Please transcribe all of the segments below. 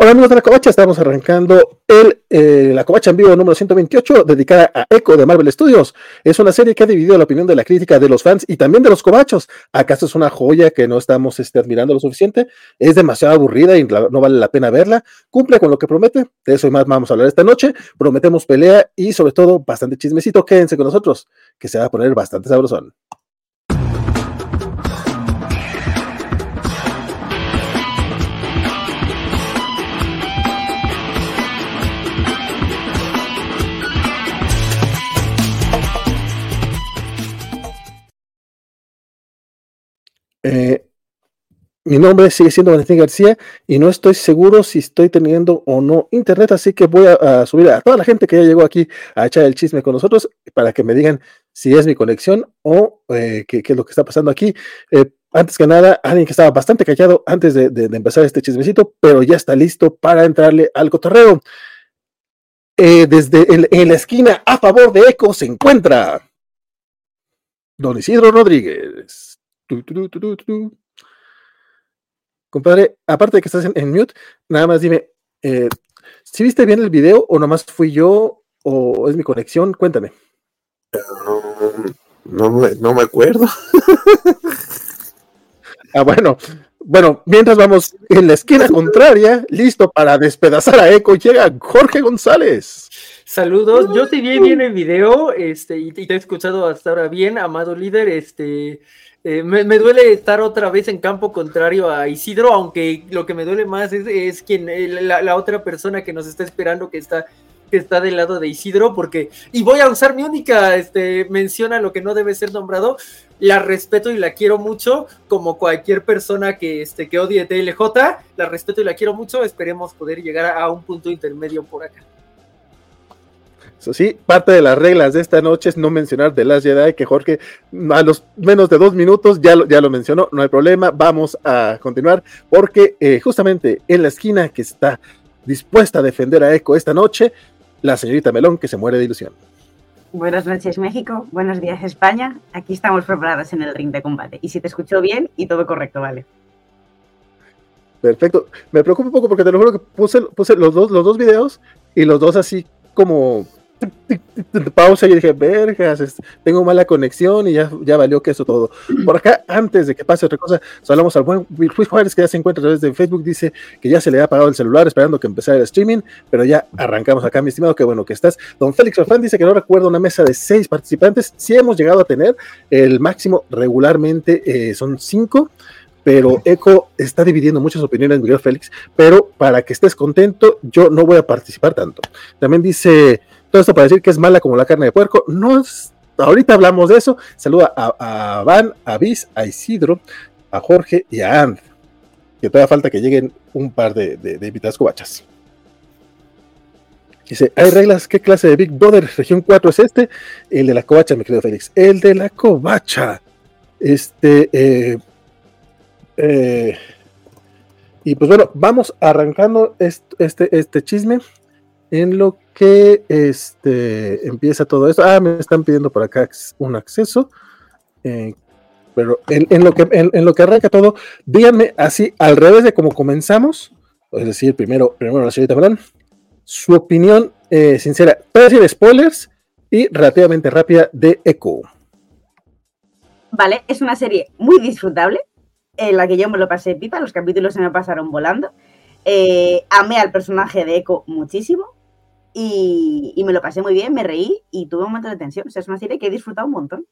Hola amigos de La Covacha, estamos arrancando La Covacha en vivo número 128, dedicada a Echo de Marvel Studios. Es una serie que ha dividido la opinión de la crítica, de los fans y también de los covachos. ¿Acaso es una joya que no estamos admirando lo suficiente? ¿Es demasiado aburrida y no vale la pena verla? ¿Cumple con lo que promete? De eso y más vamos a hablar esta noche. Prometemos pelea y sobre todo bastante chismecito. Quédense con nosotros, que se va a poner bastante sabrosón. Mi nombre sigue siendo Valentín García y no estoy seguro si estoy teniendo o no internet, así que voy a subir a toda la gente que ya llegó aquí a echar el chisme con nosotros para que me digan si es mi conexión o qué es lo que está pasando aquí. Antes que nada, alguien que estaba bastante callado antes de empezar este chismecito, pero ya está listo para entrarle al cotorreo. En la esquina a favor de Echo se encuentra Don Isidro Rodríguez. Compadre, aparte de que estás en mute, nada más dime, ¿sí viste bien el video o nomás fui yo o es mi conexión? Cuéntame. No me acuerdo. Bueno, mientras vamos en la esquina contraria, listo para despedazar a Echo, llega Jorge González. Saludos, yo te vi bien el video, y te he escuchado hasta ahora bien, amado líder, me duele estar otra vez en campo contrario a Isidro, aunque lo que me duele más es quien la otra persona que nos está esperando, que está del lado de Isidro, porque, y voy a usar mi única mención a lo que no debe ser nombrado, la respeto y la quiero mucho, como cualquier persona que odie TLJ, la respeto y la quiero mucho, esperemos poder llegar a un punto intermedio por acá. Eso sí, parte de las reglas de esta noche es no mencionar The Last Jedi, que Jorge a los menos de 2 minutos ya lo mencionó, no hay problema, vamos a continuar, porque justamente en la esquina que está dispuesta a defender a Echo esta noche, la señorita Melón, que se muere de ilusión. Buenas noches México, buenos días España, aquí estamos preparados en el ring de combate, y si te escucho bien y todo correcto, vale. Perfecto, me preocupa un poco porque te lo juro que puse los dos videos y los dos así como pausa y dije, vergas, tengo mala conexión y ya valió que eso todo. Por acá, antes de que pase otra cosa, saludamos al buen Luis Juárez, que ya se encuentra a través de Facebook, dice que ya se le ha apagado el celular esperando que empezara el streaming, pero ya arrancamos acá, mi estimado, qué bueno que estás. Don Félix Orfán dice que no recuerda una mesa de 6 participantes, sí hemos llegado a tener, el máximo regularmente son 5, pero Echo está dividiendo muchas opiniones, Miguel Félix, pero para que estés contento, yo no voy a participar tanto. También dice, todo esto para decir que es mala como la carne de puerco, no es, ahorita hablamos de eso. Saluda a Van, a Bis, a Isidro, a Jorge y a And, que todavía falta que lleguen un par de invitadas covachas. Dice, hay reglas, ¿qué clase de Big Brother región 4 es este? El de la covacha, mi querido Félix, el de la covacha. Y pues bueno, vamos arrancando este chisme en lo que empieza todo esto. Me están pidiendo por acá un acceso, pero en lo que arranca todo, díganme así al revés de cómo comenzamos, es decir, primero la señorita Melón, su opinión sincera, puede decir spoilers y relativamente rápida de Echo. Vale, es una serie muy disfrutable, en la que yo me lo pasé pipa, los capítulos se me pasaron volando. Amé al personaje de Echo muchísimo y me lo pasé muy bien, me reí y tuve un momento de tensión. O sea, es una serie que he disfrutado un montón.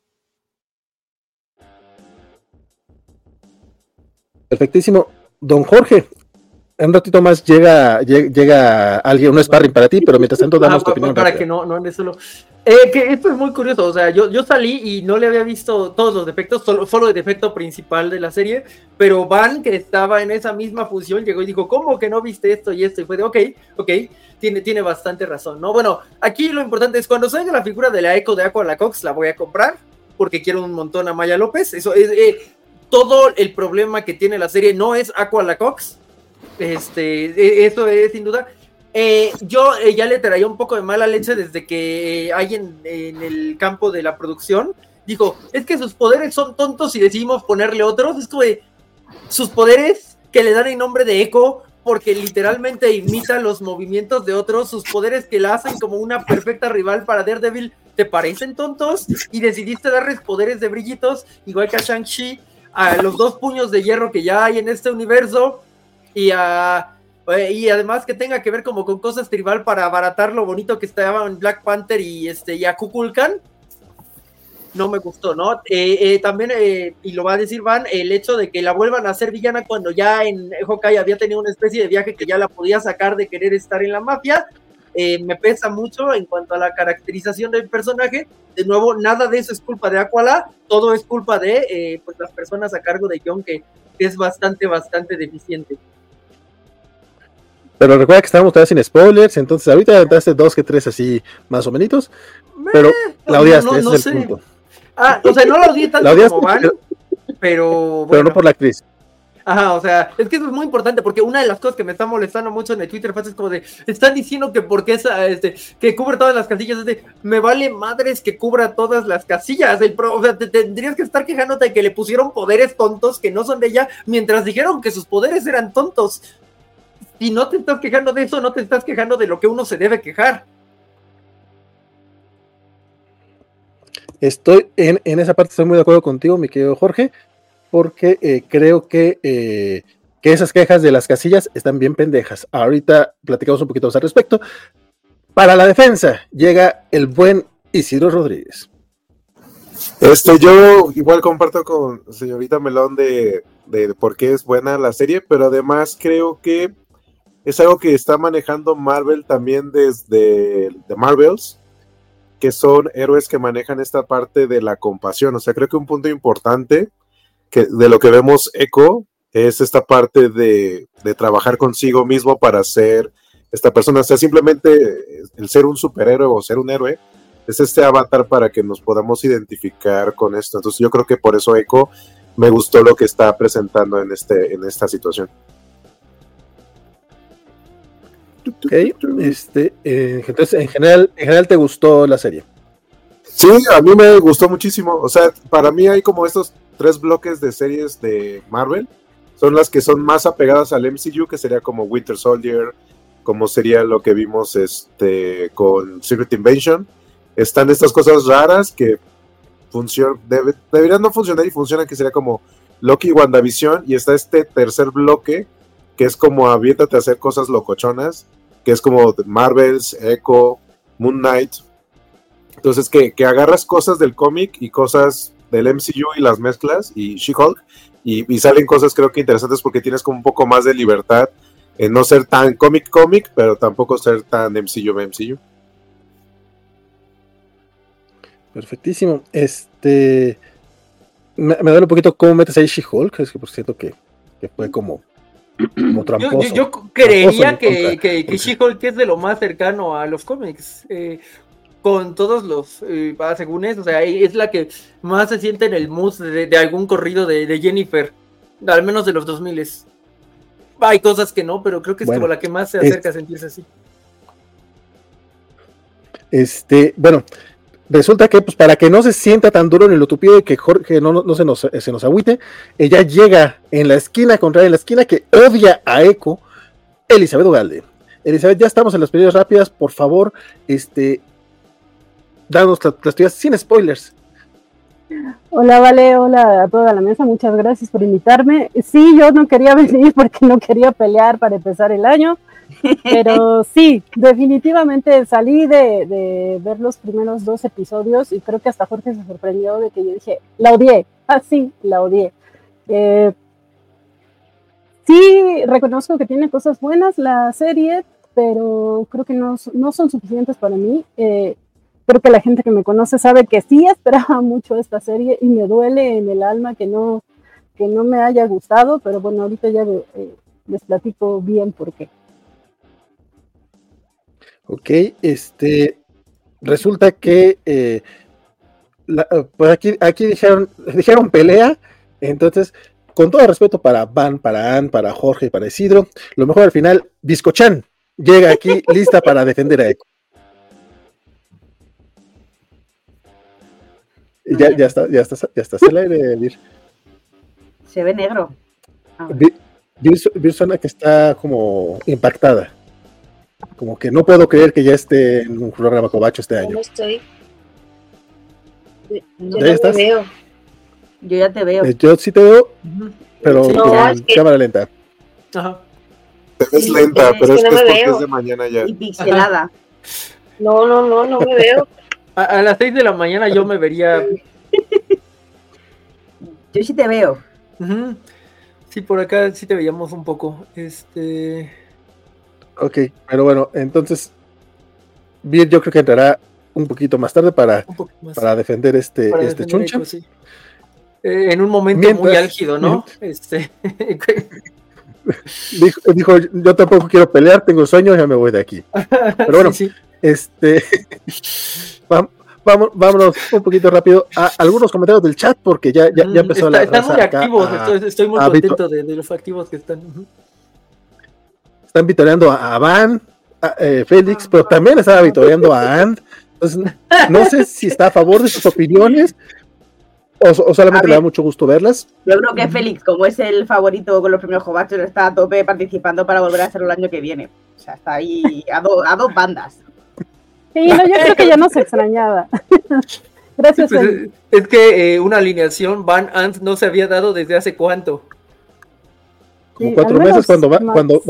Perfectísimo. Don Jorge, un ratito más llega alguien, un sparring para ti, pero mientras tanto damos tu opinión. Para que no andes solo. Que esto es muy curioso, o sea, yo salí y no le había visto todos los defectos, solo el defecto principal de la serie, pero Van, que estaba en esa misma función, llegó y dijo, ¿cómo que no viste esto y esto? Y fue de, ok, tiene bastante razón, ¿no? Bueno, aquí lo importante es, cuando salga la figura de la Echo de Aqua la Cox, la voy a comprar, porque quiero un montón a Maya López. Eso es, todo el problema que tiene la serie no es Aqua la Cox, eso es sin duda. Yo ya le traía un poco de mala leche desde que hay en el campo de la producción. Dijo, es que sus poderes son tontos y decidimos ponerle otros. Es como de, sus poderes que le dan el nombre de Echo porque literalmente imita los movimientos de otros, sus poderes que la hacen como una perfecta rival para Daredevil, ¿te parecen tontos? Y decidiste darles poderes de brillitos, igual que a Shang-Chi, a los 2 puños de hierro que ya hay en este universo, y además que tenga que ver como con cosas tribal para abaratar lo bonito que estaba en Black Panther y a Kukulkan. No me gustó, ¿no? También, y lo va a decir Van, el hecho de que la vuelvan a hacer villana cuando ya en Hawkeye había tenido una especie de viaje que ya la podía sacar de querer estar en la mafia, me pesa mucho en cuanto a la caracterización del personaje. De nuevo, nada de eso es culpa de Aquala, todo es culpa de pues las personas a cargo de Jon, que es bastante deficiente. Pero recuerda que estábamos todavía sin spoilers, entonces ahorita entraste 2 que 3 así, más o menos, pero la odiaste, ese es el punto. O sea, no la odié tanto como Van, pero bueno. Pero no por la actriz. Ajá, o sea, es que eso es muy importante, porque una de las cosas que me está molestando mucho en el Twitter es como de, están diciendo que porque que cubre todas las casillas, me vale madres que cubra todas las casillas, o sea, te tendrías que estar quejándote de que le pusieron poderes tontos que no son de ella, mientras dijeron que sus poderes eran tontos. Si no te estás quejando de eso, no te estás quejando de lo que uno se debe quejar. Estoy en esa parte, estoy muy de acuerdo contigo, mi querido Jorge, porque creo que esas quejas de las casillas están bien pendejas. Ahorita platicamos un poquito más al respecto. Para la defensa llega el buen Isidro Rodríguez. Yo igual comparto con señorita Melón de por qué es buena la serie, pero además creo que es algo que está manejando Marvel también desde The Marvels, que son héroes que manejan esta parte de la compasión. O sea, creo que un punto importante que de lo que vemos Echo es esta parte de trabajar consigo mismo para ser esta persona. O sea, simplemente el ser un superhéroe o ser un héroe es este avatar para que nos podamos identificar con esto. Entonces yo creo que por eso Echo me gustó lo que está presentando en esta situación. Okay. Entonces, en general te gustó la serie. Sí, a mí me gustó muchísimo. O sea, para mí hay como estos 3 bloques de series de Marvel. Son las que son más apegadas al MCU, que sería como Winter Soldier, como sería lo que vimos con Secret Invasion. Están estas cosas raras que deberían no funcionar y funcionan, que sería como Loki y WandaVision. Y está este tercer bloque que es como aviéntate a hacer cosas locochonas, que es como Marvels, Echo, Moon Knight. Entonces que agarras cosas del cómic y cosas del MCU y las mezclas, y She-Hulk, y salen cosas creo que interesantes, porque tienes como un poco más de libertad en no ser tan cómic, pero tampoco ser tan MCU. Perfectísimo. Me duele un poquito cómo metes ahí She-Hulk, es que por cierto que fue como tramposo. Yo creería que She-Hulk es de lo más cercano a los cómics, con todos los asegúnes, o sea, es la que más se siente en el mood de algún corrido de Jennifer, al menos de los 2000. Hay cosas que no, pero creo que es como la que más se acerca a sentirse así. Bueno, resulta que pues para que no se sienta tan duro ni lo tupido y que Jorge no se nos agüite, ella llega en la esquina que odia a Echo, Elizabeth Ugalde. Elizabeth, ya estamos en las peleas rápidas, por favor, danos las tuyas sin spoilers. Hola, Vale, hola a toda la mesa, muchas gracias por invitarme. Sí, yo no quería venir porque no quería pelear para empezar el año, pero sí, definitivamente salí de ver los primeros 2 episodios y creo que hasta Jorge se sorprendió de que yo dije, la odié, sí, la odié. Sí, reconozco que tiene cosas buenas la serie, pero creo que no son suficientes para mí. Creo que la gente que me conoce sabe que sí esperaba mucho esta serie y me duele en el alma que no me haya gustado, pero bueno, ahorita ya les platico bien por qué. Ok, resulta que pues aquí dijeron pelea, entonces, con todo respeto para Van, para Ann, para Jorge y para Isidro, lo mejor al final, Biscochan llega aquí lista para defender a Echo. Ya estás al aire, Vir. Se ve negro. Vir suena que está como impactada. Como que no puedo creer que ya esté en un programa Covacho este año. ¿Cómo estoy? Yo ¿Ya no me estás? veo. Yo ya te veo. Yo sí te veo, Ujú. pero Sí, no, con es que- cámara lenta. Ajá. Te ves Sí, lenta, es pero que es no que es me porque veo. es de mañana ya. Y pixelada. No me veo. A las 6 de la mañana yo me vería. Yo sí te veo. Ujú. Sí, por acá sí te veíamos un poco. Ok, pero bueno, entonces Vir yo creo que entrará un poquito más tarde para Un poco más. defender este Para defender a chunche. Eiko, sí. En un momento muy Mientras- álgido, ¿no? Dijo, yo tampoco quiero pelear, tengo sueño, ya me voy de aquí. Pero bueno, Sí, vámonos un poquito rápido a algunos comentarios del chat, porque ya empezó la están raza muy acá activos, estoy muy a contento de los activos que están. Ujú. están vitoreando a Van, a Félix, pero también estaba vitoreando a And. Entonces, no sé si está a favor de sus opiniones o solamente le da mucho gusto verlas. Yo creo que Félix, como es el favorito con los premios Jovachos, está a tope participando para volver a hacerlo el año que viene. O sea, está ahí a dos bandas. Sí, no, yo creo que ya nos extrañaba. Gracias, Pues, Félix. es que una alineación Van Ant no se había dado desde hace cuánto. Como Sí, 4 al menos meses cuando más.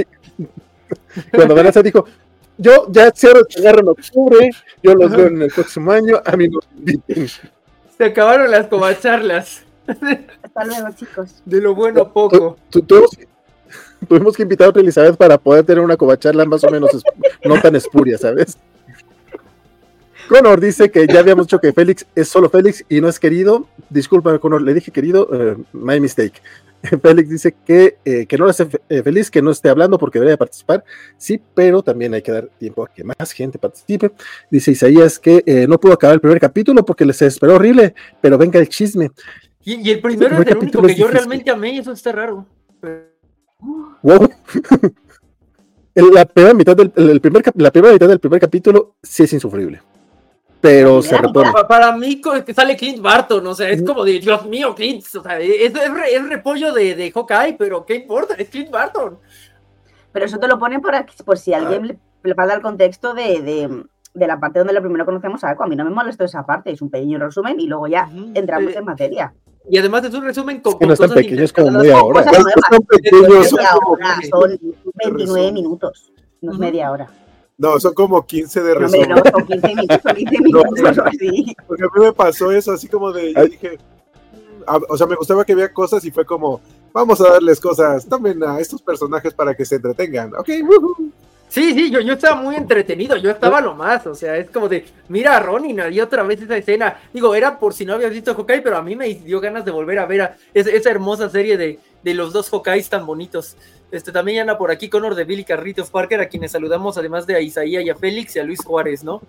cuando Vanessa dijo, yo ya cierro el cigarro en octubre, yo los veo en el próximo año, a mí no me inviten. Se acabaron las covacharlas. Hasta luego, chicos. De lo bueno poco. Tuvimos que invitar a otra Elizabeth para poder tener una covacharla más o menos no tan espuria, ¿sabes? Connor dice que ya habíamos dicho que Félix es solo Félix y no es querido. Discúlpame, Connor, le dije querido, my mistake. Félix dice que no le hace feliz que no esté hablando porque debería participar. Sí, pero también hay que dar tiempo a que más gente participe. Dice Isaías que no pudo acabar el primer capítulo porque les esperó horrible, pero venga el chisme. Y el primero primer es el único capítulo que es yo difícil. realmente amé y eso está raro. Wow. La primera mitad del primer capítulo sí es insufrible, pero se repone. Para mí que sale Clint Barton, o sea, es como de Dios mío, Clint, o sea, es repollo de Hawkeye, pero ¿qué importa? Es Clint Barton. Pero eso te lo ponen por si a alguien le falta el contexto de la parte donde lo primero conocemos a Echo. A mí no me molestó esa parte, es un pequeño resumen y luego ya entramos en materia. Y además es un resumen con no es tan cosas pequeño, es como intercaladas. media hora. Cosas nuevas. Son pequeños, Media son como hora, 15 son de 29 resumen. minutos, no es media hora. No, son como 15 de No, hombre, resumen. no, son 15 minutos, son 15 minutos o así. Porque a mí me pasó eso, así como de, yo dije, o sea, me gustaba que había cosas y fue como, vamos a darles cosas, tomen a estos personajes para que se entretengan. Ok, woohoo. Sí, yo estaba muy entretenido, yo estaba lo más, o sea, es como de, mira a Ronin, y otra vez esa escena, digo, era por si no habías visto Hawkeye, pero a mí me dio ganas de volver a ver esa hermosa serie de los dos Hawkeyes tan bonitos. También anda por aquí Connor de Billy Carritos Parker, a quienes saludamos además de a Isaías y a Félix y a Luis Juárez, ¿no?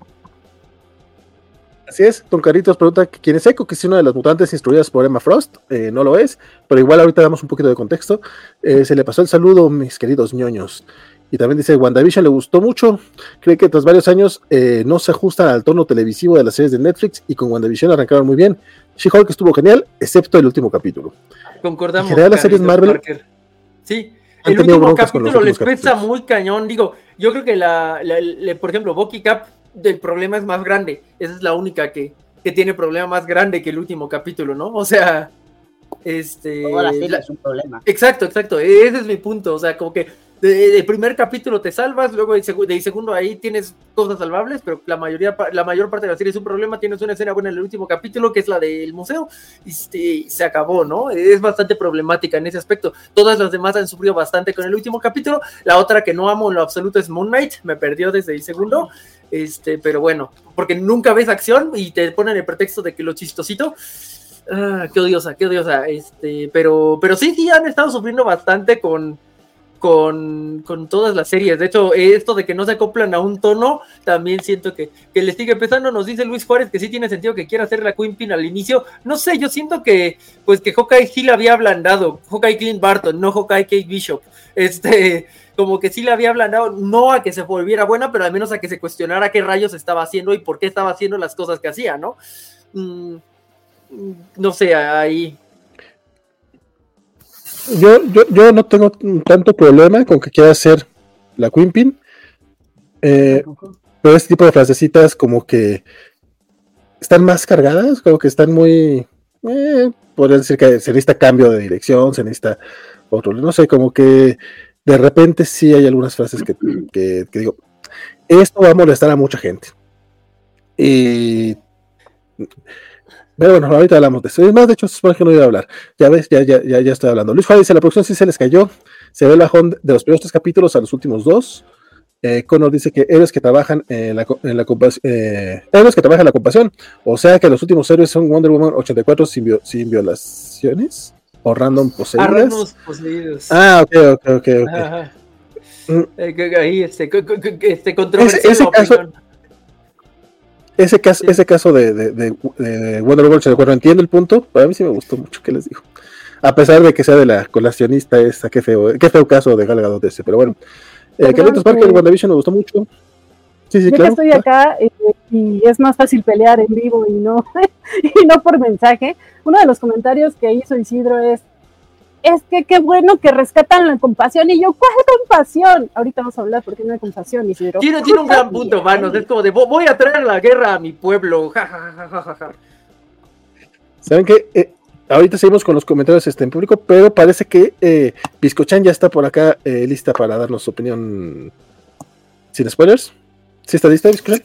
Así es, Don Caritos pregunta quién es Echo, que es una de las mutantes instruidas por Emma Frost. No lo es, pero igual ahorita damos un poquito de contexto. Se le pasó el saludo, mis queridos ñoños. Y también dice, WandaVision le gustó mucho, cree que tras varios años no se ajustan al tono televisivo de las series de Netflix y con WandaVision arrancaron muy bien. She-Hulk estuvo genial, excepto el último capítulo. Concordamos. En general, las series Carlitos Marvel Parker. Sí, han el tenido último broncas con los capítulo les últimos pesa capítulos. muy cañón, digo, yo creo que por ejemplo, Bucky Cap, el problema es más grande, esa es la única que tiene problema más grande que el último capítulo, ¿no? O sea, Toda la serie es un problema. Exacto, ese es mi punto, o sea, como que del primer capítulo te salvas, luego del segundo ahí tienes cosas salvables, pero la mayor parte de la serie es un problema, tienes una escena buena en el último capítulo, que es la del museo, y se acabó, ¿no? Es bastante problemática en ese aspecto. Todas las demás han sufrido bastante con el último capítulo. La otra que no amo en lo absoluto es Moon Knight, me perdió desde el segundo, pero bueno, porque nunca ves acción y te ponen el pretexto de que lo chistosito. Qué odiosa, pero sí han estado sufriendo bastante con todas las series. De hecho, esto de que no se acoplan a un tono, también siento que le sigue pesando. Nos dice Luis Juárez que sí tiene sentido que quiera hacer la Queenpin al inicio. No sé, yo siento que Hawkeye sí la había ablandado. Hawkeye Clint Barton, no Hawkeye Kate Bishop. Como que sí la había ablandado, no a que se volviera buena, pero al menos a que se cuestionara qué rayos estaba haciendo y por qué estaba haciendo las cosas que hacía, ¿no? No sé, ahí. Yo no tengo tanto problema con que quiera hacer la Queenpin, pero este tipo de frasecitas como que están más cargadas, como que están muy... podría decir que se necesita cambio de dirección, se necesita otro, no sé, como que de repente sí hay algunas frases que digo, esto va a molestar a mucha gente. Pero bueno, ahorita hablamos de eso. Es más, de hecho, es por que no iba a hablar. Ya ves, ya estoy hablando. Luis Juárez dice, la producción sí se les cayó. Se ve el bajón de los primeros 3 capítulos a los últimos 2. Connor dice que héroes que trabajan en la compasión. O sea que los últimos héroes son Wonder Woman 84 sin violaciones. O random poseídas. Ah, ok. Ajá. Ahí controversia ese caso de Wonder Woman 84, entiendo el punto. Para mí sí me gustó mucho, ¿qué les digo? A pesar de que sea de la colacionista esta, qué feo caso de Gal Gadot ese, pero bueno. Carlitos Parker de WandaVision me gustó mucho. Sí, yo claro. Que estoy acá y es más fácil pelear en vivo y no por mensaje. Uno de los comentarios que hizo Isidro es que qué bueno que rescatan la compasión. Y yo, ¿cuál compasión? Ahorita vamos a hablar porque no hay compasión, Isidro. Tiene un gran punto, Vanos. Es como de, voy a traer la guerra a mi pueblo. Ja, ja, ja, ja, ja. ¿Saben qué? Ahorita seguimos con los comentarios en público, pero parece que Biscochan ya está por acá lista para darnos su opinión sin spoilers. ¿Sí está lista, Biscochan?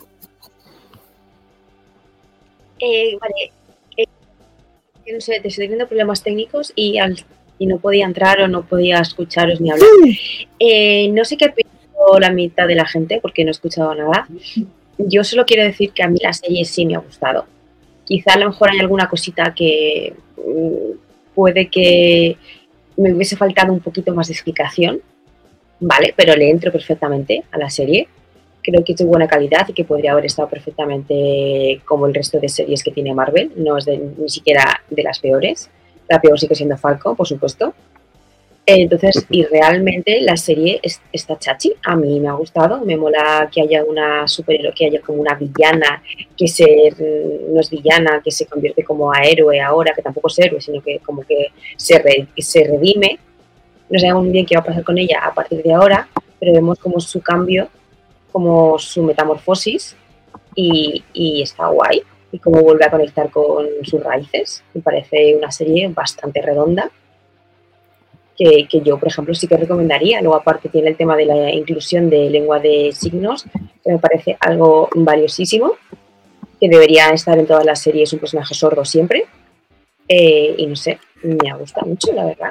Vale. No sé, te estoy teniendo problemas técnicos y no podía entrar o no podía escucharos ni hablar. No sé qué ha pensado la mitad de la gente porque no he escuchado nada. Yo solo quiero decir que a mí la serie sí me ha gustado. Quizá a lo mejor hay alguna cosita que puede que me hubiese faltado un poquito más de explicación, ¿vale? Pero le entro perfectamente a la serie. Creo que es de buena calidad y que podría haber estado perfectamente como el resto de series que tiene Marvel. No es ni siquiera de las peores. La peor sigue siendo Falcon, por supuesto. Entonces, y realmente la serie está chachi. A mí me ha gustado. Me mola que haya una superhéroe, que haya como una villana, no es villana, que se convierte como a héroe ahora, que tampoco es héroe, sino que como que se redime. No sabemos muy bien qué va a pasar con ella a partir de ahora, pero vemos como su cambio, como su metamorfosis, y está guay. Y cómo vuelve a conectar con sus raíces. Me parece una serie bastante redonda. Que yo, por ejemplo, sí que recomendaría. Luego, aparte, tiene el tema de la inclusión de lengua de signos, que me parece algo valiosísimo, que debería estar en todas las series un personaje sordo siempre. Y no sé, me ha gustado mucho, la verdad.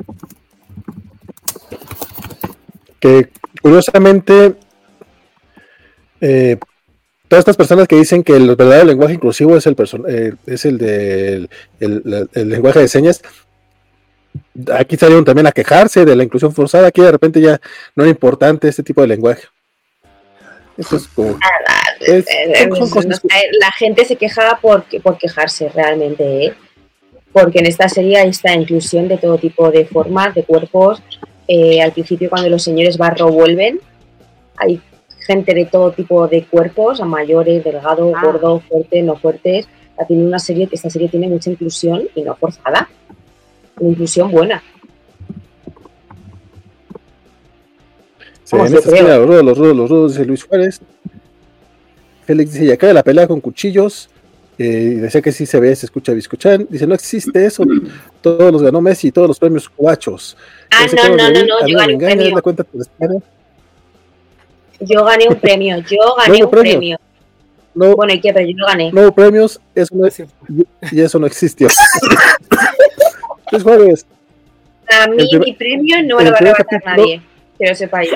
Que, curiosamente, todas estas personas que dicen que el verdadero lenguaje inclusivo es el lenguaje de señas, aquí salieron también a quejarse de la inclusión forzada, que de repente ya no era importante este tipo de lenguaje. Esto es como... La gente se queja por quejarse realmente, ¿eh? Porque en esta serie hay esta inclusión de todo tipo de formas, de cuerpos. Al principio, cuando los señores Barro vuelven, hay gente de todo tipo de cuerpos, a mayores, delgado, gordo, fuerte, no fuertes. Esta serie tiene mucha inclusión y no forzada. Una inclusión buena. Sí, en esta esquina, los rudos, dice Luis Juárez. Félix dice, y acá de la pelea con cuchillos. Y decía que sí se ve, se escucha Biscochan. Dice, no existe eso. Todos los ganó Messi, todos los premios guachos. No, yo gané un premio. Yo gané un premio. No, bueno, ¿y qué? Pero yo no gané. No premios, eso no es, y eso no existió. Luis Juárez. A mí mi premio no me lo va a regalar nadie, que lo sepáis.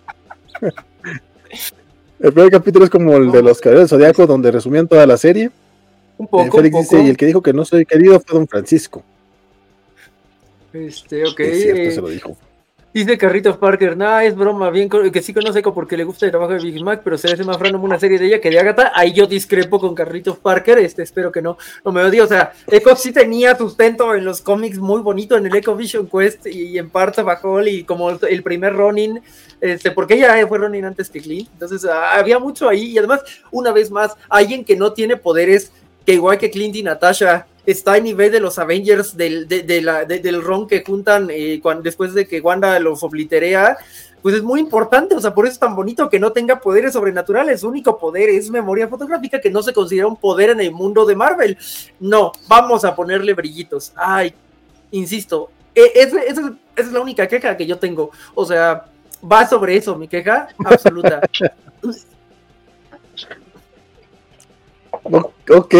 El primer capítulo es como el de los Caballeros del Zodiaco, donde resumían toda la serie. Félix dice, y el que dijo que no soy querido fue Don Francisco. Ok. Es cierto, se lo dijo. Dice Carlitos Parker, es broma, bien que sí conoce porque le gusta el trabajo de Big Mac, pero se le hace más random una serie de ella que de Agatha. Ahí yo discrepo con Carlitos Parker, espero que no me odie. O sea, Echo sí tenía sustento en los cómics muy bonito, en el Echo Vision Quest y en Parts of a Whole, y como el primer Ronin, porque ella fue Ronin antes que Clint. Entonces había mucho ahí, y además, una vez más, alguien que no tiene poderes, que igual que Clint y Natasha, está a nivel de los Avengers del ron que juntan después de que Wanda los obliterea, pues es muy importante, o sea, por eso es tan bonito que no tenga poderes sobrenaturales. Su único poder es memoria fotográfica, que no se considera un poder en el mundo de Marvel. No, vamos a ponerle brillitos. Ay, insisto, esa es la única queja que yo tengo, o sea, va sobre eso mi queja absoluta. Ok,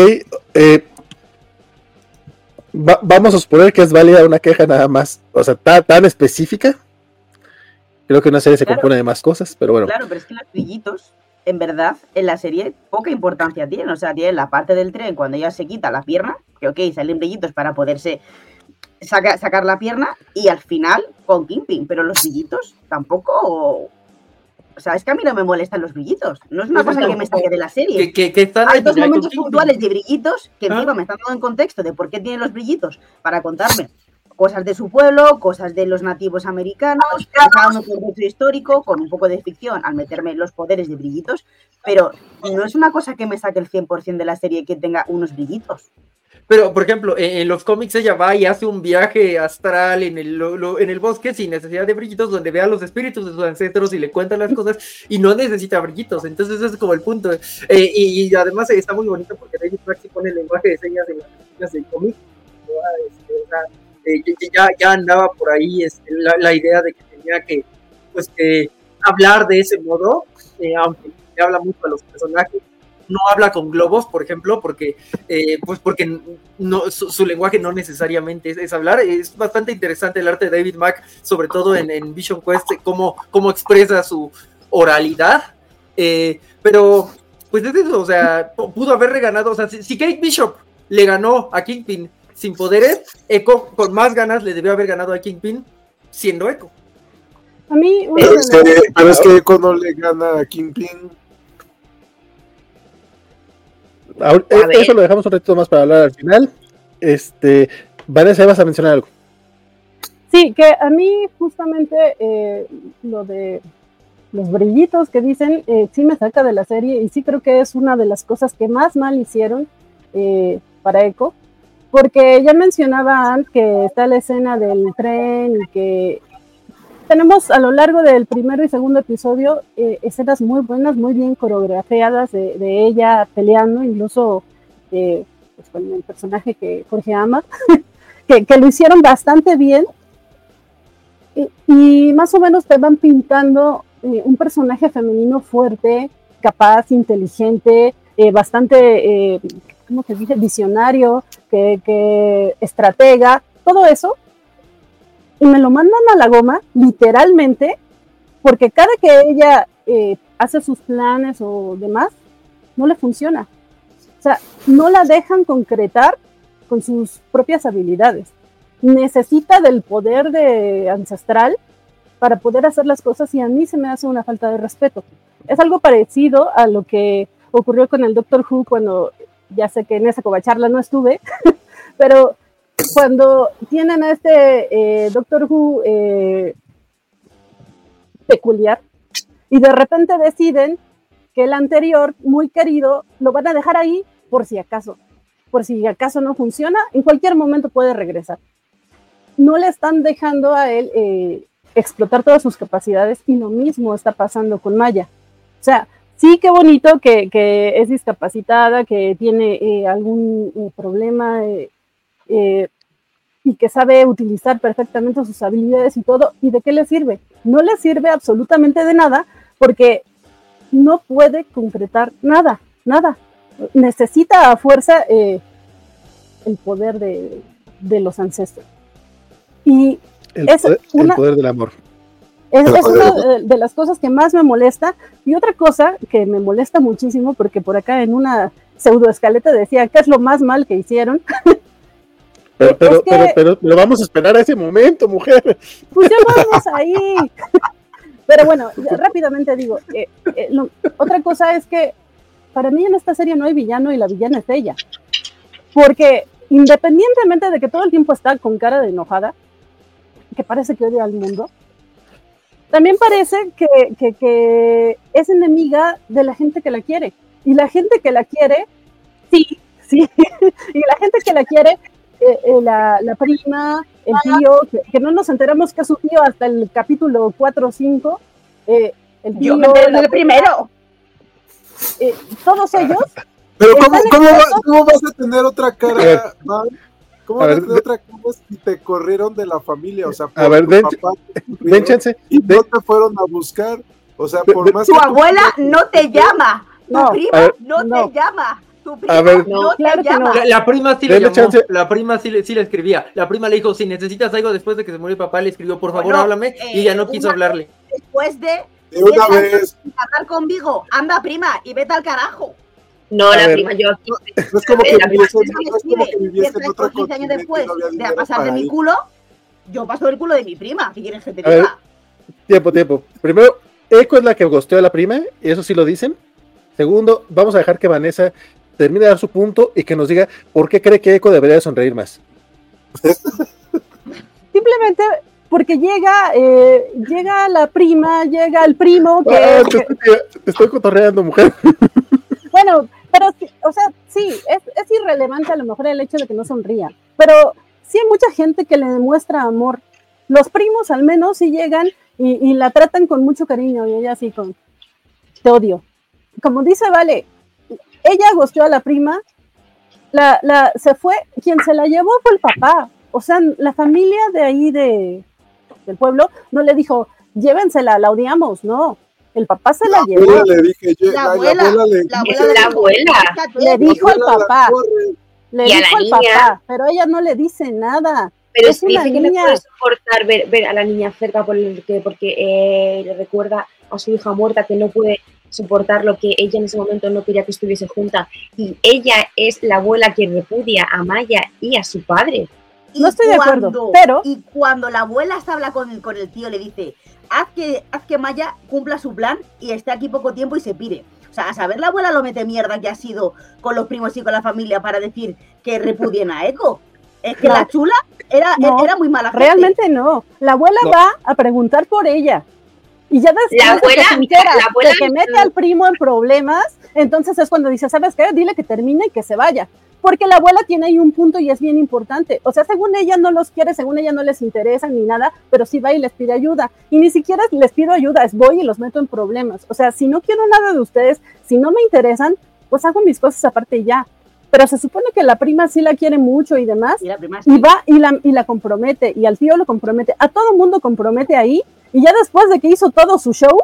vamos a suponer que es válida una queja nada más, o sea, tan específica. Creo que una serie se compone de más cosas, pero bueno. Claro, pero es que los brillitos, en verdad, en la serie poca importancia tienen. O sea, tienen la parte del tren cuando ella se quita la pierna, que ok, salen brillitos para poderse sacar la pierna, y al final con Kingpin, pero los brillitos tampoco... O sea, es que a mí no me molestan los brillitos. No es una cosa que me saque de la serie. Que están Hay dos momentos puntuales de brillitos que encima me están dando en contexto de por qué tienen los brillitos, para contarme cosas de su pueblo, cosas de los nativos americanos, un contexto histórico con un poco de ficción al meterme los poderes de brillitos, pero no es una cosa que me saque el 100% de la serie que tenga unos brillitos. Pero, por ejemplo, en los cómics ella va y hace un viaje astral en el bosque sin necesidad de brillitos, donde ve a los espíritus de sus ancestros y le cuentan las cosas y no necesita brillitos. Entonces ese es como el punto. Y además está muy bonito porque David Mack pone el lenguaje de señas en las películas del cómic. Ya andaba por ahí la idea de que tenía que hablar de ese modo, aunque le habla mucho a los personajes. No habla con globos, por ejemplo, porque no, su lenguaje no necesariamente es hablar. Es bastante interesante el arte de David Mack, sobre todo en Vision Quest, cómo expresa su oralidad, pero pues es eso, o sea, pudo haberle ganado, o sea, si Kate Bishop le ganó a Kingpin sin poderes, Echo con más ganas le debió haber ganado a Kingpin siendo Echo. A mí pero es que Echo no le gana a Kingpin. Eso lo dejamos un ratito más para hablar al final. Vanessa, ¿vas a mencionar algo? Sí, que a mí justamente lo de los brillitos que dicen sí me saca de la serie, y sí creo que es una de las cosas que más mal hicieron para Echo, porque ya mencionaba que está la escena del tren y que tenemos a lo largo del primero y segundo episodio escenas muy buenas, muy bien coreografiadas de ella peleando, incluso pues con el personaje que Jorge ama, que lo hicieron bastante bien, y más o menos te van pintando un personaje femenino fuerte, capaz, inteligente, bastante, ¿cómo se dice?, visionario, que estratega, todo eso. Y me lo mandan a la goma, literalmente, porque cada que ella hace sus planes o demás, no le funciona. O sea, no la dejan concretar con sus propias habilidades. Necesita del poder ancestral para poder hacer las cosas, y a mí se me hace una falta de respeto. Es algo parecido a lo que ocurrió con el Doctor Who, cuando, ya sé que en esa covacharla no estuve, pero cuando tienen a este Doctor Who peculiar, y de repente deciden que el anterior, muy querido, lo van a dejar ahí por si acaso no funciona, en cualquier momento puede regresar. No le están dejando a él explotar todas sus capacidades, y lo mismo está pasando con Maya. O sea, sí, qué bonito que es discapacitada, que tiene algún problema, y que sabe utilizar perfectamente sus habilidades y todo. ¿Y de qué le sirve? No le sirve absolutamente de nada, porque no puede concretar nada. Necesita a fuerza el poder de los ancestros. Y el poder del amor. Es una de las cosas que más me molesta. Y otra cosa que me molesta muchísimo, porque por acá en una pseudoescaleta decía que es lo más mal que hicieron. Pero vamos a esperar a ese momento, mujer. Pues ya vamos ahí. Pero bueno, rápidamente digo, otra cosa es que para mí en esta serie no hay villano, y la villana es ella. Porque independientemente de que todo el tiempo está con cara de enojada, que parece que odia al mundo, también parece que es enemiga de la gente que la quiere. Y la gente que la quiere, sí Sí, y la gente que la quiere, la prima, el tío, que no nos enteramos que es su tío hasta el capítulo 4 o 5, el tío, Yo me enteré del primero. todos ellos. Pero Están ¿cómo vas a tener otra cara, Van? ¿Cómo A vas a ver, tener otra cara si te corrieron de la familia? O sea, A ver, den chance. y no te fueron a buscar. O sea, por más Tu que abuela no te llama. Tu No, prima a ver, no no. te llama. Tu prima A ver. no Claro te que no. llama. La prima sí lo Denle llamó, chance. la prima sí le escribía. La prima le dijo, si necesitas algo después de que se murió mi papá, le escribió, por favor, Bueno, háblame, y ella no quiso hablarle. Después de de una 10 años vez. sin hablar conmigo, anda prima y vete al carajo. No, A la ver. prima, yo aquí. No es como que La viviesen, Eso me no es como que escribe viviesen en otro 15 años continente y después no había de dinero pasar de para mi ir. culo, yo paso del culo de mi prima. ¿Qué quieres que te A ver. diga? Tiempo. Primero, Echo es la que gosteó a la prima, y eso sí lo dicen. Segundo, vamos a dejar que Vanessa termine de dar su punto y que nos diga por qué cree que Echo debería de sonreír más. Simplemente porque llega la prima, llega el primo, Te estoy cotorreando, mujer. bueno, pero, o sea, sí, es irrelevante a lo mejor el hecho de que no sonría, pero sí hay mucha gente que le demuestra amor. Los primos al menos sí llegan y la tratan con mucho cariño, y ella así con, te odio. Como dice Vale, ella gosteó a la prima, se fue, quien se la llevó fue el papá. O sea, la familia de ahí del pueblo no le dijo, llévensela, la odiamos, no. El papá se la llevó. Abuela le dije, La abuela, La abuela. Le dijo al abuela la papá, corre. le Y a dijo la al niña. papá, pero ella no le dice nada. Pero Es una dice que no niña. puede soportar ver a la niña cerca porque le recuerda a su hija muerta, que no puede soportar lo que ella en ese momento no quería que estuviese junta. Y ella es la abuela que repudia a Maya y a su padre. No estoy de acuerdo, pero- Y cuando la abuela está habla con el tío, le dice, haz que Maya cumpla su plan y esté aquí poco tiempo y se pire. O sea, a saber la abuela lo mete mierda que ha sido con los primos y con la familia para decir que repudien a Echo. Es que No. la chula era muy mala gente. Realmente no. La abuela No. va a preguntar por ella. Y ya después La de que abuela- se entera la abuela- de que mete al primo en problemas, entonces es cuando dice, ¿sabes qué? Dile que termine y que se vaya. Porque la abuela tiene ahí un punto y es bien importante. O sea, según ella no los quiere, según ella no les interesa ni nada, pero sí va y les pide ayuda. Y ni siquiera les pido ayuda, es voy y los meto en problemas. O sea, si no quiero nada de ustedes, si no me interesan, pues hago mis cosas aparte y ya. Pero se supone que la prima sí la quiere mucho y demás, Y la prima y sí. va y la compromete, y al tío lo compromete, a todo mundo compromete ahí, y ya después de que hizo todo su show,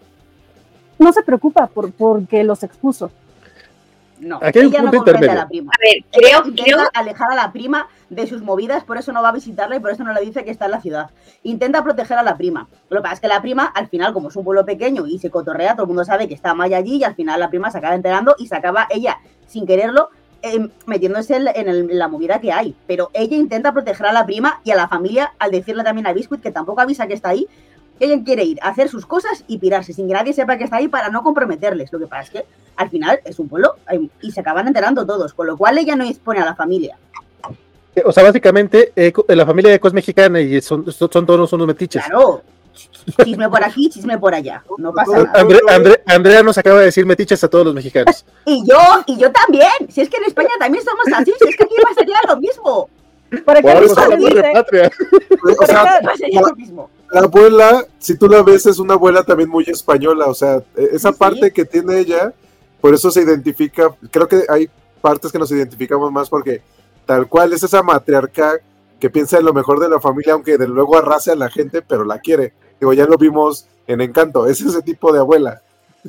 no se preocupa porque los expuso. No, Aquí hay un ella no punto comprende a intermedio. la prima. A ver, Ella creo, intenta alejar a la prima de sus movidas, por eso no va a visitarla y por eso no le dice que está en la ciudad. Intenta proteger a la prima. Lo que pasa es que la prima, al final, como es un pueblo pequeño y se cotorrea, todo el mundo sabe que está Maya allí y al final la prima se acaba enterando y se acaba ella, sin quererlo, metiéndose en la movida que hay. Pero ella intenta proteger a la prima y a la familia al decirle también a Biscuit, que tampoco avisa que está ahí. Ella quiere ir a hacer sus cosas y pirarse sin que nadie sepa que está ahí para no comprometerles. Lo que pasa es que al final es un pueblo y se acaban enterando todos, con lo cual ella no expone a la familia. O sea, básicamente, la familia de Echo es mexicana y son todos unos metiches. Claro, chisme por aquí, chisme por allá, no pasa nada. Andrea nos acaba de decir metiches a todos los mexicanos. Y yo también, si es que en España también somos así, si es que aquí pasaría lo mismo. Por acá Por dice, eso hablamos de patria. O sea, Pasaría lo mismo. la abuela, si tú la ves, es una abuela también muy española. O sea, esa Sí. parte que tiene ella, por eso se identifica. Creo que hay partes que nos identificamos más porque tal cual es esa matriarca que piensa en lo mejor de la familia, aunque de luego arrase a la gente, pero la quiere. Digo, ya lo vimos en Encanto, es ese tipo de abuela.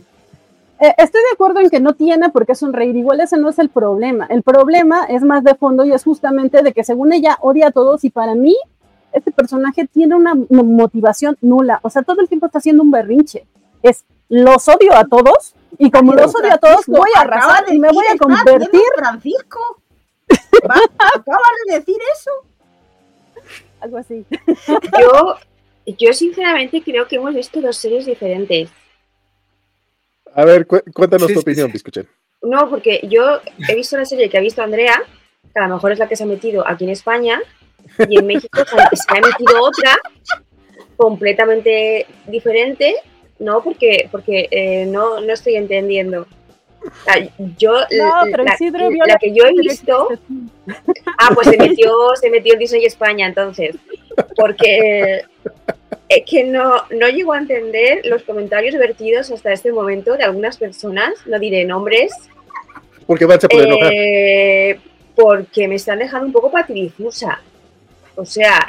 estoy de acuerdo en que no tiene por qué sonreír, igual ese no es el problema. El problema es más de fondo y es justamente de que según ella odia a todos y para mí este personaje tiene una motivación nula. O sea, todo el tiempo está haciendo un berrinche. Los odio a todos y como los odio a todos voy a arrasar y me voy a convertir. Francisco, acabas de decir eso. Algo así. yo sinceramente creo que hemos visto dos series diferentes. A ver, cuéntanos Sí, tu sí, opinión, sí. Biscuchen. No, porque yo he visto la serie que ha visto Andrea, que a lo mejor es la que se ha metido aquí en España, y en México se ha metido otra completamente diferente, ¿no? Porque no estoy entendiendo. Yo, pero Isidro vio la que yo he visto, pues se metió en Disney España entonces, porque es que no llego a entender los comentarios vertidos hasta este momento de algunas personas, no diré nombres, Porque Van se puede enojar. porque me están dejando un poco patidifusa. O sea,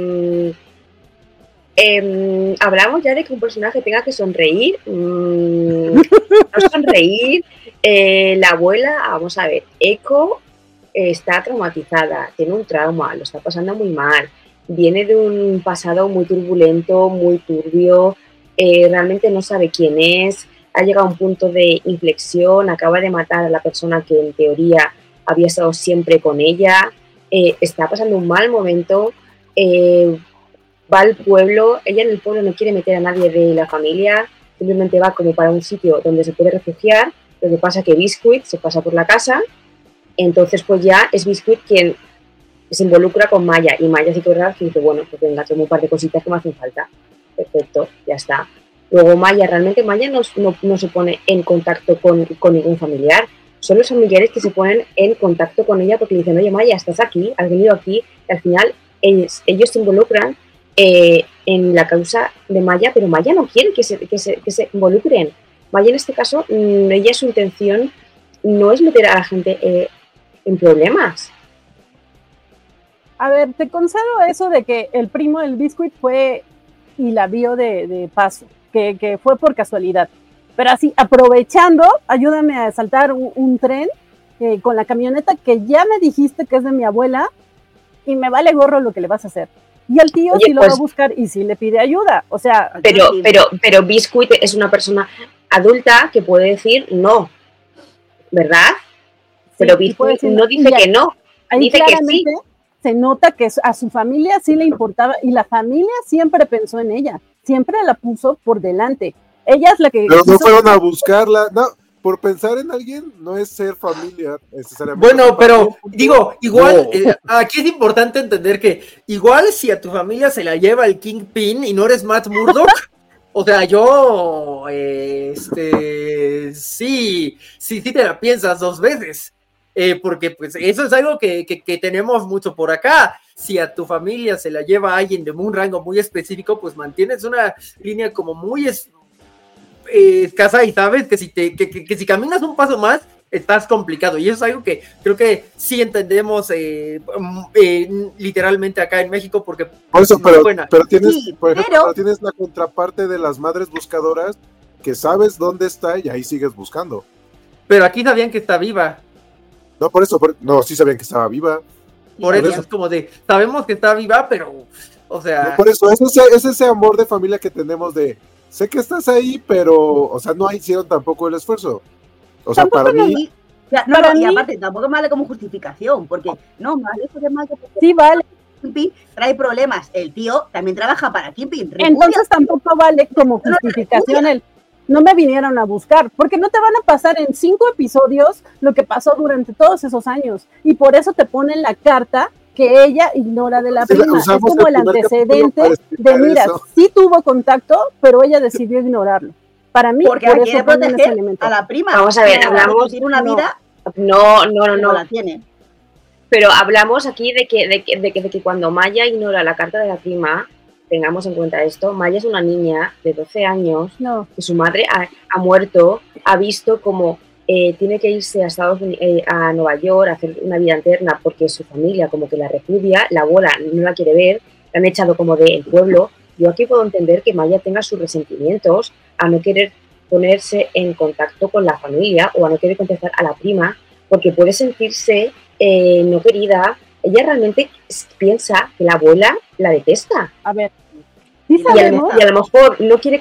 hablamos ya de que un personaje tenga que sonreír, no sonreír. La abuela, vamos a ver, Echo está traumatizada, tiene un trauma, lo está pasando muy mal, viene de un pasado muy turbulento, muy turbio, realmente no sabe quién es, ha llegado a un punto de inflexión, acaba de matar a la persona que en teoría había estado siempre con ella, está pasando un mal momento, va al pueblo, ella en el pueblo no quiere meter a nadie de la familia, simplemente va como para un sitio donde se puede refugiar. Lo que pasa es que Biscuit se pasa por la casa, entonces pues ya es Biscuit quien se involucra con Maya, y Maya sí que es verdad que dice, bueno, pues venga, tengo un par de cositas que me hacen falta, perfecto, ya está. Luego Maya no se pone en contacto con ningún familiar, son los familiares que se ponen en contacto con ella porque le dicen, oye Maya, estás aquí, has venido aquí, y al final ellos se involucran en la causa de Maya, pero Maya no quiere que se involucren. Maya en este caso, ella su intención no es meter a la gente en problemas. A ver, te concedo eso de que el primo del Biscuit fue y la vio de paso, que fue por casualidad. Pero así, aprovechando, ayúdame a saltar un tren con la camioneta que ya me dijiste que es de mi abuela y me vale gorro lo que le vas a hacer. Y el tío sí lo va a buscar y sí le pide ayuda. O sea, pero Biscuit es una persona adulta que puede decir no, ¿verdad? Sí, pero Biscuit no dice que no, dice que sí. Se nota que a su familia sí le importaba y la familia siempre pensó en ella, siempre la puso por delante. Ella es la que... Pero no fueron a buscarla, no, por pensar en alguien no es ser familia necesariamente. Bueno, pero digo, igual, aquí es importante entender que igual si a tu familia se la lleva el Kingpin y no eres Matt Murdock, o sea, yo, sí te la piensas 2 veces. Porque pues eso es algo que tenemos mucho por acá. Si a tu familia se la lleva alguien de un rango muy específico, pues mantienes una línea como muy escasa y sabes que si caminas un paso más, estás complicado. Y eso es algo que creo que sí entendemos literalmente acá en México, porque... Por eso, pero tienes, sí, por ejemplo, pero tienes la contraparte de las madres buscadoras que sabes dónde está y ahí sigues buscando. Pero aquí sabían que está viva. No, por eso, no, sí sabían que estaba viva. Por eso es como de, sabemos que está viva, pero, o sea... No, por eso, es ese amor de familia que tenemos de, sé que estás ahí, pero, o sea, no hicieron tampoco el esfuerzo. O sea, tampoco para mí... y aparte, tampoco vale como justificación, porque, no, vale, porque más que... Sí, vale. Kingpin trae problemas, el tío también trabaja para Kingpin. Entonces tampoco vale como justificación el... No me vinieron a buscar, porque no te van a pasar en 5 episodios lo que pasó durante todos esos años, y por eso te ponen la carta que ella ignora de la prima. Es como el antecedente de, mira, sí tuvo contacto, pero ella decidió ignorarlo. Para mí, porque por eso ponen ese elemento. A la prima. Vamos a ver, hablamos... Tiene una vida... No la tiene. Pero hablamos aquí de que cuando Maya ignora la carta de la prima... Tengamos en cuenta esto, Maya es una niña de 12 años, que su madre ha muerto, ha visto como tiene que irse a Estados Unidos, a Nueva York a hacer una vida interna porque su familia como que la repudia, la abuela no la quiere ver, la han echado como del pueblo. Yo aquí puedo entender que Maya tenga sus resentimientos a no querer ponerse en contacto con la familia o a no querer contestar a la prima porque puede sentirse no querida. Ella realmente piensa que la abuela la detesta. A ver, ¿sí y a lo mejor no quiere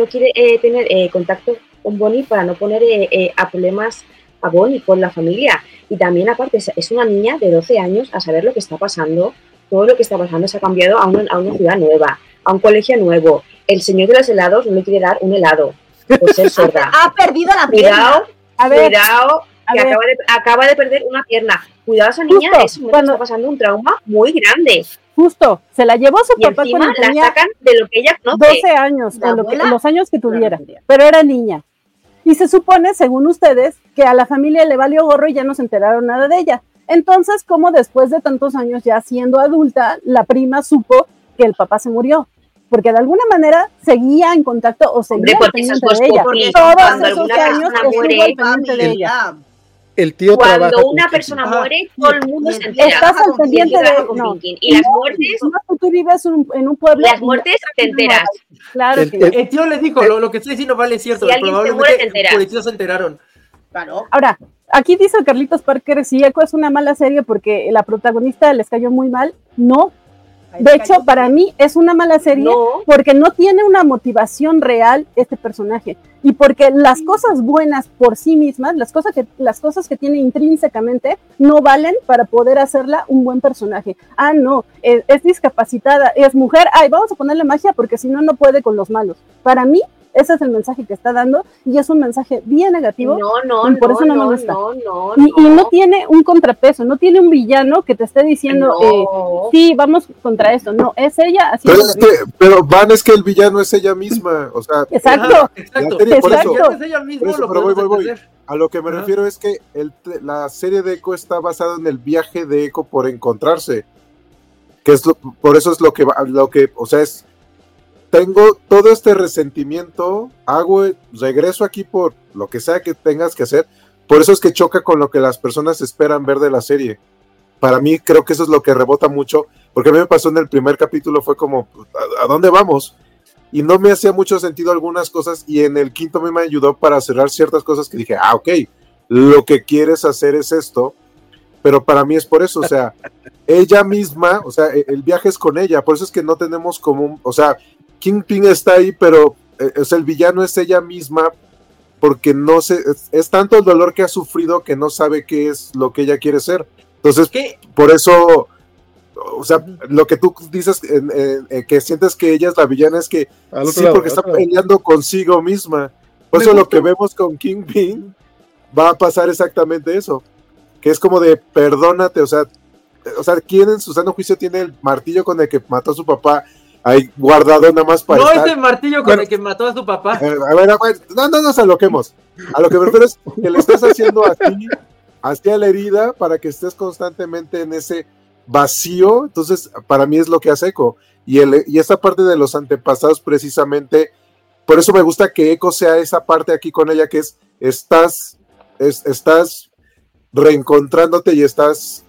tener contacto con Bonnie para no poner a problemas a Bonnie con la familia. Y también, aparte, es una niña de 12 años a saber lo que está pasando. Todo lo que está pasando se ha cambiado a una ciudad nueva, a un colegio nuevo. El señor de los helados no le quiere dar un helado por ser sorda. Ha perdido la pierna. Cuidado, que acaba de perder una pierna. Cuidado, esa niña está pasando un trauma muy grande. Justo, se la llevó su papá cuando tenía la sacan de lo que ella conoce. 12 años, los años que tuviera, pero era niña. Y se supone, según ustedes, que a la familia le valió gorro y ya no se enteraron nada de ella. Entonces, ¿cómo después de tantos años ya siendo adulta, la prima supo que el papá se murió? Porque de alguna manera seguía en contacto o seguía al pendiente de ella. Todos esos años estuvo al pendiente de ella. El tío Cuando una persona muere, todo el mundo se entera. Estás al pendiente de... No. Y las muertes... No, tú vives en un pueblo... Las muertes te enteras. Claro que el tío le dijo, lo que estoy diciendo vale es cierto. Si alguien se muere, te enteras. Los policías se enteraron. Claro. Ahora, aquí dice Carlitos Parker, si Echo es una mala serie porque la protagonista les cayó muy mal. No. De hecho, para mí es una mala serie porque no tiene una motivación real este personaje y porque las cosas buenas por sí mismas, las cosas que tiene intrínsecamente no valen para poder hacerla un buen personaje. Ah, no, es discapacitada, es mujer, ay, vamos a ponerle magia porque si no, no puede con los malos. Para mí, ese es el mensaje que está dando y es un mensaje bien negativo. Y por eso no me gusta. Y no tiene un contrapeso, no tiene un villano que te esté diciendo, sí, vamos contra esto. No, es ella así. Pero Van, es que el villano es ella misma. O sea, exacto. Por eso, es ella misma, pero voy. A lo que me refiero es que la serie de Echo está basada en el viaje de Echo por encontrarse. Por eso es lo que, o sea, tengo todo este resentimiento, regreso aquí por lo que sea que tengas que hacer, por eso es que choca con lo que las personas esperan ver de la serie. Para mí creo que eso es lo que rebota mucho, porque a mí me pasó en el primer capítulo, fue como, ¿a dónde vamos? Y no me hacía mucho sentido algunas cosas, y en el quinto me ayudó para cerrar ciertas cosas que dije, ok, lo que quieres hacer es esto, pero para mí es por eso, o sea, ella misma, o sea, el viaje es con ella, por eso es que no tenemos como, o sea, Kingpin está ahí, pero el villano es ella misma, porque no sé, es tanto el dolor que ha sufrido que no sabe qué es lo que ella quiere ser. Entonces, por eso, o sea, lo que tú dices, que sientes que ella es la villana, es que sí, porque está peleando consigo misma. Por eso lo que vemos con Kingpin va a pasar exactamente eso, que es como de perdónate, o sea, ¿quién en su sano juicio tiene el martillo con el que mató a su papá ahí guardado nada más para estar? Ese martillo con el que mató a su papá. A ver, no nos aloquemos. A lo que me refiero es que le estás haciendo hacia la herida para que estés constantemente en ese vacío. Entonces, para mí es lo que hace Echo. Y esa parte de los antepasados, precisamente, por eso me gusta que Echo sea esa parte aquí con ella, que estás reencontrándote y estás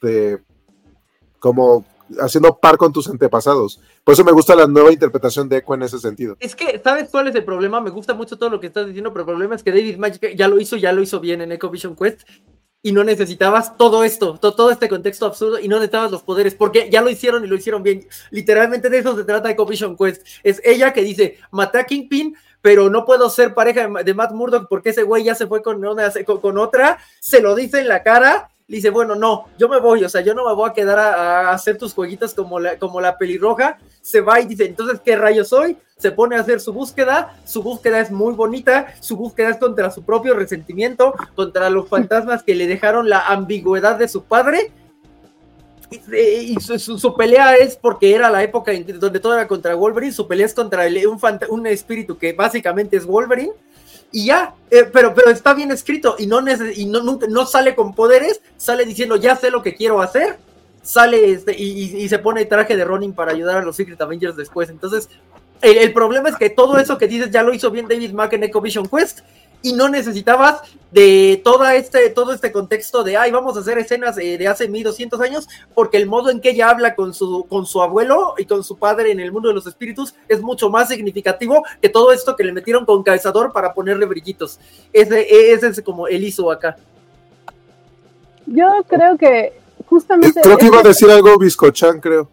como haciendo par con tus antepasados. Por eso me gusta la nueva interpretación de Echo en ese sentido. Es que, ¿sabes cuál es el problema? Me gusta mucho todo lo que estás diciendo, pero el problema es que David Magic ya lo hizo bien en Echo Vision Quest, y no necesitabas todo esto, todo este contexto absurdo, y no necesitabas los poderes, porque ya lo hicieron y lo hicieron bien. Literalmente de eso se trata Echo Vision Quest. Es ella que dice, maté a Kingpin, pero no puedo ser pareja de Matt Murdock porque ese güey ya se fue con otra, se lo dice en la cara. Le dice, bueno, no, yo me voy, o sea, yo no me voy a quedar a hacer tus jueguitos como la pelirroja. Se va y dice, entonces, ¿qué rayos soy? Se pone a hacer su búsqueda es muy bonita, su búsqueda es contra su propio resentimiento, contra los fantasmas que le dejaron la ambigüedad de su padre, y su pelea es porque era la época donde todo era contra Wolverine, su pelea es contra un espíritu que básicamente es Wolverine, y ya, pero está bien escrito y no sale con poderes, sale diciendo ya sé lo que quiero hacer, sale y se pone el traje de Ronin para ayudar a los Secret Avengers después. Entonces el problema es que todo eso que dices ya lo hizo bien David Mack en Echo Vision Quest, y no necesitabas de todo este contexto de vamos a hacer escenas de hace 1200 años, porque el modo en que ella habla con su abuelo y con su padre en el mundo de los espíritus es mucho más significativo que todo esto que le metieron con calzador para ponerle brillitos. Ese es como el ISO acá. Yo creo que justamente... Creo que iba a decir algo Biscochan, creo.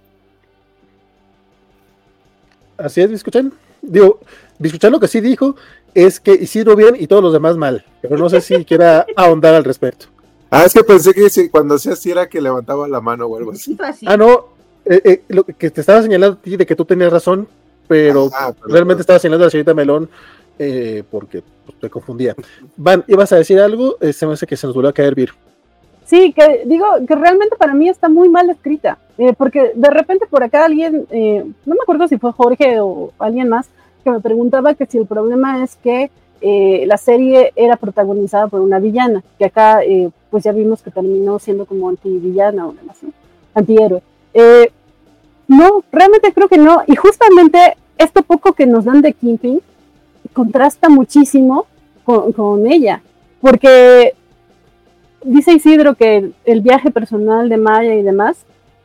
Así es, Biscochan. Digo, Biscochan lo que sí dijo es que hicieron bien y todos los demás mal, pero no sé si quiera ahondar al respecto. Es que pensé que cuando hacía así era que levantaba la mano o algo así. No, lo que te estaba señalando a ti de que tú tenías razón, pero realmente estaba señalando a la señorita Melón porque te confundía. Van, ¿ibas a decir algo? Se me hace que se nos volvió a caer Vir. Sí, que digo que realmente para mí está muy mal escrita, porque de repente por acá alguien, no me acuerdo si fue Jorge o alguien más, que me preguntaba que si el problema es que la serie era protagonizada por una villana, que acá pues ya vimos que terminó siendo como antivillana o demás, ¿no? Antihéroe. No, realmente creo que no, y justamente esto poco que nos dan de Kingpin contrasta muchísimo con ella, porque dice Isidro que el viaje personal de Maya y demás,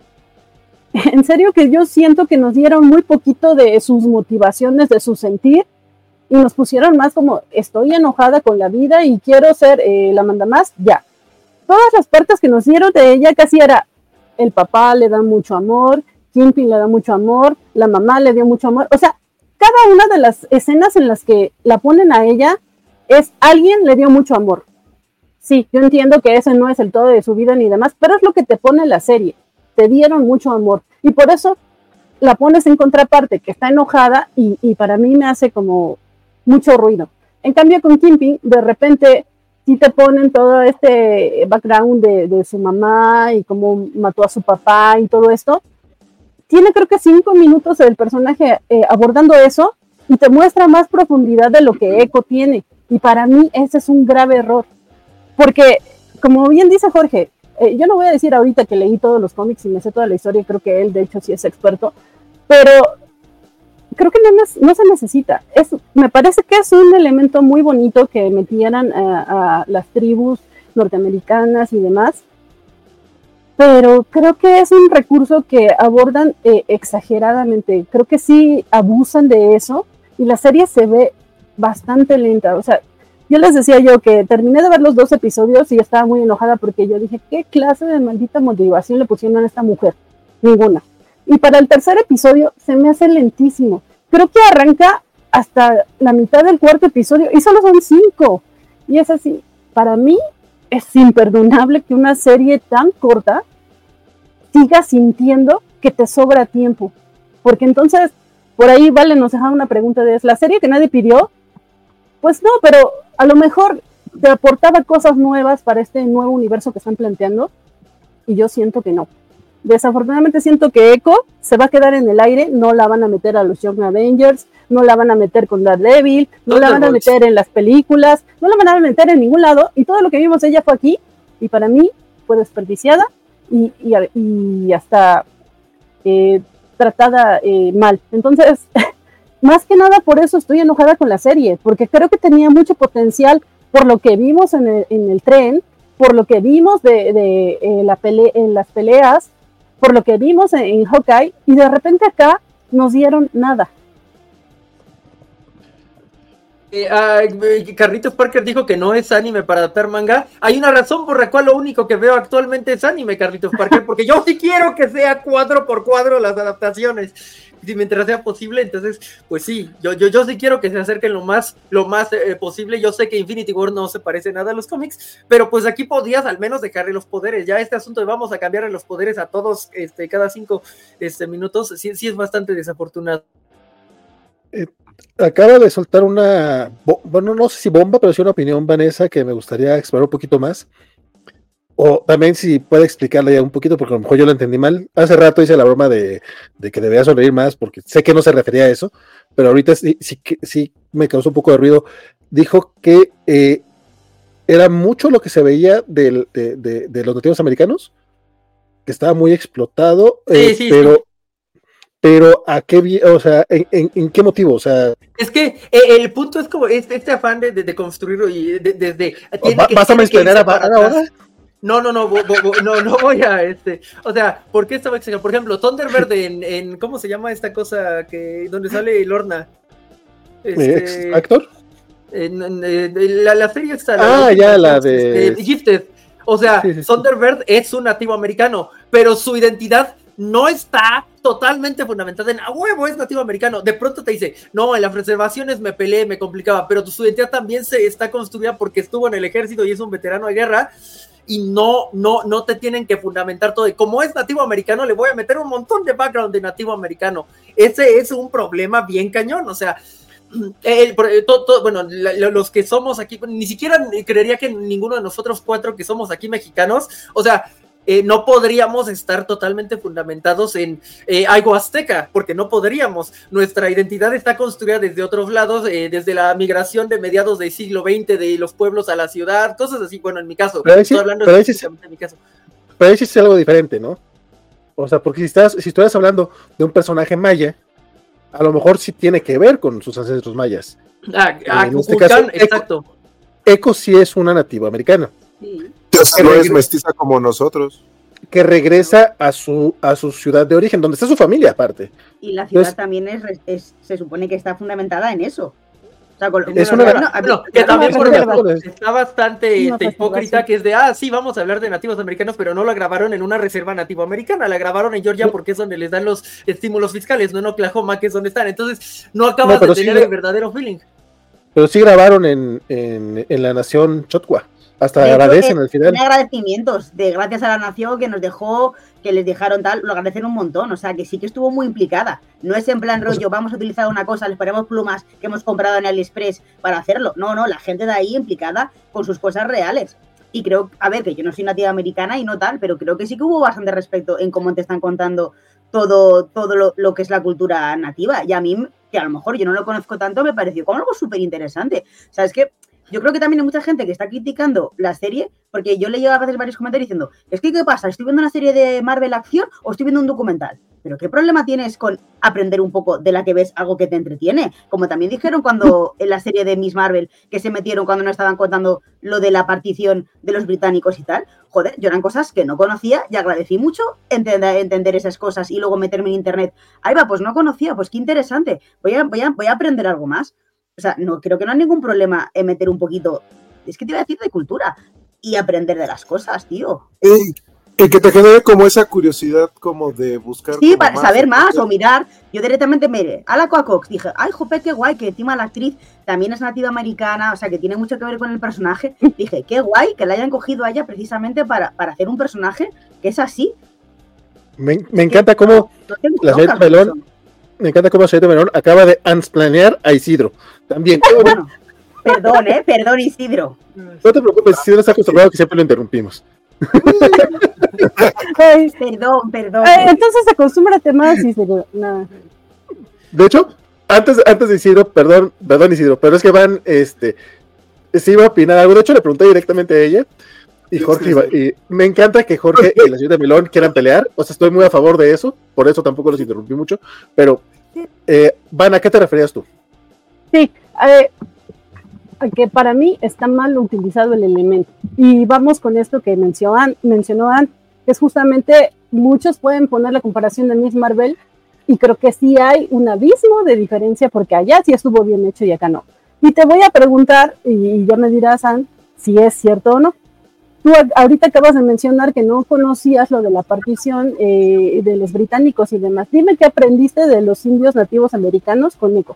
en serio que yo siento que nos dieron muy poquito de sus motivaciones, de su sentir, y nos pusieron más como, estoy enojada con la vida y quiero ser la mandamás, ya. Todas las partes que nos dieron de ella casi era, el papá le da mucho amor, Kingpin le da mucho amor, la mamá le dio mucho amor, o sea, cada una de las escenas en las que la ponen a ella es, alguien le dio mucho amor. Sí, yo entiendo que ese no es el todo de su vida ni demás, pero es lo que te pone la serie, te dieron mucho amor, y por eso la pones en contraparte, que está enojada, y para mí me hace como mucho ruido. En cambio con Kingpin, de repente sí te ponen todo este background de su mamá y cómo mató a su papá y todo esto. Tiene creo que 5 minutos el personaje abordando eso y te muestra más profundidad de lo que Echo tiene. Y para mí ese es un grave error. Porque, como bien dice Jorge, yo no voy a decir ahorita que leí todos los cómics y me sé toda la historia, creo que él de hecho sí es experto, pero creo que no se necesita. Me parece que es un elemento muy bonito que metieran a las tribus norteamericanas y demás, pero creo que es un recurso que abordan exageradamente. Creo que sí abusan de eso y la serie se ve bastante lenta. O sea, yo les decía yo que terminé de ver los 2 episodios y estaba muy enojada porque yo dije, ¿qué clase de maldita motivación le pusieron a esta mujer? Ninguna. Y para el 3er episodio se me hace lentísimo. Creo que arranca hasta la mitad del 4.º episodio y solo son 5. Y es así, para mí es imperdonable que una serie tan corta siga sintiendo que te sobra tiempo. Porque entonces, por ahí Vale nos deja una pregunta de, ¿es la serie que nadie pidió? Pues no, pero a lo mejor te aportaba cosas nuevas para este nuevo universo que están planteando y yo siento que no. Desafortunadamente siento que Echo se va a quedar en el aire, no la van a meter a los Young Avengers, no la van a meter con Daredevil, no la van a meter en las películas, no la van a meter en ningún lado, y todo lo que vimos ella fue aquí, y para mí fue desperdiciada y hasta tratada mal. Entonces, más que nada por eso estoy enojada con la serie, porque creo que tenía mucho potencial por lo que vimos en el tren, por lo que vimos en las peleas, por lo que vimos en Hawkeye, y de repente acá nos dieron nada. Carlitos Parker dijo que no es anime para adaptar manga. Hay una razón por la cual lo único que veo actualmente es anime, Carlitos Parker, porque yo sí quiero que sea cuadro por cuadro las adaptaciones, si mientras sea posible. Entonces, pues sí, yo sí quiero que se acerquen lo más posible. Yo sé que Infinity War no se parece nada a los cómics, pero pues aquí podías al menos dejarle los poderes. Ya este asunto de vamos a cambiarle los poderes a todos cada 5 minutos, sí es bastante desafortunado. Acaba de soltar bueno, no sé si bomba, pero sí una opinión, Vanessa, que me gustaría explorar un poquito más. O también si puede explicarla ya un poquito, porque a lo mejor yo lo entendí mal. Hace rato hice la broma de que debía sonreír más, porque sé que no se refería a eso, pero ahorita sí me causó un poco de ruido. Dijo que era mucho lo que se veía de los nativos americanos, que estaba muy explotado, sí. Pero ¿a qué, o sea, en qué motivo? O sea, es que el punto es como este afán de construirlo y desde ¿vas a mencionar ahora? No voy a o sea, ¿por qué estaba exagerando? Por ejemplo, Thunderbird en ¿cómo se llama esta cosa donde sale Lorna? ¿Actor? La serie está la de Gifted. O sea, sí. Thunderbird es un nativo americano, pero su identidad no está totalmente fundamentada en a huevo es nativo americano. De pronto te dice, no, en las reservaciones me peleé, me complicaba, pero su identidad también se está construida porque estuvo en el ejército y es un veterano de guerra, y no te tienen que fundamentar todo. Y como es nativo americano, le voy a meter un montón de background de nativo americano. Ese es un problema bien cañón. O sea, bueno, los que somos aquí, ni siquiera creería que ninguno de nosotros 4 que somos aquí mexicanos, o sea, no podríamos estar totalmente fundamentados en algo azteca, porque no podríamos. Nuestra identidad está construida desde otros lados, desde la migración de mediados del siglo XX de los pueblos a la ciudad, cosas así. Bueno, en mi caso, estoy hablando específicamente de mi caso. Pero ahí sí es algo diferente, ¿no? O sea, porque si estuvieras hablando de un personaje maya, a lo mejor sí tiene que ver con sus ancestros mayas. En este caso, exacto. Echo sí es una nativa americana. Sí. No es mestiza como nosotros. Que regresa a su ciudad de origen, donde está su familia aparte. Y la ciudad también se supone que está fundamentada en eso. O sea, que también está bastante hipócrita, que es de, sí, vamos a hablar de nativos americanos, pero no la grabaron en una reserva nativo americana, la grabaron en Georgia porque es donde les dan los estímulos fiscales, no en Oklahoma, que es donde están. Entonces, no acabas de tener el verdadero feeling. Pero sí grabaron en la nación Choctaw. Hasta agradecen al final. Agradecimientos de gracias a la nación que nos dejó, que les dejaron tal, lo agradecen un montón. O sea, que sí que estuvo muy implicada. No es en plan rollo, vamos a utilizar una cosa, les ponemos plumas que hemos comprado en AliExpress para hacerlo. No, la gente de ahí implicada con sus cosas reales. Y creo, a ver, que yo no soy nativa americana y no tal, pero creo que sí que hubo bastante respeto en cómo te están contando todo lo que es la cultura nativa. Y a mí, que a lo mejor yo no lo conozco tanto, me pareció como algo súper interesante. O sea, es que yo creo que también hay mucha gente que está criticando la serie, porque yo le llevo a veces varios comentarios diciendo, es que ¿qué pasa? ¿Estoy viendo una serie de Marvel acción o estoy viendo un documental? ¿Pero qué problema tienes con aprender un poco de la que ves algo que te entretiene? Como también dijeron cuando en la serie de Miss Marvel, que se metieron cuando nos estaban contando lo de la partición de los británicos y tal. Joder, yo eran cosas que no conocía y agradecí mucho entender esas cosas y luego meterme en internet. Ahí va, pues no conocía, pues qué interesante. Voy a aprender algo más. O sea, no creo que no hay ningún problema en meter un poquito, es que te iba a decir, de cultura y aprender de las cosas, tío. Y que te genere como esa curiosidad como de buscar. Sí, para saber más o mirar. Yo directamente miré a la Cox, dije, ay, jope, qué guay, que encima la actriz también es nativa americana, o sea, que tiene mucho que ver con el personaje. Dije, qué guay que la hayan cogido a ella precisamente para hacer un personaje que es así. Me encanta cómo la señorita Melón. Me encanta cómo Señorita Melón acaba de ansplanear a Isidro. También. Bueno, perdón, Isidro. No te preocupes, Isidro está acostumbrado que siempre lo interrumpimos. Perdón. Entonces acostúmbrate más, Isidro. No. De hecho, antes de Isidro, perdón Isidro, pero es que se iba a opinar algo. De hecho, le pregunté directamente a ella. Y Jorge y me encanta que Jorge y la señorita Melón quieran pelear. O sea, estoy muy a favor de eso. Por eso tampoco los interrumpí mucho. Pero, Van, ¿a qué te referías tú? Sí, que para mí está mal utilizado el elemento. Y vamos con esto que mencionó Ann, que es justamente, muchos pueden poner la comparación de Miss Marvel, y creo que sí hay un abismo de diferencia, porque allá sí estuvo bien hecho y acá no. Y te voy a preguntar, y ya me dirás, Ann, si es cierto o no. Tú ahorita acabas de mencionar que no conocías lo de la partición de los británicos y demás. Dime qué aprendiste de los indios nativos americanos con Echo.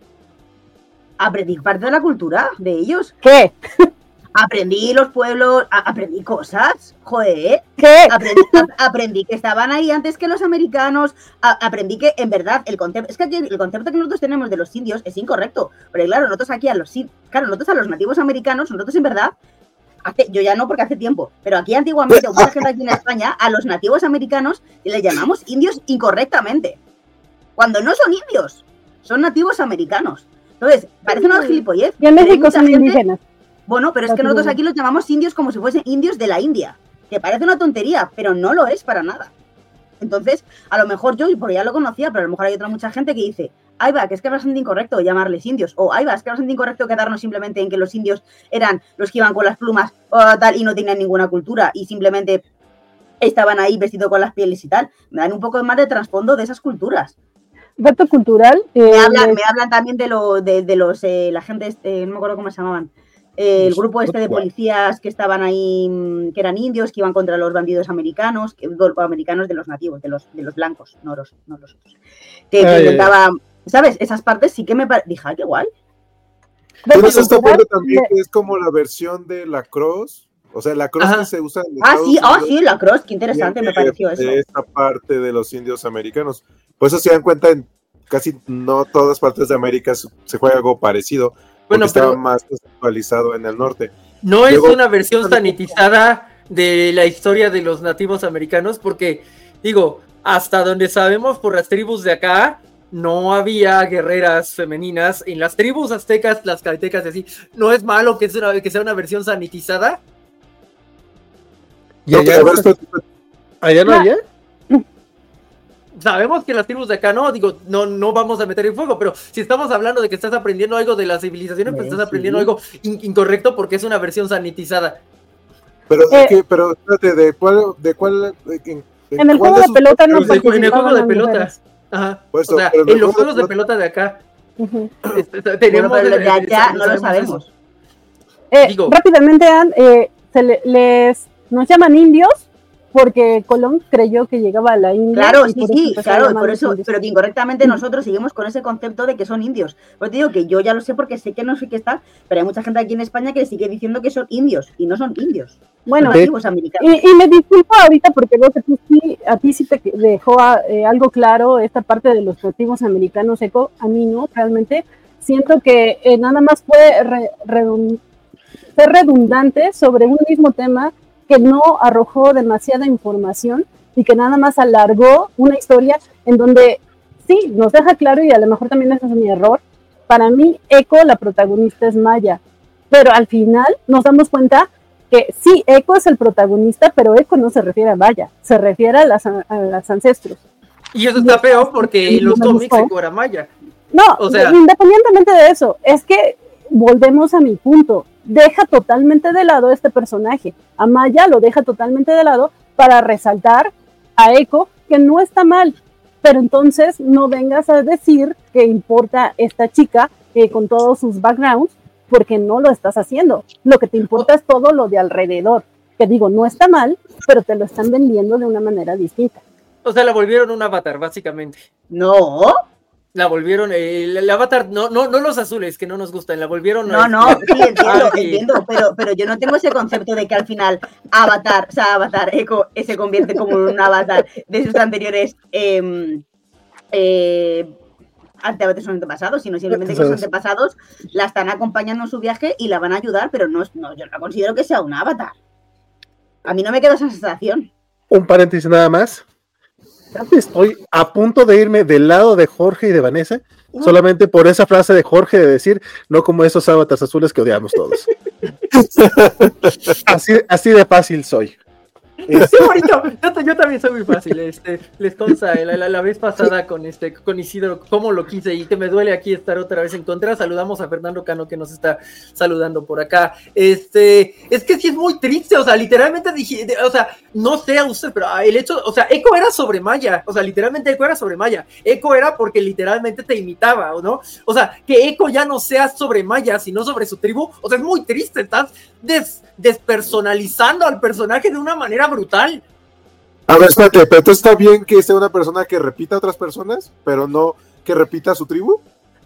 Aprendí parte de la cultura de ellos. ¿Qué? Aprendí los pueblos, aprendí cosas, joder. ¿Qué? Aprendí que estaban ahí antes que los americanos, aprendí que en verdad el concepto, es que aquí el concepto que nosotros tenemos de los indios es incorrecto, porque claro, nosotros aquí nosotros a los nativos americanos, nosotros en verdad, yo ya no porque hace tiempo, pero aquí antiguamente, mucha gente aquí en España, a los nativos americanos les llamamos indios incorrectamente, cuando no son indios, son nativos americanos. Entonces, parece una gilipollez. Y en México son indígenas. Bueno, pero es que nosotros aquí los llamamos indios como si fuesen indios de la India, que parece una tontería, pero no lo es para nada. Entonces, a lo mejor yo, porque ya lo conocía, pero a lo mejor hay otra mucha gente que dice, ahí va, que es que es bastante incorrecto llamarles indios, o ahí va, es que es bastante incorrecto quedarnos simplemente en que los indios eran los que iban con las plumas o tal y no tenían ninguna cultura y simplemente estaban ahí vestidos con las pieles y tal. Me dan un poco más de trasfondo de esas culturas. Dato cultural. Me hablan también de los la gente, no me acuerdo cómo se llamaban, el grupo de policías que estaban ahí, que eran indios, que iban contra los bandidos americanos, americanos de los nativos, de los blancos, no los otros. Que intentaban, ¿sabes? Esas partes sí que me dije, qué guay. ¿Tienes esta parte también que es como la versión de la Cross? O sea, la Cross que se usa en Estados Unidos, sí, la Cross, qué interesante me pareció eso. Esta parte de los indios americanos. Por eso se dan cuenta, en casi no todas partes de América se juega algo parecido. Bueno, pero estaba más actualizado en el norte. No es una versión sanitizada de la historia de los nativos americanos, porque, digo, hasta donde sabemos por las tribus de acá, no había guerreras femeninas. En las tribus aztecas, las caltecas y así, ¿no es malo que sea una versión sanitizada? ¿Y allá no había? Sabemos que las tribus de acá no vamos a meter en fuego, pero si estamos hablando de que estás aprendiendo algo de las civilizaciones, pues estás aprendiendo algo incorrecto porque es una versión sanitizada. Pero, pero espérate, en el juego de pelota no en el juego de pelota. Ajá. Pues, o sea, en los juegos de pelota de acá. Tenemos pero de allá no lo sabemos. Rápidamente, nos llaman indios porque Colón creyó que llegaba a la India. Claro, sí, claro, por eso, pero que incorrectamente nosotros seguimos con ese concepto de que son indios. Pues te digo que yo ya lo sé porque sé que no sé qué está, pero hay mucha gente aquí en España que sigue diciendo que son indios y no son indios. Bueno, nativos americanos. Y me disculpo ahorita porque veo que a ti sí te dejó algo claro esta parte de los nativos americanos, Eco. A mí no, realmente siento que nada más puede ser redundante sobre un mismo tema que no arrojó demasiada información y que nada más alargó una historia en donde sí, nos deja claro, y a lo mejor también ese es mi error, para mí Eco, la protagonista, es Maya, pero al final nos damos cuenta que sí, Eco es el protagonista, pero Eco no se refiere a Maya, se refiere a las ancestros. Y eso está feo porque en los cómics Eco era Maya. No, o sea, independientemente de eso, es que volvemos a mi punto. Deja totalmente de lado este personaje. A Maya lo deja totalmente de lado para resaltar a Eco que no está mal. Pero entonces no vengas a decir que importa esta chica con todos sus backgrounds, porque no lo estás haciendo. Lo que te importa es todo lo de alrededor. Que digo, no está mal, pero te lo están vendiendo de una manera distinta. O sea, la volvieron un avatar, básicamente. No. La volvieron, el avatar, no los azules que no nos gustan, la volvieron. Sí, entiendo, pero yo no tengo ese concepto de que al final Avatar, Eco se convierte como un avatar de sus anteriores antepasados, sino simplemente que sus antepasados la están acompañando en su viaje y la van a ayudar, pero no, yo no considero que sea un avatar. A mí no me queda esa sensación. Un paréntesis nada más. Estoy a punto de irme del lado de Jorge y de Vanessa, solamente por esa frase de Jorge de decir, no como esos avatars azules que odiamos todos. así de fácil soy. Sí, bonito. Yo también soy muy fácil. Les consta la vez pasada con Isidro cómo lo quise, y que me duele aquí estar otra vez en contra. Saludamos a Fernando Cano que nos está saludando por acá. Es que sí es muy triste, o sea, literalmente dije, o sea, no sé a usted, pero el hecho, o sea, Eco era sobre Maya, o sea, literalmente Eco era sobre Maya. Eco era porque literalmente te imitaba, ¿no? O sea, que Eco ya no sea sobre Maya, sino sobre su tribu, o sea, es muy triste, estás despersonalizando al personaje de una manera brutal. A ver, espérate, pero entonces está bien que sea una persona que repita a otras personas, pero no que repita a su tribu.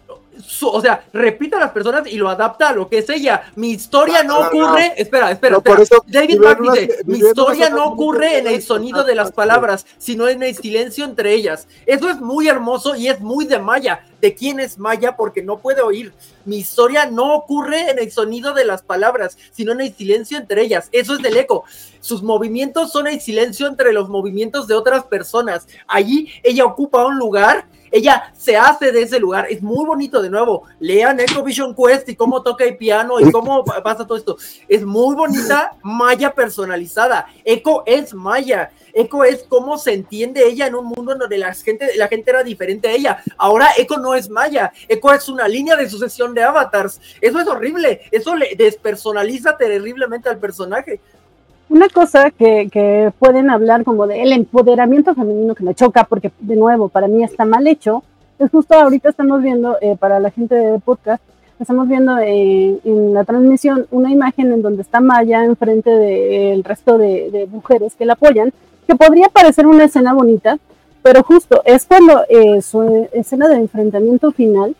O sea, repita a las personas y lo adapta a lo que es ella. Mi historia no ocurre. Espera. David Mack dice: mi historia no ocurre en el sonido de las palabras, sino en el silencio entre ellas. Eso es muy hermoso y es muy de Maya. ¿De quién es Maya? Porque no puede oír. Mi historia no ocurre en el sonido de las palabras, sino en el silencio entre ellas. Eso es del Eco. Sus movimientos son el silencio entre los movimientos de otras personas. Allí ella ocupa un lugar. Ella se hace de ese lugar. Es muy bonito, de nuevo. Lean Echo Vision Quest y cómo toca el piano y cómo pasa todo esto. Es muy bonita Maya personalizada. Echo es Maya. Echo es cómo se entiende ella en un mundo en donde la gente era diferente a ella. Ahora Echo no es Maya. Echo es una línea de sucesión de avatars. Eso es horrible. Eso le despersonaliza terriblemente al personaje. Una cosa que pueden hablar como del empoderamiento femenino que me choca, porque de nuevo para mí está mal hecho, es justo ahorita estamos viendo, para la gente de podcast, estamos viendo en la transmisión una imagen en donde está Maya enfrente del resto de mujeres que la apoyan, que podría parecer una escena bonita, pero justo es cuando su escena de enfrentamiento final,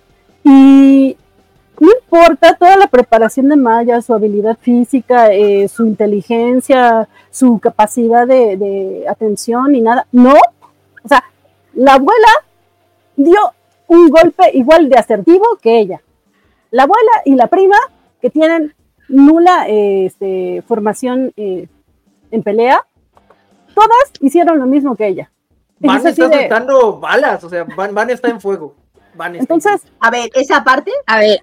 y no importa toda la preparación de Maya, su habilidad física, su inteligencia, su capacidad de atención y nada. No, o sea, la abuela dio un golpe igual de asertivo que ella. La abuela y la prima, que tienen nula formación en pelea, todas hicieron lo mismo que ella. Van está soltando balas, o sea, Van está en fuego. Entonces, a ver, esa parte. A ver.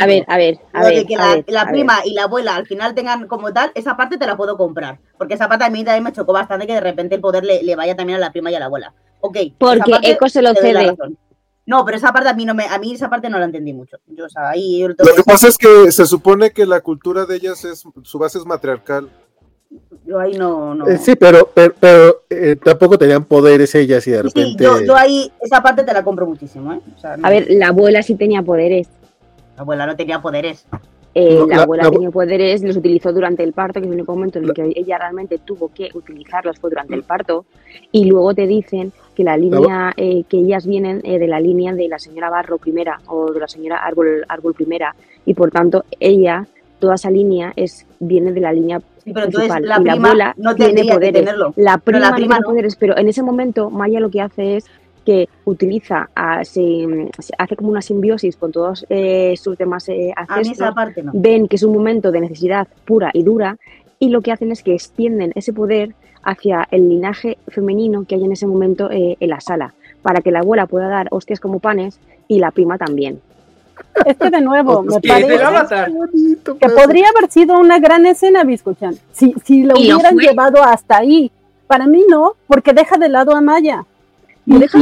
De que la prima y la abuela al final tengan como tal, esa parte te la puedo comprar. Porque esa parte a mí también me chocó bastante que de repente el poder le vaya también a la prima y a la abuela. Ok. Porque Echo se lo cede. No, pero esa parte a mí esa parte no la entendí mucho. Yo, o sea, ahí yo lo que pasa es que se supone que la cultura de ellas su base es matriarcal. Yo ahí no. Sí, pero tampoco tenían poderes ellas y de repente. Sí, yo ahí esa parte te la compro muchísimo, ¿eh? O sea, no. A ver, la abuela sí tenía poderes. La abuela no tenía poderes. La abuela tenía poderes, los utilizó durante el parto, que es el único momento en el que ella realmente tuvo que utilizarlos fue durante el parto. Y luego te dicen que la línea, que ellas vienen de la línea de la señora Barro primera o de la señora Árbol primera. Y por tanto, ella, toda esa línea viene de la línea. Sí, pero principal. Entonces la abuela no tiene poderes. La prima no tiene poderes, pero en ese momento Maya lo que hace es que utiliza, se hace como una simbiosis con todos sus demás ancestros. Ven que es un momento de necesidad pura y dura y lo que hacen es que extienden ese poder hacia el linaje femenino que hay en ese momento en la sala, para que la abuela pueda dar hostias como panes y la prima también. Es que de nuevo, me parece que podría haber sido una gran escena, Biscochan, si lo hubieran llevado hasta ahí. Para mí no, porque deja de lado a Maya. Y eso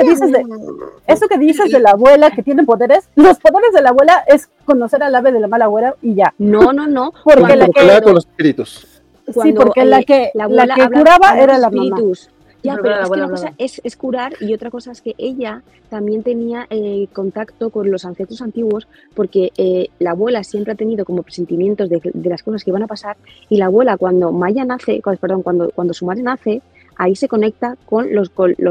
que dices de la abuela que tiene poderes, los poderes de la abuela es conocer al ave de la mala abuela y ya. No. Porque la que con los espíritus. Sí, porque la que curaba era la mamá. Ya, pero es que una cosa es curar y otra cosa es que ella también tenía contacto con los ancestros antiguos porque la abuela siempre ha tenido como presentimientos de las cosas que van a pasar y la abuela cuando cuando su madre nace, ahí se conecta con los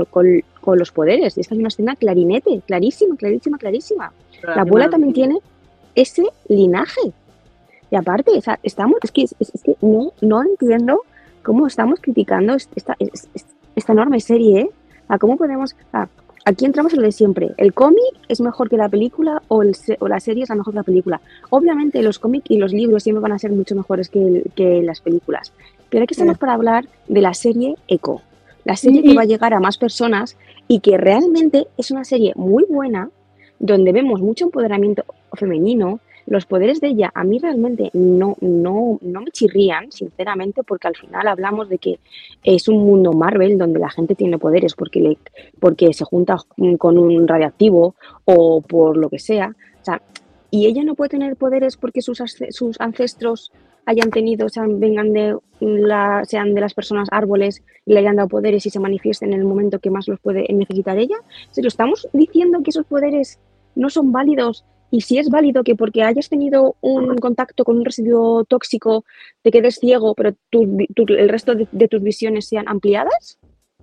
poderes. Esta es una escena clarísima. La abuela también tiene ese linaje. Y aparte, o sea, es que no entiendo cómo estamos criticando esta enorme serie, ¿eh? ¿A cómo podemos...? Aquí entramos en lo de siempre. ¿El cómic es mejor que la película o la serie es la mejor que la película? Obviamente los cómics y los libros siempre van a ser mucho mejores que las películas. Pero aquí estamos para hablar de la serie Echo. La serie que va a llegar a más personas y que realmente es una serie muy buena, donde vemos mucho empoderamiento femenino. Los poderes de ella a mí realmente no me chirrían, sinceramente, porque al final hablamos de que es un mundo Marvel donde la gente tiene poderes porque se junta con un radiactivo o por lo que sea. O sea, y ella no puede tener poderes porque sus ancestros hayan tenido, sean de las personas árboles y le hayan dado poderes y se manifiesten en el momento que más los puede necesitar ella. ¿Se lo estamos diciendo que esos poderes no son válidos? Y si es válido que porque hayas tenido un contacto con un residuo tóxico te quedes ciego, pero el resto de tus visiones sean ampliadas.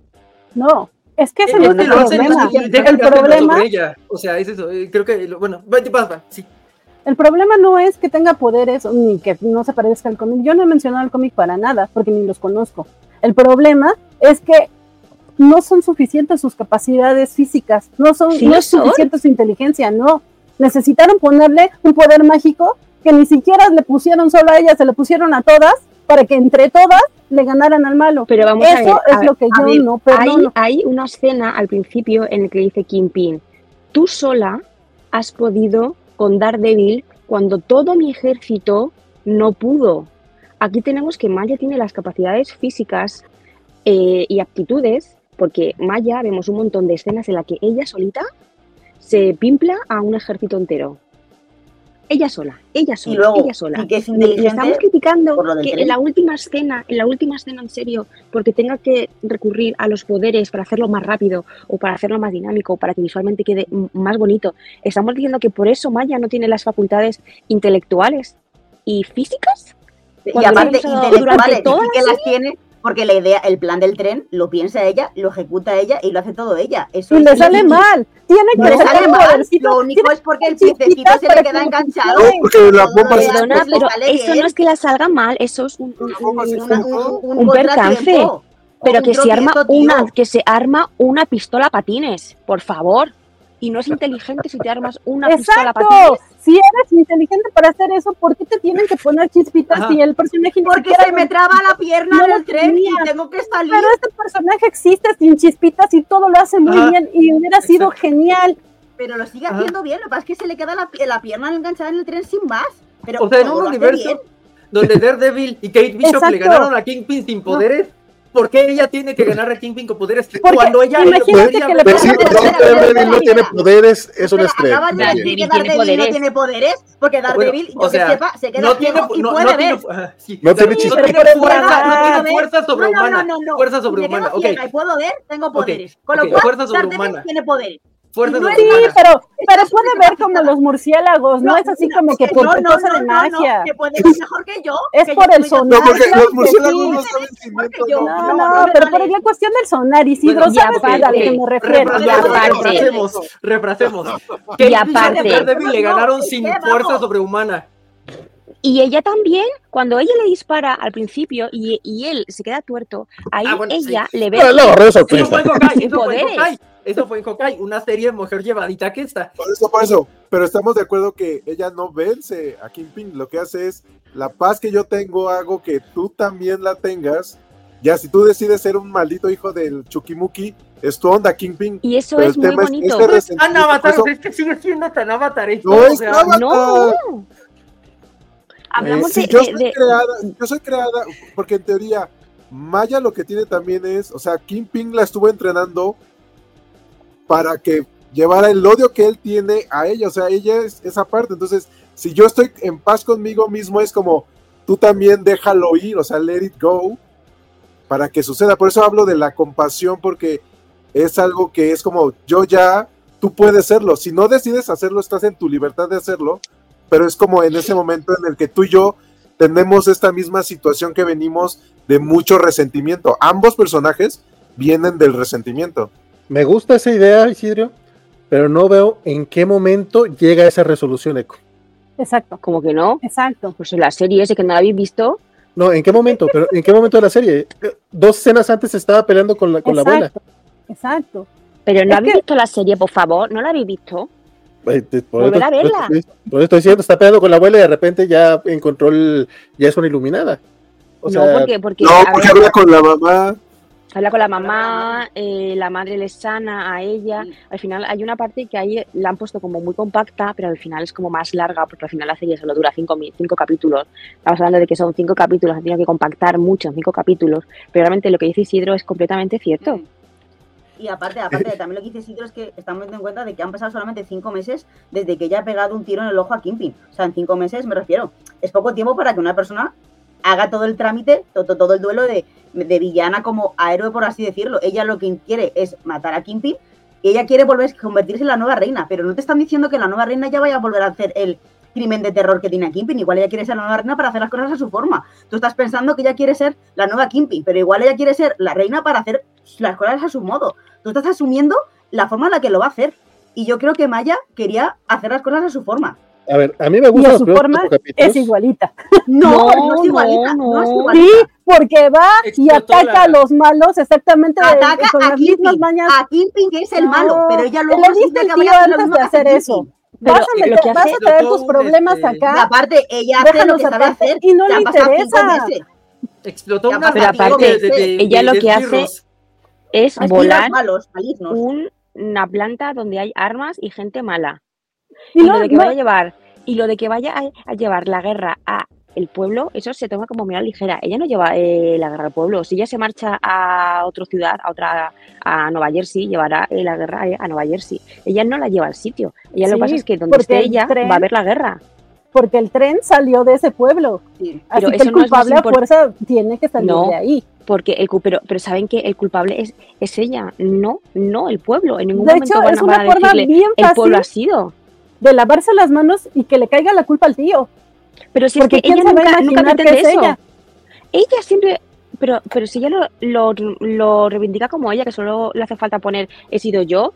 No, es que ese no es el problema. El problema, o sea, es eso. Creo que, bueno, sí. El problema no es que tenga poderes ni que no se parezca al cómic. Yo no he mencionado el cómic para nada, porque ni los conozco. El problema es que no son suficientes sus capacidades físicas, no es suficiente su inteligencia, no. Necesitaron ponerle un poder mágico que ni siquiera le pusieron solo a ella, se lo pusieron a todas para que entre todas le ganaran al malo. Pero vamos a ver, eso es lo que yo no perdono. Hay una escena al principio en la que dice Kingpin, tú sola has podido con Daredevil cuando todo mi ejército no pudo. Aquí tenemos que Maya tiene las capacidades físicas y aptitudes, porque Maya vemos un montón de escenas en las que ella solita se pimpla a un ejército entero. Ella sola. Y que es le estamos criticando que en la última escena en serio, porque tenga que recurrir a los poderes para hacerlo más rápido o para hacerlo más dinámico, para que visualmente quede más bonito. Estamos diciendo que por eso Maya no tiene las facultades intelectuales y físicas. Y aparte intelectuales, que las tiene. Porque la idea, el plan del tren, lo piensa ella, lo ejecuta ella y lo hace todo ella. Eso y le sale mal. Tiene que sale mal. Lo único es porque el piececito se le queda enganchado. No, porque la bomba perdona, pero eso no es que la salga mal, eso es un percance. Pero que se arma una pistola a patines, por favor. y no es inteligente si te armas una pistola para Exacto. Si eres inteligente para hacer eso, ¿por qué te tienen que poner chispitas Ajá. si el personaje ni Porque siquiera se me traba la pierna No en lo el tren y tenía. tengo que salir. Pero este personaje existe sin chispitas y todo lo hace muy Ajá. bien y hubiera sido genial. Pero lo sigue Ajá. haciendo bien, lo que pasa es que se le queda la pierna enganchada en el tren sin más. Pero O sea, en todo un lo hace universo bien. donde Daredevil y Kate Bishop le Exacto. ganaron a Kingpin sin poderes, ¿por qué ella tiene que ganar a Kingpin con poderes? Porque Cuando ella imagínate podría que le haber- Decir Espera, que espera, Daredevil no espera. tiene poderes es un Pero estrés. acabas de decir que Daredevil tiene Daredevil no poderes. tiene poderes, porque Daredevil, Bueno, o yo que sea, sepa, se queda no tiene, ciego y no, puede no ver. tiene, sí, No o sea, tiene no chispa. tiene Pero fuerza, no tiene ver. fuerza sobrehumana. No. Fuerza Si me sobrehumana, quedo ok. ciega y puedo ver, tengo poderes. Con lo ok, cual, fuerza Daredevil sobrehumana. tiene poderes. Fuerza Y no es Sí, sobrehumana. pero puede ver como los murciélagos, no es así como que por cosa de magia. que puede ver mejor que yo. Es que por yo el soy sonar. No, porque claro los que murciélagos sí. no saben si miento o yo. no. No, pero por la cuestión del sonar, Isidro, Bueno, ¿sabes y a lo que aparte- me refiero? Y aparte- Refrasemos. Y Kate Bishop aparte- y Daredevil le ganaron No, sin es que fuerza vamos. sobrehumana. Y ella también, cuando ella le dispara al principio y él se queda tuerto, ahí Bueno, ella sí. le ve No, no, Eso sorpresa. fue en Hawkeye, Sin eso fue en poderes. Hawkeye. Eso fue en Hawkeye, una serie mujer llevadita que está. Por eso. Pero estamos de acuerdo que ella no vence a Kingpin. Lo que hace es la paz que yo tengo, hago que tú también la tengas. Ya, si tú decides ser un maldito hijo del Chukimuki, es tu onda, Kingpin. y eso Pero es el muy tema es bonito. este resentimiento, Tan avatar, por eso- o sea, es que sigue siendo tan avatar esto. No o es sea, Avatar. No. Hablamos Sí, de, yo de- soy de- creada, porque en teoría, Maya lo que tiene también es, o sea, Kingpin la estuvo entrenando para que llevara el odio que él tiene a ella, o sea, ella es esa parte. Entonces, si yo estoy en paz conmigo mismo, es como, tú también déjalo ir, o sea, let it go, para que suceda. Por eso hablo de la compasión, porque es algo que es como, tú puedes hacerlo. Si no decides hacerlo, estás en tu libertad de hacerlo, pero es como en ese momento en el que tú y yo tenemos esta misma situación que venimos de mucho resentimiento. Ambos personajes vienen del resentimiento. Me gusta esa idea, Isidro, pero no veo en qué momento llega esa resolución, Eco. Exacto, como que no. exacto. Pues la serie ese que no la habéis visto, No, ¿en qué momento? Pero ¿en qué momento de la serie? 2 escenas antes estaba peleando con la abuela. Exacto. pero no Es habéis que- visto la serie, por favor, no la habéis visto. Volver a verla. Por eso estoy diciendo, está peleando con la abuela y de repente ya encontró ya es una iluminada. O No, sea, porque No, a porque ver, habla con la mamá. habla con la mamá, la madre le sana a ella. Al final hay una parte que ahí la han puesto como muy compacta, pero al final es como más larga, porque al final la serie solo dura 5 capítulos. Estamos hablando de que son 5 capítulos, han tenido que compactar mucho en 5 capítulos, pero realmente lo que dice Isidro es completamente cierto. Y aparte también lo que dice Isidro es que estamos teniendo en cuenta de que han pasado solamente 5 meses desde que ella ha pegado un tiro en el ojo a Kingpin. O sea, en 5 meses me refiero. Es poco tiempo para que una persona haga todo el trámite, todo el duelo de villana como a héroe, por así decirlo. Ella lo que quiere es matar a Kingpin y ella quiere volver a convertirse en la nueva reina, pero no te están diciendo que la nueva reina ya vaya a volver a hacer el crimen de terror que tiene a Kingpin. Igual ella quiere ser la nueva reina para hacer las cosas a su forma. Tú estás pensando que ella quiere ser la nueva Kingpin, pero igual ella quiere ser la reina para hacer las cosas a su modo. Tú estás asumiendo la forma en la que lo va a hacer. Y yo creo que Maya quería hacer las cosas a su forma. a ver, a mí me Y gustan a los su primeros forma 4 capítulos. es igualita. No es igualita. No es igualita. Sí, porque va y Explotó ataca a los malos exactamente Ataca con a las mismas Kingpin, mañas. a Kingpin que es el malo, pero ella luego le resulta diste el que tío vaya a hacer lo antes mismo de que hace hacer Kingpin. eso. Pero Vas a, lo que vas hace- a traer tus Explotó problemas un, Y acá. aparte, ella hace lo Déjanos que sabe aparte, hacer. y no Ya le han pasado 5 interesa. meses. explotó Ya una pasa, Pero aparte, ella lo que hace esbirros. es Esbirros volar malos, malignos. una planta donde hay armas y gente mala. Y Y no, lo de que no- vaya a llevar, y lo de que vaya a llevar la guerra a el pueblo, eso se toma como muy a la ligera. Ella no lleva la guerra al pueblo. Si ella se marcha a otra ciudad, a Nueva Jersey, llevará la guerra a Nueva Jersey. Ella no la lleva al sitio. Ella lo Sí, que pasa es que donde porque esté el ella tren- va a ver la guerra. porque el tren salió de ese pueblo. Sí. Así Pero que eso el no es más culpable a fuerza tiene que salir No. de ahí. Porque pero saben que el culpable es ella, no el pueblo. En ningún De momento hecho, van es a una forma decirle bien el pueblo ha fácil sido. de lavarse las manos y que le caiga la culpa al tío. Pero si es Porque que quién ella se va a nunca imaginar que pretende es eso. ella. Ella siempre, pero si ella lo reivindica como ella, que solo le hace falta poner he sido yo,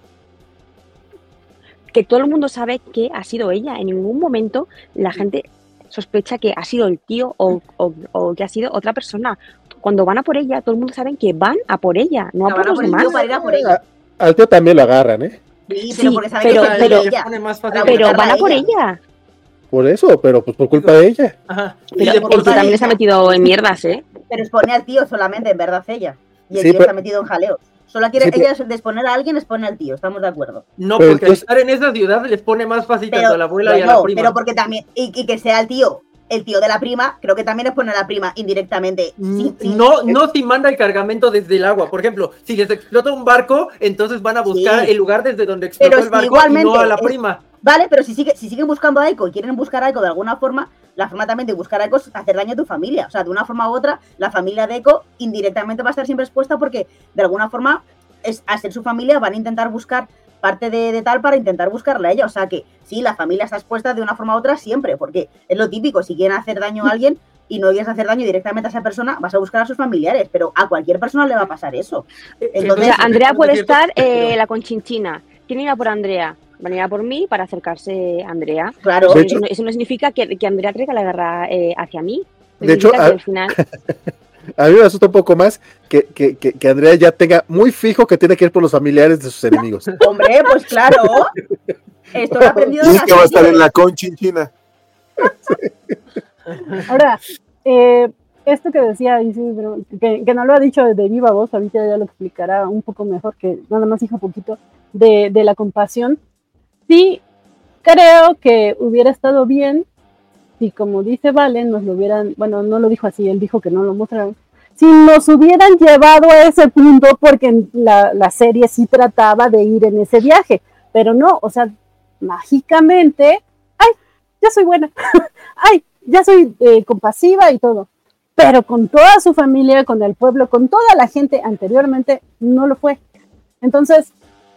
que todo el mundo sabe que ha sido ella. En ningún momento la gente sospecha que ha sido el tío o que ha sido otra persona. Cuando van a por ella, todo el mundo sabe que van a por ella, no a La por van a los por el demás. tío para ir a por ella. Al tío también lo agarran, ¿eh? Sí, Sí, pero porque sabe pero- que es pero- ella. pone más fácil. Para Pero buscarla van a por ella. ella. Por eso, pero pues por culpa de ella. Ajá. Y Pero de el por tío culpa de también se ha ella. metido en mierdas, ¿eh? Pero expone al tío solamente, en verdad, ella. Y el Sí, tío pero- está metido en jaleo. Solo quiere Sí, pero- ella de exponer a alguien, expone al tío, estamos de acuerdo. No, Pero porque el al tío- estar en esa ciudad les pone más fácil Pero, tanto a la abuela y a la bueno, prima. pero porque también, y que sea el tío de la prima, creo que también expone a la prima indirectamente. Sí, sí. No si manda el cargamento desde el agua. Por ejemplo, si les explota un barco, entonces van a buscar Sí. el lugar desde donde explotó Pero el si barco y igualmente no a la es- prima. Vale, pero si siguen buscando a Eiko y quieren buscar a Eiko de alguna forma, la forma también de buscar a Eiko es hacer daño a tu familia. O sea, de una forma u otra, la familia de Eiko indirectamente va a estar siempre expuesta porque de alguna forma, a ser su familia, van a intentar buscar parte de tal para intentar buscarla a ella. O sea que sí, la familia está expuesta de una forma u otra siempre, porque es lo típico, si quieren hacer daño a alguien y no quieres hacer daño directamente a esa persona, vas a buscar a sus familiares, pero a cualquier persona le va a pasar eso. O Entonces, sea, Andrea puede es cierto, estar pero- la conchinchina. ¿Quién irá por Andrea? Van a ir a por mí para acercarse a Andrea. claro, De Eso, hecho- eso no significa que Andrea traiga la guerra hacia mí. De hecho, Significa que al final. A mí me asusta un poco más que Andrea ya tenga muy fijo que tiene que ir por los familiares de sus enemigos. hombre, pues claro. Esto lo he aprendido de Y la que va a estar serie. en la conchinchina. Ahora, esto que decía Isidro, que no lo ha dicho de viva voz, ahorita ya lo explicará un poco mejor, que nada más dijo poquito, de la compasión. Sí, creo que hubiera estado bien si, como dice Valen, nos lo hubieran, bueno, no lo dijo así, él dijo que no lo mostraron, si nos hubieran llevado a ese punto, porque la serie sí trataba de ir en ese viaje, pero no, o sea, mágicamente, ay, ya soy buena, ay, ya soy compasiva y todo, pero con toda su familia, con el pueblo, con toda la gente anteriormente, no lo fue. Entonces,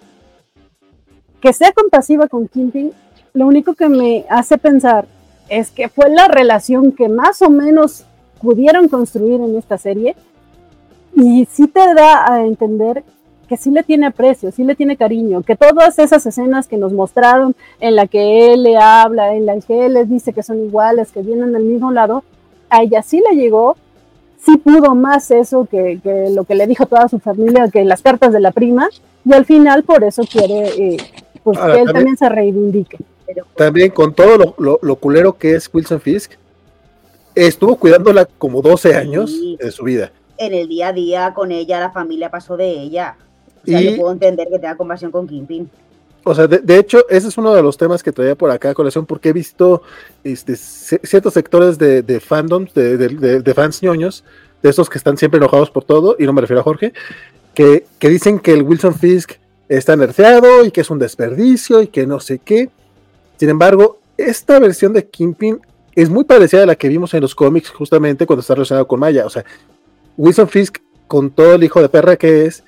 que sea compasiva con Kingpin, lo único que me hace pensar es que fue la relación que más o menos pudieron construir en esta serie, y sí te da a entender que sí le tiene aprecio, sí le tiene cariño, que todas esas escenas que nos mostraron en la que él le habla, en la que él les dice que son iguales, que vienen del mismo lado, a ella sí le llegó, sí pudo más eso que lo que le dijo toda su familia, que las cartas de la prima, y al final por eso quiere pues Ahora, que él también- también se reivindique. Pero, También con todo lo culero que es Wilson Fisk, estuvo cuidándola como 12 años Sí. de su vida. en el día a día con ella, la familia pasó de ella. O sea, Y- yo puedo entender que tenga compasión con Kingpin. O sea, de hecho, ese es uno de los temas que traía por acá a colección, porque he visto ciertos sectores de fandoms, de fans ñoños, de esos que están siempre enojados por todo, y no me refiero a Jorge, que dicen que el Wilson Fisk está nerfeado y que es un desperdicio y que no sé qué. Sin embargo, esta versión de Kingpin es muy parecida a la que vimos en los cómics, justamente cuando está relacionado con Maya. O sea, Wilson Fisk, con todo el hijo de perra que es,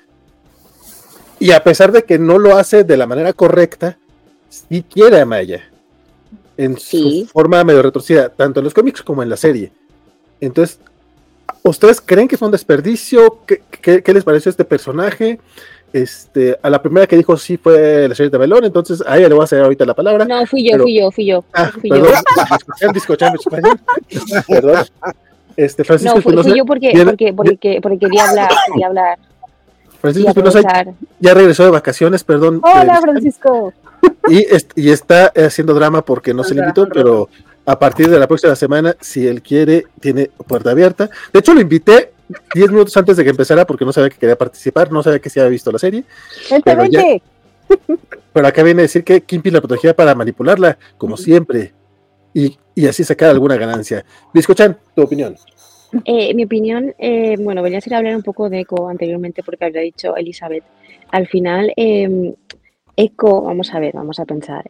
y a pesar de que no lo hace de la manera correcta, sí quiere a Maya en Sí. su forma medio retorcida, tanto en los cómics como en la serie. Entonces, ¿ustedes creen que fue un desperdicio? ¿Qué les pareció este personaje? A la primera que dijo sí fue la señorita Melón, entonces a ella le voy a hacer ahorita la palabra. No, fui yo, Pero- fui yo. Ah, fui perdón, yo. discochan, perdón. Francisco No, fui Espinosa, yo porque quería hablar y Francisco Espinosa aprovechar. ya regresó de vacaciones, perdón. Hola, Francisco. Y está haciendo drama porque no Con se le invitó, corazón pero a partir de la próxima semana, si él quiere, tiene puerta abierta. De hecho, lo invité 10 minutos antes de que empezara porque no sabía que quería participar, no sabía que se había visto la serie, Vente, Pero ya- vente. pero acá viene a decir que Kingpin la protegía para manipularla, como siempre, y así sacar alguna ganancia. Biscochan, tu opinión. Mi opinión, bueno, venía a ser hablar un poco de Echo anteriormente porque había dicho Elizabeth. Al final, Echo, vamos a pensar.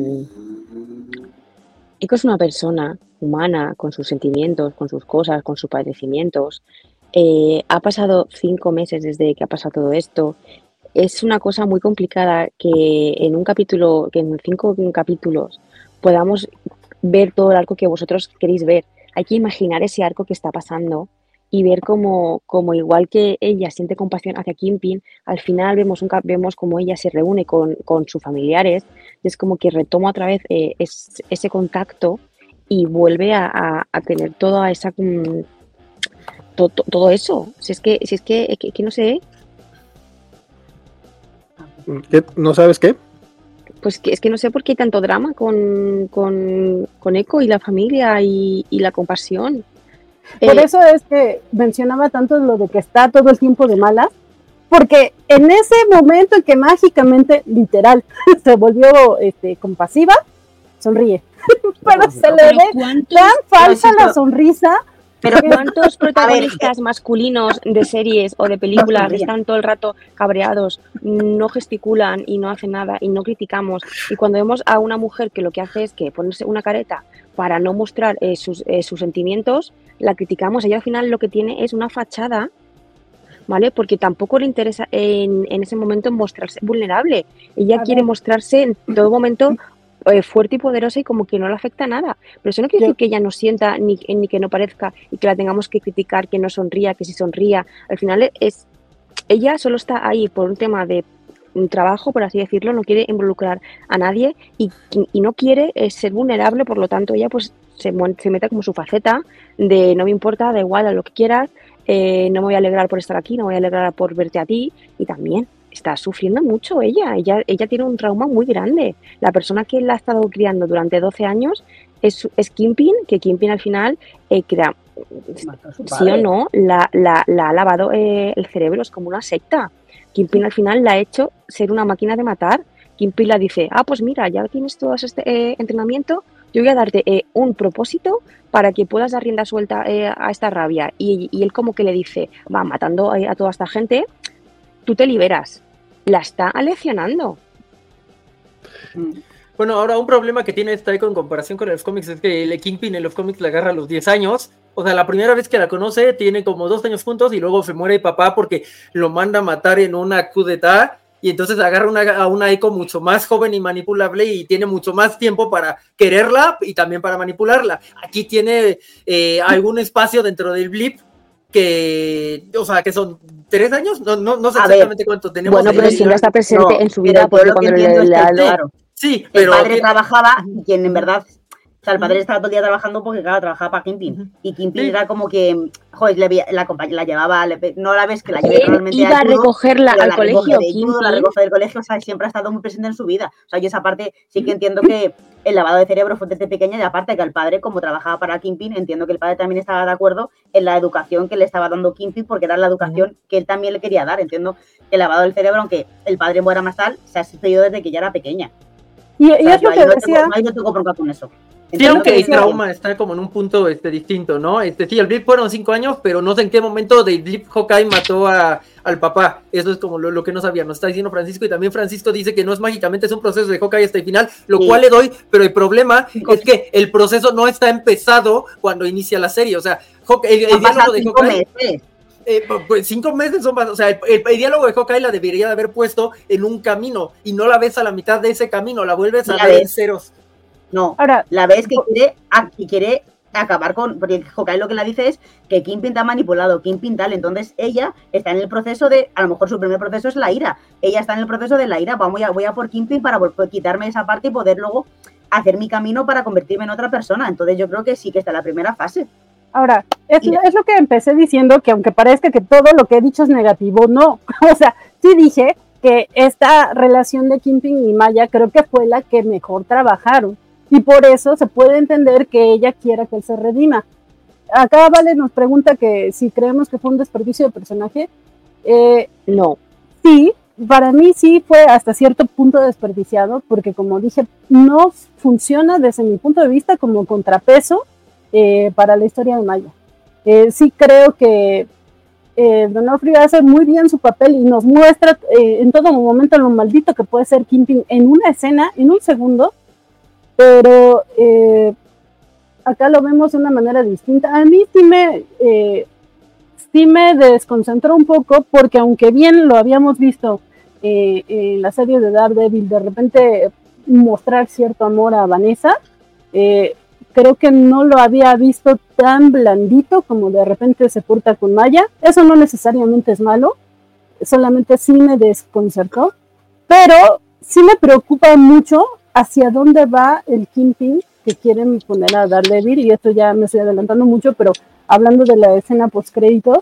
Echo es una persona humana con sus sentimientos, con sus cosas, con sus padecimientos. Ha pasado 5 meses desde que ha pasado todo esto. Es una cosa muy complicada que en un capítulo, que en 5 capítulos podamos ver todo el arco que vosotros queréis ver. Hay que imaginar ese arco que está pasando y ver como igual que ella siente compasión hacia Kingpin, al final vemos como ella se reúne con sus familiares y es como que retoma otra vez ese contacto y vuelve a tener toda esa todo eso. Si es que no sé. ¿No sabes qué? Pues que es que no sé por qué hay tanto drama con Echo y la familia y la compasión. Por eso es que mencionaba tanto lo de que está todo el tiempo de malas, porque en ese momento en que mágicamente, literal, se volvió compasiva, sonríe. Pero se le ve tan falsa la sonrisa. Pero ¿cuántos protagonistas masculinos de series o de películas están todo el rato cabreados, no gesticulan y no hacen nada y no criticamos? Y cuando vemos a una mujer que lo que hace es que ponerse una careta para no mostrar sus sentimientos, la criticamos. Ella al final lo que tiene es una fachada, ¿vale? Porque tampoco le interesa en ese momento mostrarse vulnerable. Ella quiere mostrarse en todo momento fuerte y poderosa y como que no le afecta nada. Pero eso no quiere decir que ella no sienta ni que no parezca y que la tengamos que criticar, que no sonría, que sí sonría. Al final ella solo está ahí por un tema de un trabajo, por así decirlo, no quiere involucrar a nadie y no quiere ser vulnerable, por lo tanto ella pues se mete como su faceta de no me importa, da igual a lo que quieras, no me voy a alegrar por estar aquí, no me voy a alegrar por verte a ti, y también está sufriendo mucho ella tiene un trauma muy grande. La persona que la ha estado criando durante 12 años es Kingpin, que Kingpin al final sí o no, la ha lavado el cerebro, es como una secta. Kingpin al final la ha hecho ser una máquina de matar. Kingpin la dice, pues mira, ya tienes todo este entrenamiento, yo voy a darte un propósito para que puedas dar rienda suelta a esta rabia. Y él como que le dice, va matando a toda esta gente, tú te liberas. La está aleccionando. Bueno, ahora un problema que tiene esta Echo en comparación con los cómics es que el Kingpin en los cómics la agarra a los 10 años. O sea, la primera vez que la conoce tiene como 2 años juntos y luego se muere el papá porque lo manda a matar en una coup d'etat. Y entonces agarra a una Echo mucho más joven y manipulable y tiene mucho más tiempo para quererla y también para manipularla. Aquí tiene algún espacio dentro del blip que son 3 años, no sé exactamente cuánto tenemos. Bueno, pero si no está presente en su vida, porque cuando claro. Sí, pero el padre trabajaba, y quien en verdad, o sea, el padre estaba todo el día trabajando porque, claro, trabajaba para Kingpin. Y Kingpin era como que, joder, la llevaba, no la ves que la lleve realmente. Iba a recogerla al colegio, la recoge del colegio, o sea, siempre ha estado muy presente en su vida. O sea, yo esa parte sí que entiendo que el lavado de cerebro fue desde pequeña, y aparte que el padre, como trabajaba para Kingpin, entiendo que el padre también estaba de acuerdo en la educación que le estaba dando Kingpin, porque era la educación que él también le quería dar. Entiendo que el lavado del cerebro, aunque el padre muera más tal, se ha sucedido desde que ya era pequeña. Y es lo que decía. No tengo bronca con eso. Sí, aunque el trauma está como en un punto distinto, ¿no? Sí, el blip fueron 5 años, pero no sé en qué momento del blip Hawkeye mató al papá. Eso es como lo que no sabía, nos está diciendo Francisco, y también Francisco dice que no es mágicamente, es un proceso de Hawkeye hasta el final, lo cual le doy, pero el problema es que el proceso no está empezado cuando inicia la serie. O sea, el diálogo de Hawkeye... pues 5 meses son más, o sea, el diálogo de Hawkeye la debería de haber puesto en un camino y no la ves a la mitad de ese camino, la vuelves a ver en ceros. No, ahora la ves que quiere acabar con, porque Hawkeye lo que la dice es que Kingpin te ha manipulado, Kingpin tal, entonces ella está en el proceso de, a lo mejor su primer proceso es la ira, ella está en el proceso de la ira, voy a por Kingpin para quitarme esa parte y poder luego hacer mi camino para convertirme en otra persona. Entonces yo creo que sí que está en la primera fase. Ahora, es lo que empecé diciendo, que aunque parezca que todo lo que he dicho es negativo, no. O sea, sí dije que esta relación de Kingpin y Maya creo que fue la que mejor trabajaron. Y por eso se puede entender que ella quiera que él se redima. Acá Vale nos pregunta que si creemos que fue un desperdicio de personaje. No. Sí, para mí sí fue hasta cierto punto desperdiciado, porque como dije, no funciona desde mi punto de vista como contrapeso para la historia de Maya. Sí creo que D'Onofrio hace muy bien su papel y nos muestra en todo momento lo maldito que puede ser Kingpin en una escena, en un segundo, pero acá lo vemos de una manera distinta. A mí sí me desconcentró un poco, porque aunque bien lo habíamos visto en la serie de Daredevil, de repente mostrar cierto amor a Vanessa, creo que no lo había visto tan blandito como de repente se porta con Maya. Eso no necesariamente es malo, solamente sí me desconcertó, pero sí me preocupa mucho hacia dónde va el Kingpin que quieren poner a Daredevil, y esto ya me estoy adelantando mucho, pero hablando de la escena postcréditos,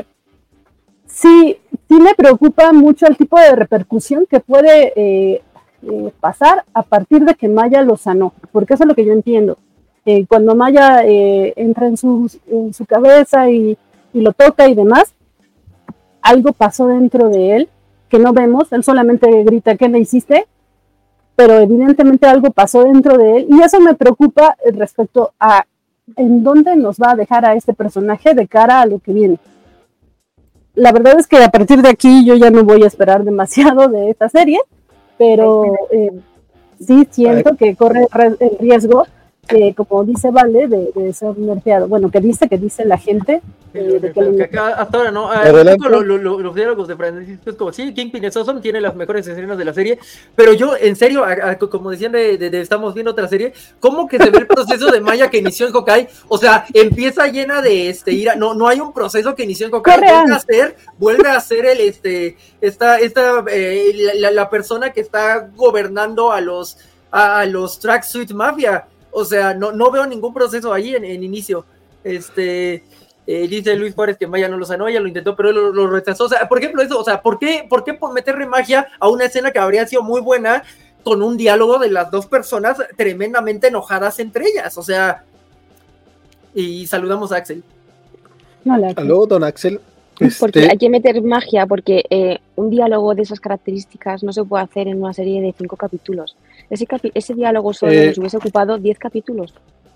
sí me preocupa mucho el tipo de repercusión que puede pasar a partir de que Maya lo sanó, porque eso es lo que yo entiendo. Cuando Maya entra en su cabeza y lo toca y demás, algo pasó dentro de él que no vemos, él solamente grita, ¿qué le hiciste? Pero evidentemente algo pasó dentro de él y eso me preocupa respecto a en dónde nos va a dejar a este personaje de cara a lo que viene. La verdad es que a partir de aquí yo ya no voy a esperar demasiado de esta serie, pero sí siento que corre el riesgo, como dice Vale, de ser nerfeado. Bueno, que dice la gente. Que acá, hasta ahora, ¿no? Los diálogos de Francisco es como, sí, Kingpin es awesome, tiene las mejores escenas de la serie, pero yo, en serio, como decían estamos viendo otra serie, ¿cómo que se ve el proceso de Maya que inició en Hawkeye? O sea, empieza llena de ira, no hay un proceso que inició en Hawkeye, vuelve a ser la persona que está gobernando a los Tracksuit Mafia. O sea, no veo ningún proceso ahí en inicio. Dice Luis Juárez que Maya no lo sanó, ella lo intentó, pero él lo rechazó. O sea, por ejemplo, eso, o sea, ¿por qué meterle magia a una escena que habría sido muy buena con un diálogo de las dos personas tremendamente enojadas entre ellas? O sea, y saludamos a Axel. Hola. Aló, don Axel. Porque hay que meter magia, porque un diálogo de esas características no se puede hacer en una serie de 5 capítulos. Ese diálogo solo nos hubiese ocupado 10 capítulos.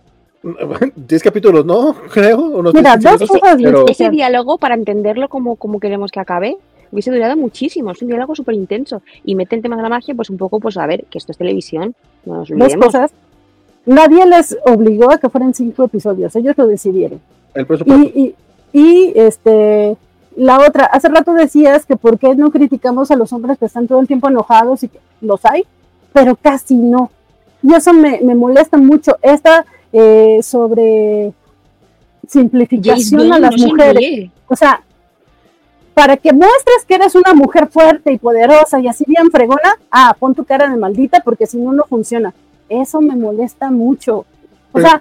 10 capítulos, ¿no? Creo. Mira, dos cosas. Pero ese diálogo, para entenderlo como queremos que acabe, hubiese durado muchísimo. Es un diálogo súper intenso. Y mete el tema de la magia, pues un poco, pues a ver, que esto es televisión. No nos olvidemos. Dos cosas. Nadie les obligó a que fueran 5 episodios. Ellos lo decidieron. El presupuesto. Y la otra, hace rato decías que por qué no criticamos a los hombres que están todo el tiempo enojados, y que los hay, pero casi no. Y eso me molesta mucho, esta sobre simplificación a las mujeres. O sea, para que muestres que eres una mujer fuerte y poderosa y así bien fregona, pon tu cara de maldita porque si no, no funciona. Eso me molesta mucho. O sea,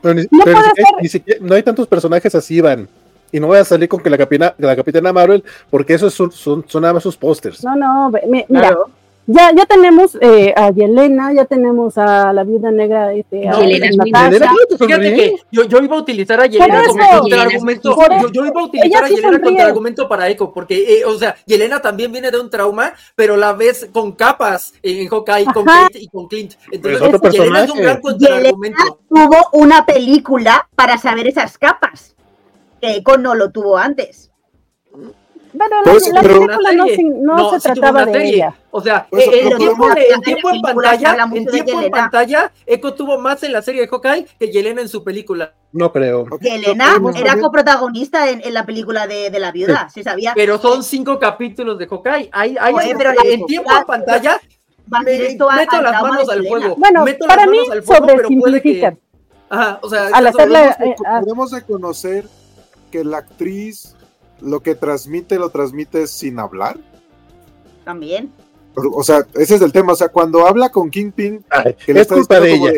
no hay tantos personajes así, Van. Y no voy a salir con que la Capitana Marvel, porque esos son nada más sus pósters. No, mira, claro. ya tenemos a Yelena, ya tenemos a la Viuda Negra. Yelena es Fíjate que yo iba a utilizar a Yelena como contraargumento. Yo iba a utilizar a Yelena contra argumento para Echo, porque, o sea, Yelena también viene de un trauma, pero la ves con capas en Hawkeye, con Kate y con Clint. Entonces, Yelena es un gran contraargumento. Yelena tuvo una película para saber esas capas. Que Echo no lo tuvo antes. Bueno, la película no se trataba de ella. O sea, en tiempo en pantalla, Echo tuvo más en la serie de Hawkeye que Yelena en su película. No creo. Yelena era coprotagonista en la película de la viuda, se sabía. Pero son 5 capítulos de Hawkeye. Pero en tiempo en pantalla, meto las manos al fuego. Bueno, para mí sobresimplifican. Ajá, o sea, al hacerle, podemos reconocer que la actriz lo que transmite lo transmite sin hablar. También. O sea, ese es el tema. O sea, cuando habla con Kingpin, que le es culpa de ella.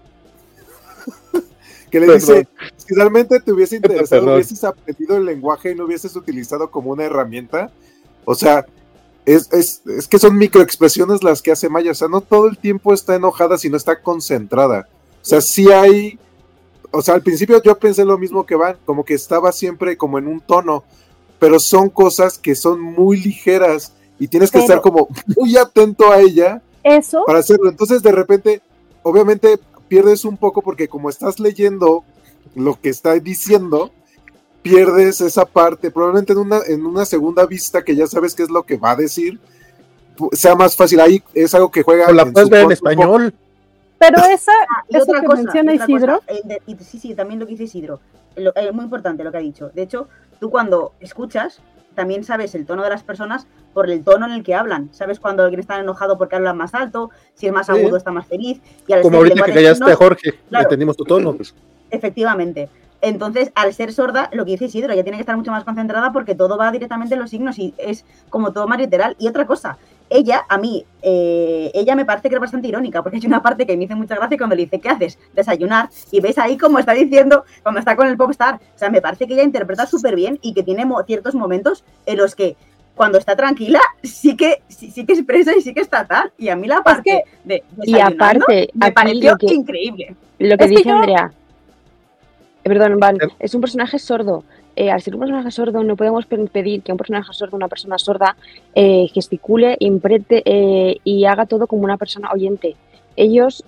Que le dice, si realmente te hubiese interesado, hubieses aprendido el lenguaje y no hubieses utilizado como una herramienta. O sea, es que son microexpresiones las que hace Maya. O sea, no todo el tiempo está enojada, sino está concentrada. O sea, sí hay. O sea, al principio yo pensé lo mismo que Van, como que estaba siempre como en un tono, pero son cosas que son muy ligeras y tienes que estar como muy atento a ella para hacerlo. Entonces, de repente, obviamente pierdes un poco porque como estás leyendo lo que está diciendo, pierdes esa parte. Probablemente en una segunda vista que ya sabes qué es lo que va a decir, sea más fácil. Ahí es algo que juega. O la puedes ver en español. Pero eso que menciona Isidro. Sí, también lo que dice Isidro. Es muy importante lo que ha dicho. De hecho, tú cuando escuchas, también sabes el tono de las personas por el tono en el que hablan. Sabes cuando alguien está enojado porque hablan más alto, si es más agudo está más feliz. Y como ahorita que callaste a Jorge, claro, entendimos tu tono. Pues. Efectivamente. Entonces, al ser sorda, lo que dice Isidro, ella tiene que estar mucho más concentrada porque todo va directamente en los signos y es como todo más literal. Y otra cosa, ella me parece que es bastante irónica, porque hay una parte que me hizo mucha gracia cuando le dice, ¿qué haces? Desayunar. Y ves ahí como está diciendo, cuando está con el popstar. O sea, me parece que ella interpreta súper bien y que tiene ciertos momentos en los que cuando está tranquila, sí que expresa y sí que está tal. Y a mí la parte de y aparte, me pareció increíble. Lo que dice Andrea, perdón, Van, es un personaje sordo. Al ser un personaje sordo, no podemos pedir que un personaje sordo, una persona sorda, gesticule, imprete y haga todo como una persona oyente. Ellos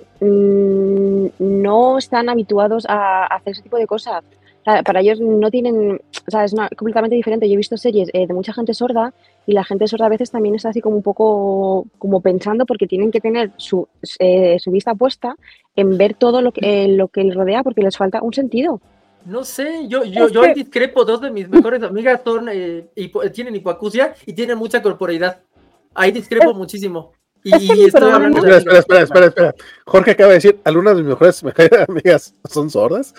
no están habituados a hacer ese tipo de cosas. O sea, para ellos no tienen, o sea, es completamente diferente. Yo he visto series de mucha gente sorda y la gente sorda a veces también está así como un poco como pensando porque tienen que tener su vista puesta en ver todo lo que les rodea porque les falta un sentido. No sé, yo discrepo. Dos de mis mejores amigas tienen hipoacusia y tienen mucha corporeidad. Ahí discrepo muchísimo. Y estoy hablando de... Espera. Jorge acaba de decir, algunas de mis mejores amigas son sordas.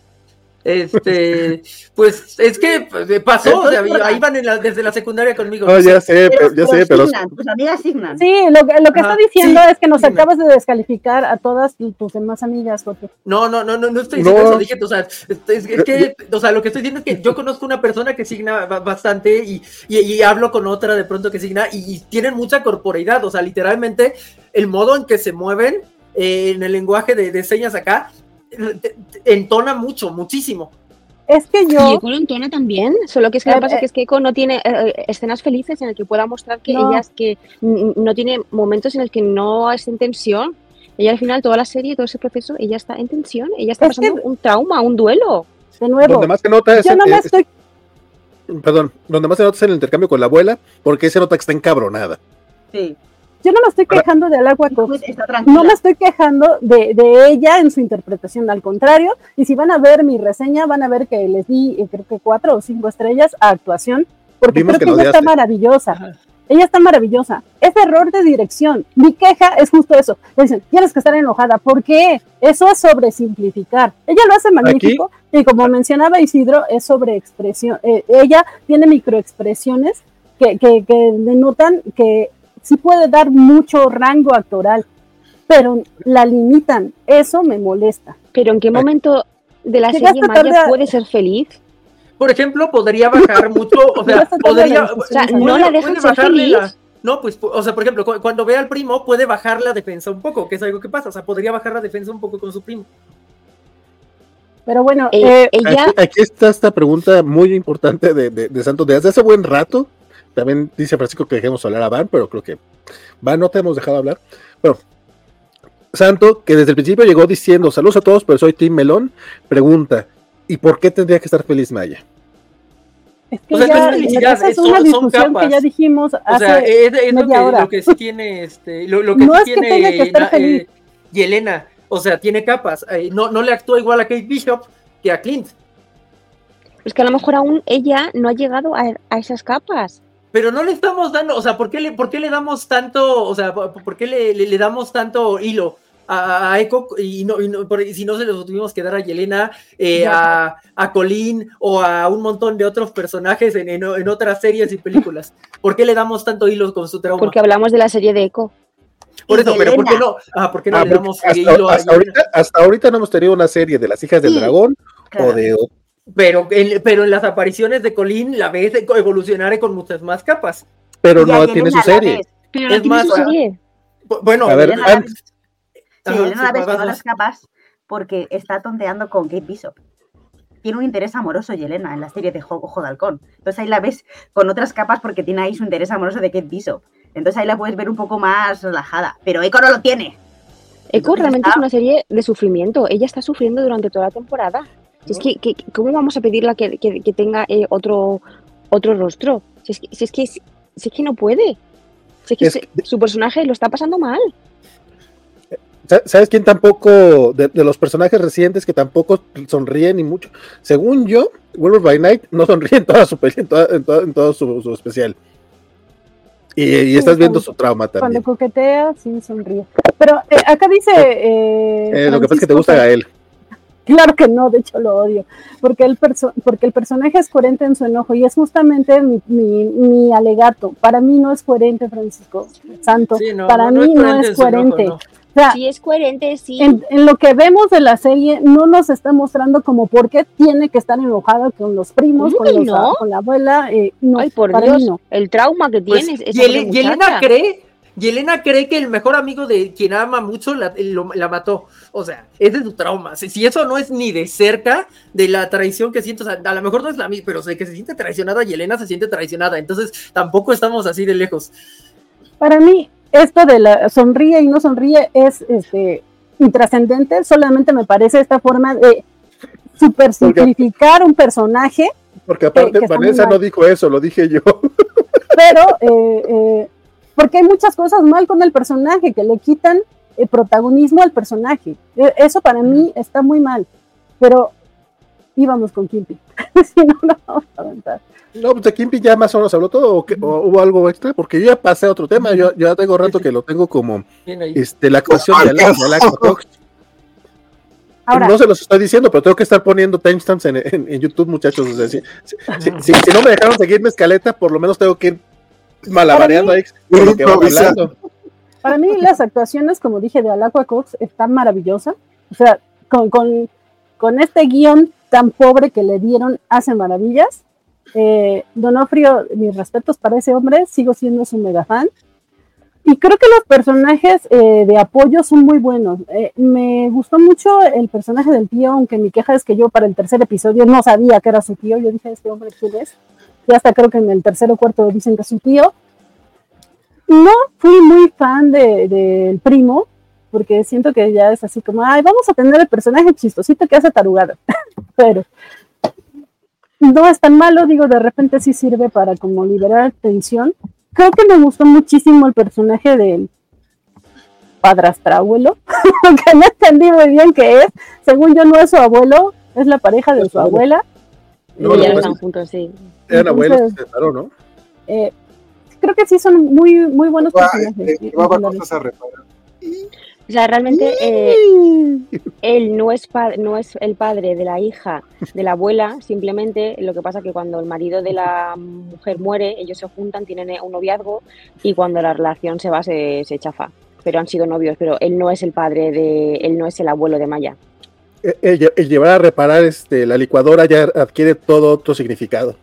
Pues es que pasó, o sea, ahí van desde la secundaria conmigo. No, ya sé, pero... Tus amigas Signan. Sí, lo que está diciendo es que nos acabas de descalificar a todas tus demás amigas, Jorge. No estoy diciendo eso, dije, o sea, es que, o sea, lo que estoy diciendo es que yo conozco una persona que signa bastante y hablo con otra de pronto que signa y tienen mucha corporeidad, o sea, literalmente el modo en que se mueven en el lenguaje de señas acá entona muchísimo. Es que y Eiko lo entona también, solo que es que lo que pasa es que Eiko no tiene escenas felices en las que pueda mostrar que ella es que no tiene momentos en los que no es en tensión. Ella al final, toda la serie, todo ese proceso, ella está en tensión, ella está pasando un trauma, un duelo. De nuevo, donde más se nota es donde más se nota es en el intercambio con la abuela, porque se nota que está encabronada. Sí. Yo no me estoy quejando de Alagua Cox, no me estoy quejando de ella en su interpretación, al contrario, y si van a ver mi reseña, van a ver que les di, creo que 4 o 5 estrellas a actuación, porque Vimos creo que ella está maravillosa. Ajá. Ella está maravillosa. Es error de dirección. Mi queja es justo eso. Le dicen, tienes que estar enojada. ¿Por qué? Eso es sobresimplificar. Ella lo hace magnífico. Aquí, y como mencionaba Isidro, es sobreexpresión. Ella tiene microexpresiones que denotan que sí puede dar mucho rango actoral, pero la limitan. Eso me molesta. ¿Pero en qué momento de la serie Maya puede ser feliz? Por ejemplo, podría bajar mucho, o sea, no la dejan ser feliz. No, pues, o sea, por ejemplo, cuando ve al primo, puede bajar la defensa un poco, que es algo que pasa, o sea, podría bajar la defensa un poco con su primo. Pero bueno, ella... Aquí está esta pregunta muy importante de Santos, desde hace buen rato. También dice Francisco que dejemos hablar a Van, pero creo que Van no te hemos dejado hablar. Bueno, Santo, que desde el principio llegó diciendo, saludos a todos, pero soy Team Melón, pregunta, ¿y por qué tendría que estar feliz Maya? Es que esa es una discusión que ya dijimos hace media hora. Lo que sí tiene, lo que no sí es que tenga que estar feliz. Yelena, o sea, tiene capas, no le actúa igual a Kate Bishop que a Clint. Es que a lo mejor aún ella no ha llegado a esas capas. Pero no le estamos dando, o sea, ¿por qué le damos tanto, o sea, por qué le damos tanto hilo a Eiko y si no se los tuvimos que dar a Yelena, a Colleen o a un montón de otros personajes en otras series y películas? ¿Por qué le damos tanto hilo con su trauma? Porque hablamos de la serie de Eiko. Por eso, pero ¿por qué no le damos hilo a Yelena? Hasta ahorita no hemos tenido una serie de las hijas del dragón o de... Pero en las apariciones de Colleen la ves evolucionar con muchas más capas. Pero no tiene su serie. Pero no tiene su serie. Bueno, a ver, Yelena la ves todas las capas porque está tonteando con Kate Bishop. Tiene un interés amoroso Yelena en la serie de Ojo de Halcón. Entonces ahí la ves con otras capas porque tiene ahí su interés amoroso de Kate Bishop. Entonces ahí la puedes ver un poco más relajada. Pero Eiko no lo tiene. Eiko realmente es una serie de sufrimiento. Ella está sufriendo durante toda la temporada. Es que ¿cómo vamos a pedirle que tenga otro rostro? Si es que no puede. Si es que su personaje lo está pasando mal. ¿Sabes quién tampoco, de los personajes recientes que tampoco sonríen ni mucho? Según yo, Werewolf by Night no sonríe en toda su peli, en todo su especial. Y estás viendo su trauma también. Cuando coquetea, sí sonríe. Pero acá dice... lo que pasa es que te gusta a él. Claro que no, de hecho lo odio, porque el personaje es coherente en su enojo y es justamente mi alegato. Para mí no es coherente, Francisco Santo, sí, para mí no es coherente. sea, Sí, es coherente, sí. en lo que vemos de la serie no nos está mostrando como por qué tiene que estar enojado con los primos, ¿Cómo que no? con la abuela. No, Ay, por para Dios, mí no. el trauma que Pues, tienes. Esa pobre muchacha. Yelena cree que el mejor amigo de quien ama mucho la mató. O sea, ese es su trauma. Si eso no es ni de cerca de la traición que siento, o sea, a lo mejor no es la misma, pero de que se siente traicionada, Yelena se siente traicionada. Entonces, tampoco estamos así de lejos. Para mí, esto de la sonríe y no sonríe es intrascendente. Solamente me parece esta forma de super simplificar un personaje. Porque aparte que Vanessa no dijo eso, lo dije yo. Pero porque hay muchas cosas mal con el personaje que le quitan protagonismo al personaje. Eso para mí está muy mal. Pero íbamos con Kimpi. Si no, no vamos a avanzar. No, pues de Kimpi ya más o menos habló todo, o hubo algo extra, porque yo ya pasé a otro tema, yo ya tengo rato que lo tengo como la actuación de Alakua Cox. Ahora, no se los estoy diciendo, pero tengo que estar poniendo timestamps en YouTube, muchachos. O sea, si no me dejaron seguir mi escaleta, por lo menos tengo que ir malabareando ahí lo que van hablando. Para mí las actuaciones, como dije, de Alakua Cox están maravillosas. O sea, con este guión tan pobre que le dieron, hace maravillas. Donofrio, mis respetos para ese hombre, sigo siendo su mega fan. Y creo que los personajes de apoyo son muy buenos. Me gustó mucho el personaje del tío, aunque mi queja es que yo para el tercer episodio no sabía que era su tío. Yo dije, este hombre, ¿quién es? Y hasta creo que en el tercer o cuarto dicen que es su tío. No fui muy fan del primo, porque siento que ya es así como, ay, vamos a tener el personaje chistosito que hace tarugada. Pero no es tan malo, digo, de repente sí sirve para como liberar tensión. Creo que me gustó muchísimo el personaje del padrastrabuelo, que no entendí muy bien qué es. Según yo no es su abuelo, es la pareja de su abuela. No, ya están juntos, sí. Eran abuelos, se separaron, ¿no? Creo que sí son muy, muy buenos personajes. Llevaba cosas a reparar. O sea, realmente él no es el padre de la hija de la abuela, simplemente lo que pasa que cuando el marido de la mujer muere, ellos se juntan, tienen un noviazgo y cuando la relación se va se chafa. Pero han sido novios, pero él no es el padre él no es el abuelo de Maya. El llevar a reparar la licuadora ya adquiere todo otro significado.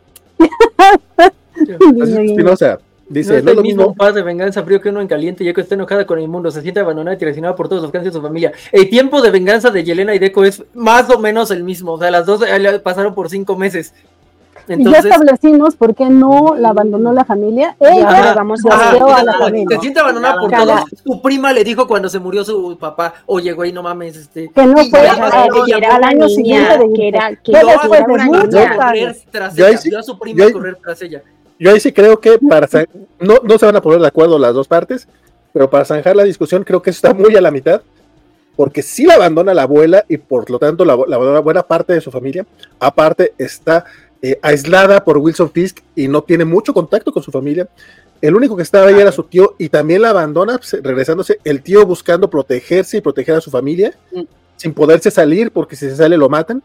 Espinosa dice, no es el mismo paz de venganza frío que uno en caliente, ya que está enojada con el mundo, se siente abandonada y traicionada por todos los que han sido su familia. El tiempo de venganza de Yelena y Deco es más o menos el mismo, o sea, las dos pasaron por 5 meses. Entonces, y ya establecimos por qué no la abandonó la familia. Ella vamos a la familia. Se siente abandonada por todos. Su prima le dijo cuando se murió su papá, oye, güey, no mames, que no fue al año siguiente de que era una niña vio a su prima correr tras ella. Yo ahí sí creo que no se van a poner de acuerdo las dos partes, pero para zanjar la discusión creo que eso está muy a la mitad, porque sí la abandona la abuela y por lo tanto la buena parte de su familia, aparte está aislada por Wilson Fisk y no tiene mucho contacto con su familia. El único que estaba ahí era su tío y también la abandona, regresándose el tío buscando protegerse y proteger a su familia, sin poderse salir porque si se sale lo matan.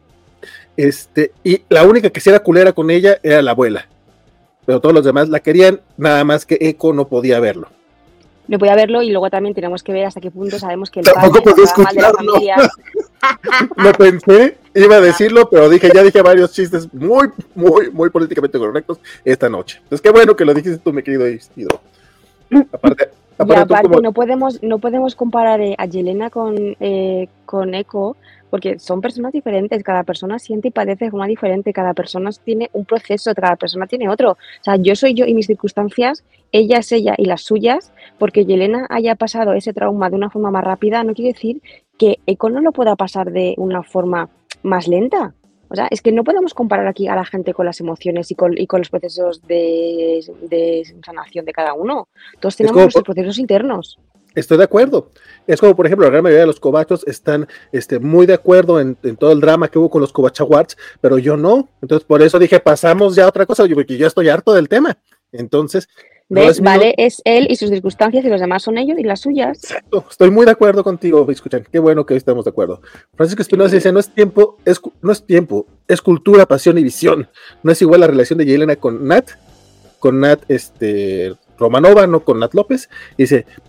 Y la única que sí era culera con ella era la abuela. Pero todos los demás la querían, nada más que Eco no podía verlo. No podía verlo y luego también tenemos que ver hasta qué punto sabemos que el tampoco padre podía mal de la escucharlo. familia. Lo pensé, iba a decirlo, pero ya dije varios chistes muy, muy, muy políticamente correctos esta noche. Entonces qué bueno que lo dijiste tú, mi querido Isidro. Aparte como... no podemos comparar a Yelena con Eco, porque son personas diferentes, cada persona siente y padece de forma diferente, cada persona tiene un proceso, cada persona tiene otro. O sea, yo soy yo y mis circunstancias, ella es ella y las suyas, porque Yelena haya pasado ese trauma de una forma más rápida, no quiere decir que Eco no lo pueda pasar de una forma más lenta. O sea, es que no podemos comparar aquí a la gente con las emociones y con los procesos de sanación de cada uno. Todos tenemos nuestros procesos internos. Estoy de acuerdo. Es como, por ejemplo, la gran mayoría de los cobachos están muy de acuerdo en todo el drama que hubo con los Covacha Awards, pero yo no. Entonces, por eso dije, pasamos ya a otra cosa, porque yo estoy harto del tema. Entonces, ¿ves? Vale, es él y sus circunstancias y los demás son ellos y las suyas. Exacto, estoy muy de acuerdo contigo, escuchan, qué bueno que hoy estamos de acuerdo. Francisco Espinosa dice, no es tiempo, es cultura, pasión y visión. No es igual la relación de Yelena con Nat Romanova, no con Nat López. Dice,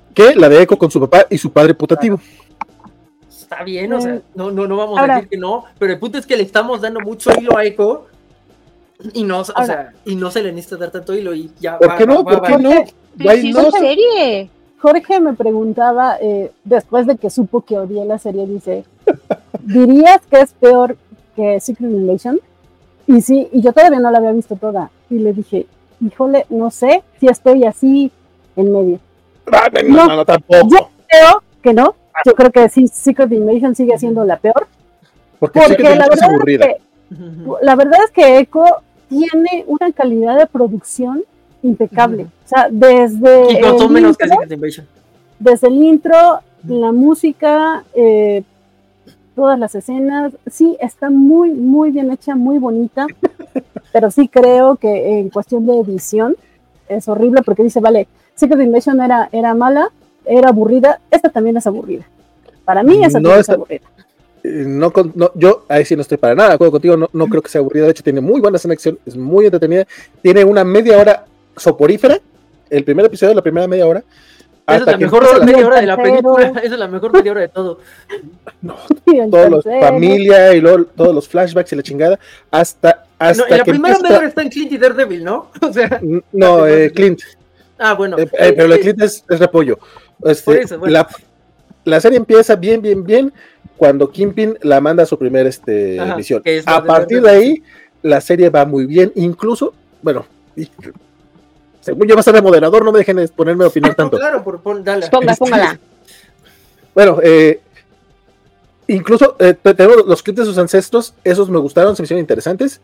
que la de Echo con su papá y su padre putativo. Está bien, o sea, no vamos Ahora, a decir que no, pero el punto es que le estamos dando mucho hilo a Echo y no, o sea, y no se le necesita dar tanto hilo y ya. ¿Por qué no? ¿Por qué no? Pero Why si es not? una serie. Jorge me preguntaba, después de que supo que odié la serie, dice, ¿dirías que es peor que Secret Invasion? Y sí, y yo todavía no la había visto toda. Y le dije, híjole, no sé si estoy así en medio. No, tampoco. Yo creo que no. Yo creo que sí, Secret Invasion sigue siendo la peor. Porque Porque Secret la Invasion es verdad aburrida. la verdad es que Echo tiene una calidad de producción impecable. O sea, desde Y costó el menos que intro, Secret Invasion. desde el intro, la música, todas las escenas, sí, está muy, muy bien hecha, muy bonita, pero sí creo que en cuestión de edición es horrible porque dice, vale, Secret Invasion era mala, era aburrida, esta también es aburrida. Para mí esa No también es está- aburrida. No, yo ahí sí no estoy para nada de acuerdo contigo, no creo que sea aburrida, de hecho tiene muy buena escena de acción, es muy entretenida, tiene una media hora soporífera, el primer episodio, la primera media hora, Esa es hasta la que mejor empieza media hora de la tercero. película, esa es la mejor media hora de todo. Y el todos los tercero. familia y luego todos los flashbacks y la chingada, hasta No, en la que primera empieza- media hora está en Clint y Daredevil, ¿no? O sea, No, Clint, ah, bueno. pero lo de Clint es repollo. Por eso, bueno. La serie empieza bien cuando Kingpin la manda a su primer Ajá, misión. que es la A de partir de Daredevil. ahí, la serie va muy bien, incluso, bueno, según yo va a ser el moderador, no me dejen ponerme a opinar tanto. Claro, dale. Póngala. Bueno, incluso tenemos los clips de sus ancestros, esos me gustaron, se me hicieron interesantes,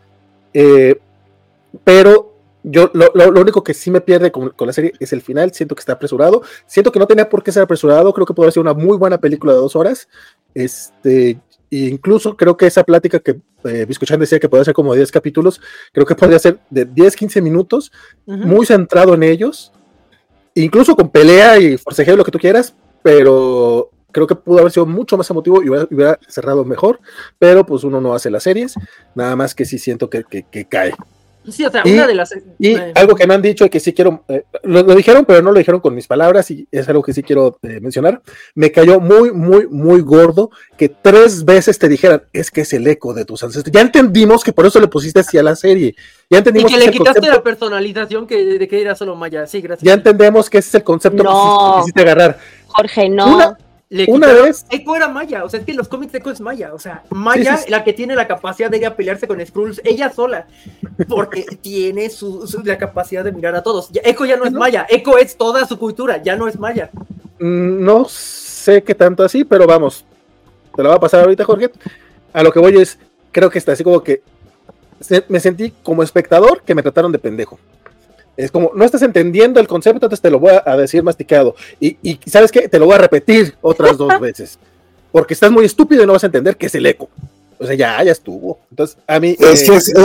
pero yo lo único que sí me pierde con la serie es el final, siento que está apresurado, siento que no tenía por qué ser apresurado, creo que podría ser una muy buena película de 2 horas, e incluso creo que esa plática que Biscochan decía que podría ser como 10 capítulos, creo que podría ser de 10-15 minutos, muy centrado en ellos, incluso con pelea y forcejeo, lo que tú quieras, pero creo que pudo haber sido mucho más emotivo y hubiera cerrado mejor, pero pues uno no hace las series, nada más que sí siento que cae. Sí, o sea, Y- una de las. Y algo que no han dicho y que sí quiero, lo dijeron, pero no lo dijeron con mis palabras, y es algo que sí quiero mencionar. Me cayó muy gordo que 3 veces te dijeran, es que es el eco de tus ancestros. Ya entendimos que por eso le pusiste así a la serie. Ya Y entendimos que ese le es el quitaste concepto. la personalización de que era solo Maya. Sí, gracias. Ya entendemos que ese es el concepto No. que quisiste agarrar. Jorge, no. Le Una quitaron- vez- Echo era Maya, o sea, es que en los cómics Echo es Maya, o sea, Maya, Sí. la que tiene la capacidad de ir a pelearse con Skrulls, ella sola, porque tiene la capacidad de mirar a todos. Echo ya no es Maya, Echo es toda su cultura, ya no es Maya. No sé qué tanto así, pero vamos, te lo va a pasar ahorita, Jorge. A lo que voy es, creo que está así como que me sentí como espectador que me trataron de pendejo. Es como, no estás entendiendo el concepto, entonces te lo voy a decir masticado. Y ¿sabes qué? Te lo voy a repetir otras 2 veces. Porque estás muy estúpido y no vas a entender que es el eco. O sea, ya estuvo. Entonces, a mí... Es que es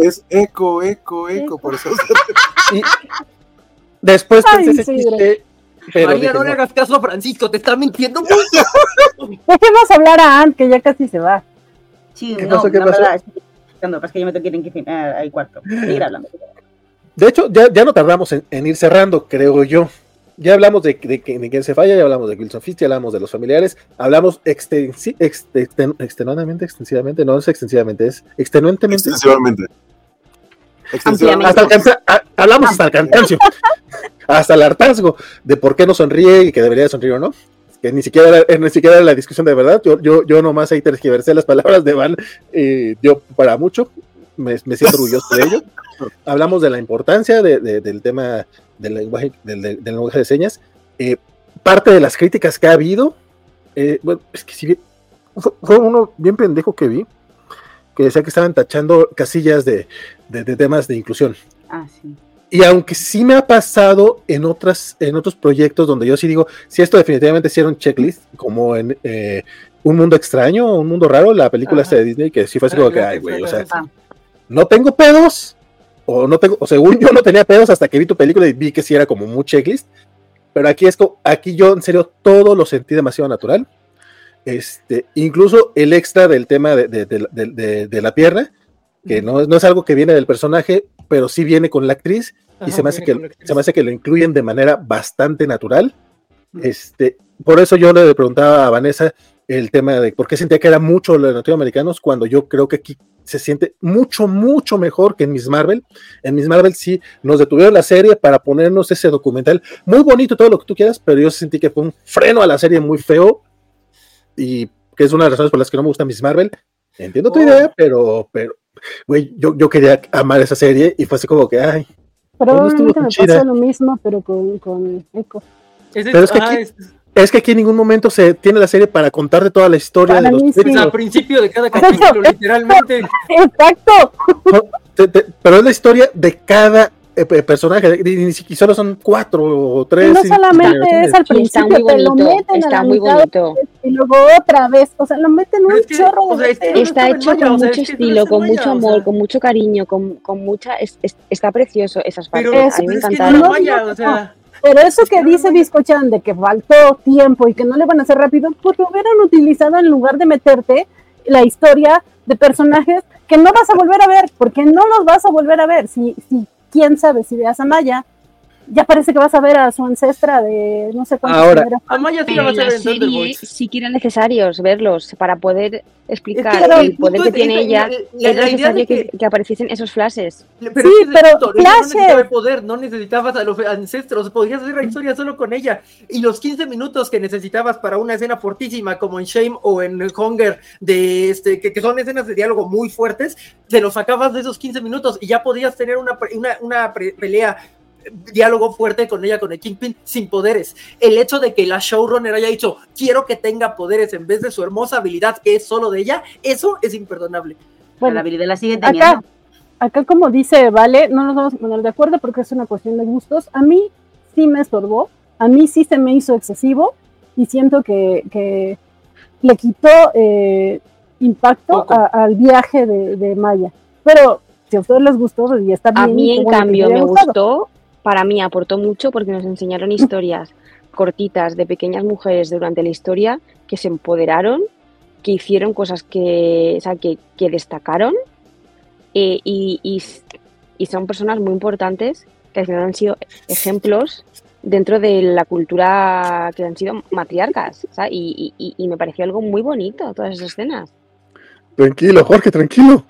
eco, por eso. y después Ay, pensé ese Isidro. chiste, pero María, dije, no le no. hagas caso a Francisco, te está mintiendo mucho. Dejemos hablar a Ant, que ya casi se va. Sí, ¿Qué no, pasó? ¿Qué la pasó? verdad, estoy escuchando, es que yo me tengo que ir al cuarto. Seguir hablando. De hecho, ya no tardamos en ir cerrando, creo yo. Ya hablamos de quién se falla, ya hablamos de Wilson Fisk, ya hablamos de los familiares, hablamos extensivamente, no es extensivamente, es extenuantemente. Extensivamente. Ampliamente. Hablamos hasta el cansancio, hasta el hartazgo de por qué no sonríe y que debería de sonreír o no. Que ni siquiera era la discusión de verdad. Yo nomás ahí tergiversé las palabras de Van, yo para mucho, me siento orgulloso de ello. Hablamos de la importancia del tema del lenguaje de señas. Parte de las críticas que ha habido, bueno, es que si bien, fue uno bien pendejo que vi, que decía que estaban tachando casillas de temas de inclusión. Ah, sí. Y aunque sí me ha pasado en otros proyectos donde yo sí digo, si esto definitivamente sí era un checklist, como en Un Mundo Extraño, Un Mundo Raro, la película esta de Disney, que sí fue así como que, ay, güey, o sea, no tengo pedos, o según yo no tenía pedos hasta que vi tu película y vi que sí era como muy checklist, pero aquí yo en serio todo lo sentí demasiado natural, incluso el extra del tema de la pierna, que no es algo que viene del personaje, pero sí viene con la actriz, y se me hace que lo incluyen de manera bastante natural, Por eso yo le preguntaba a Vanessa el tema de por qué sentía que era mucho los latinoamericanos, cuando yo creo que aquí se siente mucho, mucho mejor que en Miss Marvel. En Miss Marvel sí nos detuvieron la serie para ponernos ese documental muy bonito, todo lo que tú quieras, pero yo sentí que fue un freno a la serie muy feo, y que es una de las razones por las que no me gusta Miss Marvel. Entiendo tu idea, pero güey, yo quería amar esa serie y fue así como que, ay. Probablemente me pasó lo mismo, pero con Echo. Pero es que aquí en ningún momento se tiene la serie para contarte toda la historia para de los sí. Al principio de cada capítulo, literalmente. Exacto. Pero es la historia de cada personaje, y solo son 4 o 3. Y no solamente es al principio, está muy bonito, te lo meten está a la muy mitad, bonito. Y luego otra vez, o sea, lo meten un chorro. O sea, está hecho con mucho estilo, con mucho amor, con mucho cariño, con mucha... está precioso esas partes, pero, a mí me es que encantaron. no Maya, o sea... Pero eso que dice Biscochan de que faltó tiempo y que no le van a hacer rápido, pues lo hubieran utilizado en lugar de meterte la historia de personajes que no vas a volver a ver, porque no los vas a volver a ver. Si quién sabe, si veas a Maya, ya parece que vas a ver a su ancestra de no sé cuántos. Ahora, a Maya sí la vas a ver en Thunderbolts. Sí que eran necesarios verlos para poder explicar es que el poder que tiene ella. Es necesario que apareciesen esos flashes. Pero sí, pero no necesitaba el poder, no necesitabas a los ancestros, podías hacer la historia solo con ella. Y los 15 minutos que necesitabas para una escena fortísima, como en Shame o en Hunger, que son escenas de diálogo muy fuertes, te los sacabas de esos 15 minutos y ya podías tener una pelea, diálogo fuerte con ella, con el Kingpin, sin poderes. El hecho de que la showrunner haya dicho quiero que tenga poderes en vez de su hermosa habilidad que es solo de ella, eso es imperdonable. Bueno, la habilidad la sigue teniendo. Acá como dice Vale, no nos vamos a poner de acuerdo porque es una cuestión de gustos. A mí sí me estorbó, a mí sí se me hizo excesivo y siento que le quitó impacto al viaje de Maya. Pero si a ustedes les gustó y está bien. A mí en cambio me gustó. Para mí aportó mucho porque nos enseñaron historias cortitas de pequeñas mujeres durante la historia que se empoderaron, que hicieron cosas que destacaron, y son personas muy importantes que al final han sido ejemplos dentro de la cultura, que han sido matriarcas, ¿sabes? Y me pareció algo muy bonito todas esas escenas. Tranquilo, Jorge, tranquilo.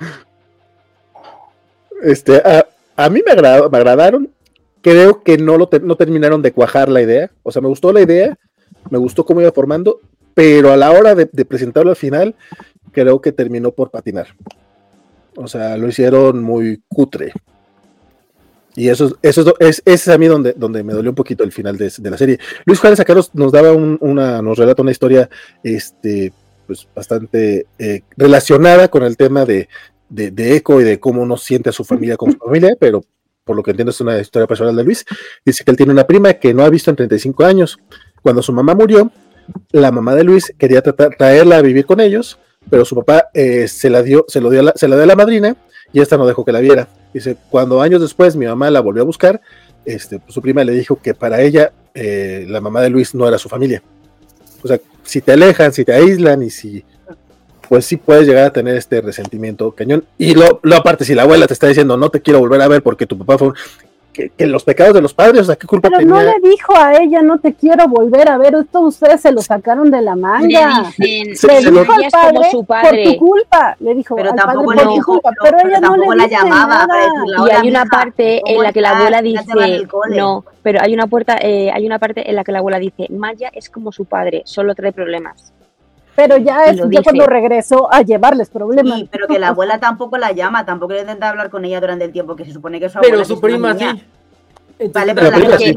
A mí me agradaron. Creo que no terminaron de cuajar la idea. O sea, me gustó la idea, me gustó cómo iba formando, pero a la hora de presentarlo al final, creo que terminó por patinar. O sea, lo hicieron muy cutre. Y eso es a mí donde me dolió un poquito el final de la serie. Luis Juárez acá nos daba nos relata una historia pues bastante relacionada con el tema de Echo y de cómo uno siente a su familia como su familia, pero por lo que entiendo es una historia personal de Luis. Dice que él tiene una prima que no ha visto en 35 años. Cuando su mamá murió, la mamá de Luis quería traerla a vivir con ellos, pero su papá se la dio a la madrina y esta no dejó que la viera. Dice, cuando años después mi mamá la volvió a buscar, pues su prima le dijo que para ella la mamá de Luis no era su familia. O sea, si te alejan, si te aíslan y si... pues sí puedes llegar a tener este resentimiento cañón. Y lo aparte, si la abuela te está diciendo no te quiero volver a ver porque tu papá fue que los pecados de los padres, o sea, ¿qué culpa pero tenía? No le dijo a ella no te quiero volver a ver, esto ustedes se lo sacaron de la manga. Le dijo al padre, como su padre por tu culpa, le dijo pero al tampoco padre por tu culpa, pero ella no le la llamaba nada. Y hay una parte en la que la abuela dice no, pero hay una parte en la que la abuela dice Maya es como su padre, solo trae problemas. Pero ya cuando regresó a llevarles problemas. Sí, pero que la abuela tampoco la llama, tampoco le intenta hablar con ella durante el tiempo que se supone que su abuela. Pero su prima sí. Vale, pero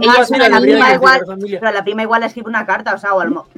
la prima igual le escribe una carta, o sea,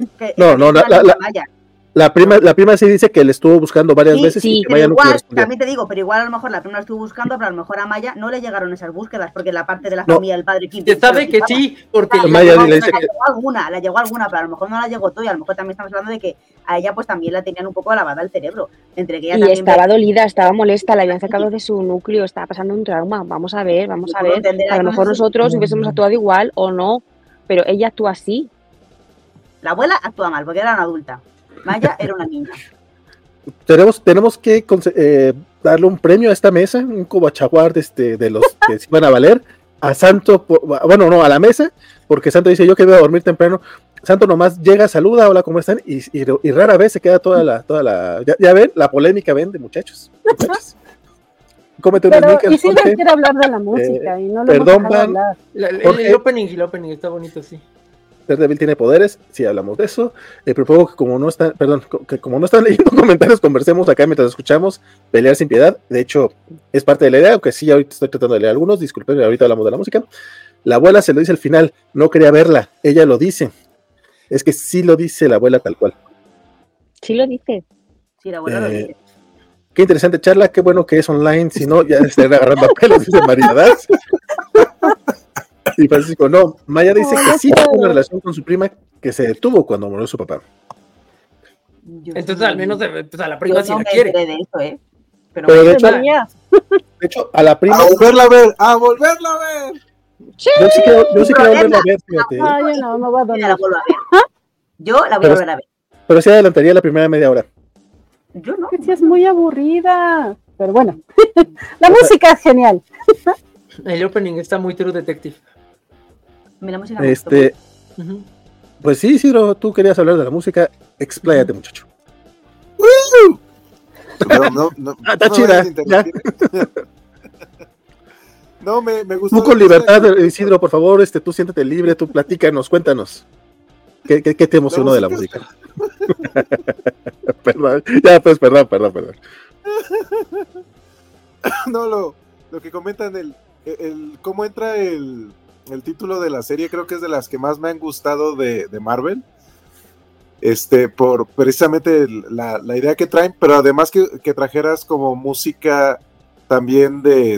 la prima sí dice que le estuvo buscando varias veces y que Maya no igual, también te digo, pero igual a lo mejor la prima la estuvo buscando, pero a lo mejor a Maya no le llegaron esas búsquedas, porque la parte de la familia del padre Kim se sabe que sí, porque Maya le dice que le llegó alguna, pero a lo mejor no la llegó todo y a lo mejor también estamos hablando de que a ella pues también la tenían un poco lavada el cerebro, entre que ella y también estaba dolida, estaba molesta, la habían sacado de su núcleo, estaba pasando un trauma, vamos a ver, a lo mejor nosotros hubiésemos actuado igual o no, pero ella actúa así. La abuela actúa mal porque era una adulta. Maya era una niña. Tenemos que darle un premio a esta mesa, un cobachaguar de los que se van a valer, a Santo, a la mesa, porque Santo dice, yo que voy a dormir temprano, Santo nomás llega, saluda, hola, ¿cómo están? Y rara vez se queda toda la ya ven, la polémica vende, muchachos. Cómete unas Pero micas, Isidro Jorge. quiere hablar de la música y no lo hemos perdón, dejado Van. hablar. Jorge. El opening está bonito, sí. Daredevil tiene poderes, sí hablamos de eso. Propongo que como no están leyendo comentarios, conversemos acá mientras escuchamos Pelear sin piedad. De hecho, es parte de la idea, aunque sí, ahorita estoy tratando de leer algunos, disculpen, ahorita hablamos de la música. La abuela se lo dice al final, no quería verla, ella lo dice. Es que sí lo dice la abuela tal cual. Sí lo dice. Sí, la abuela lo dice. Qué interesante charla, qué bueno que es online, si no, ya estarían agarrando pelos, dice María Daz. Y Francisco, no, Maya dice que sí tuvo una relación con su prima que se detuvo cuando murió su papá. Entonces, al menos a la prima yo sí no la me quiere. enteré de eso, Pero de hecho, Debería. a la prima. ¡A volverla a ver! ¡A volverla a ver! Yo sí quiero volverla a ver, fíjate. No, yo no voy a yo la donar. vuelvo a ver. Yo la voy a volver a ver. Pero sí adelantaría la primera media hora. Yo no. Que sí es muy aburrida. Pero bueno, la música es genial. El opening está muy True Detective. La música me gustó mucho. Pues sí, Ciro, tú querías hablar de la música, expláyate, muchacho. Pero no, Está no chida, vayas a interrumpir. No, me gustó. Tú con libertad, Isidro, por favor, tú siéntete libre, tú platícanos, cuéntanos. ¿Qué te emocionó de la música? Perdón, ya, pues, perdón. No, lo que comentan, el cómo entra el título de la serie, creo que es de las que más me han gustado de Marvel. Por precisamente la idea que traen, pero además que trajeras como música también de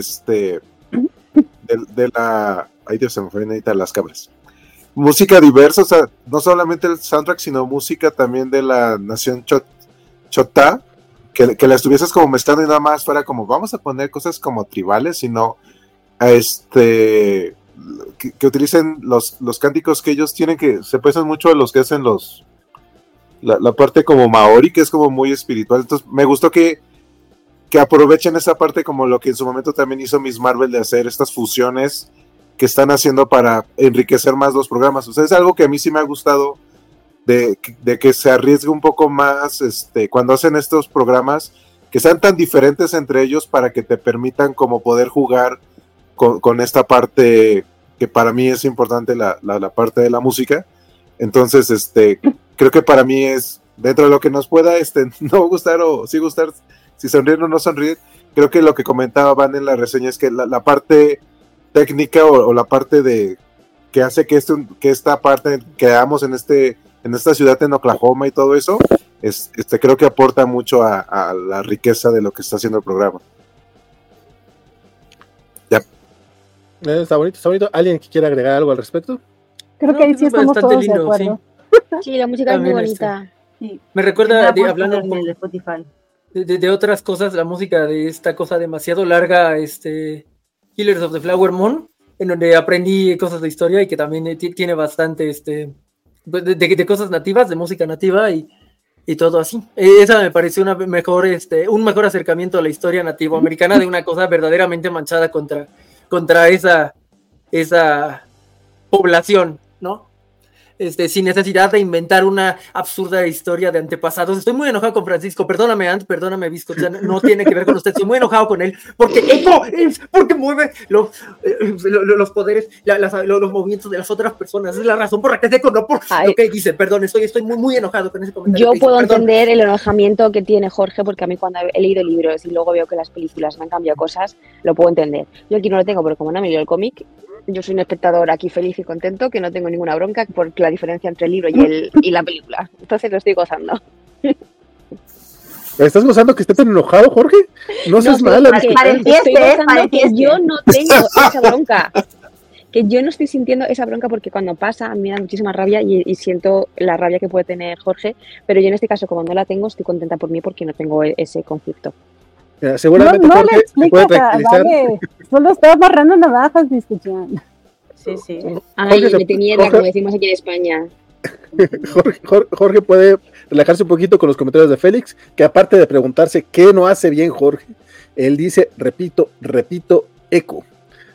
la... Ay Dios, se me fueron ahorita las cámaras. Música diversa, o sea, no solamente el soundtrack, sino música también de la nación Choctaw, que la estuvieses como mezclando y nada más fuera como, vamos a poner cosas como tribales, sino que utilicen los cánticos que ellos tienen, que se parecen mucho a los que hacen la parte como maori, que es como muy espiritual. Entonces me gustó que aprovechen esa parte, como lo que en su momento también hizo Miss Marvel, de hacer estas fusiones que están haciendo para enriquecer más los programas. O sea, es algo que a mí sí me ha gustado, de que se arriesgue un poco más cuando hacen estos programas, que sean tan diferentes entre ellos para que te permitan como poder jugar con esta parte que para mí es importante, la parte de la música. Entonces, creo que para mí es, dentro de lo que nos pueda no gustar o sí gustar, si sonríen o no sonríen, creo que lo que comentaba Van en la reseña es que la parte técnica o la parte de que hace que esta parte que hagamos en esta ciudad en Oklahoma y todo eso, creo que aporta mucho a la riqueza de lo que está haciendo el programa. Ya. Está bonito. ¿Alguien que quiera agregar algo al respecto? Creo que ahí sí estamos todos de acuerdo. Sí, la música es muy También bonita. Sí. Me recuerda, Hablando hablando de Spotify. de otras cosas, la música de esta cosa demasiado larga, Killers of the Flower Moon, en donde aprendí cosas de historia y que también tiene bastante de cosas nativas, de música nativa y todo así. Esa me pareció un mejor acercamiento a la historia nativoamericana, de una cosa verdaderamente manchada contra esa población, ¿no? Sin necesidad de inventar una absurda historia de antepasados. Estoy muy enojado con Francisco, perdóname Ant, perdóname Visco, o sea, no tiene que ver con usted, estoy muy enojado con él, porque Echo es porque mueve los poderes, los movimientos de las otras personas, es la razón por la que es Echo, no por lo que dice, perdón, estoy muy, muy enojado con ese comentario. Yo puedo entender el enojamiento que tiene Jorge, porque a mí cuando he leído libros y luego veo que las películas me han cambiado cosas, lo puedo entender. Yo aquí no lo tengo, pero como no me leo el cómic, yo soy un espectador aquí feliz y contento, que no tengo ninguna bronca por la diferencia entre el libro y la película. Entonces lo estoy gozando. ¿Estás gozando que estés tan enojado, Jorge? No seas mala. Estoy gozando que yo no tengo esa bronca. Que yo no estoy sintiendo esa bronca, porque cuando pasa a mí me da muchísima rabia y siento la rabia que puede tener Jorge, pero yo en este caso, como no la tengo, estoy contenta por mí porque no tengo ese conflicto. Seguramente no Jorge le se puede explica, tranquilizar. vale. Solo está amarrando navajas, discusión. Sí. Ay, Jorge, mete mierda, como decimos aquí en España. Jorge puede relajarse un poquito con los comentarios de Félix, que aparte de preguntarse qué no hace bien Jorge, él dice, repito, eco.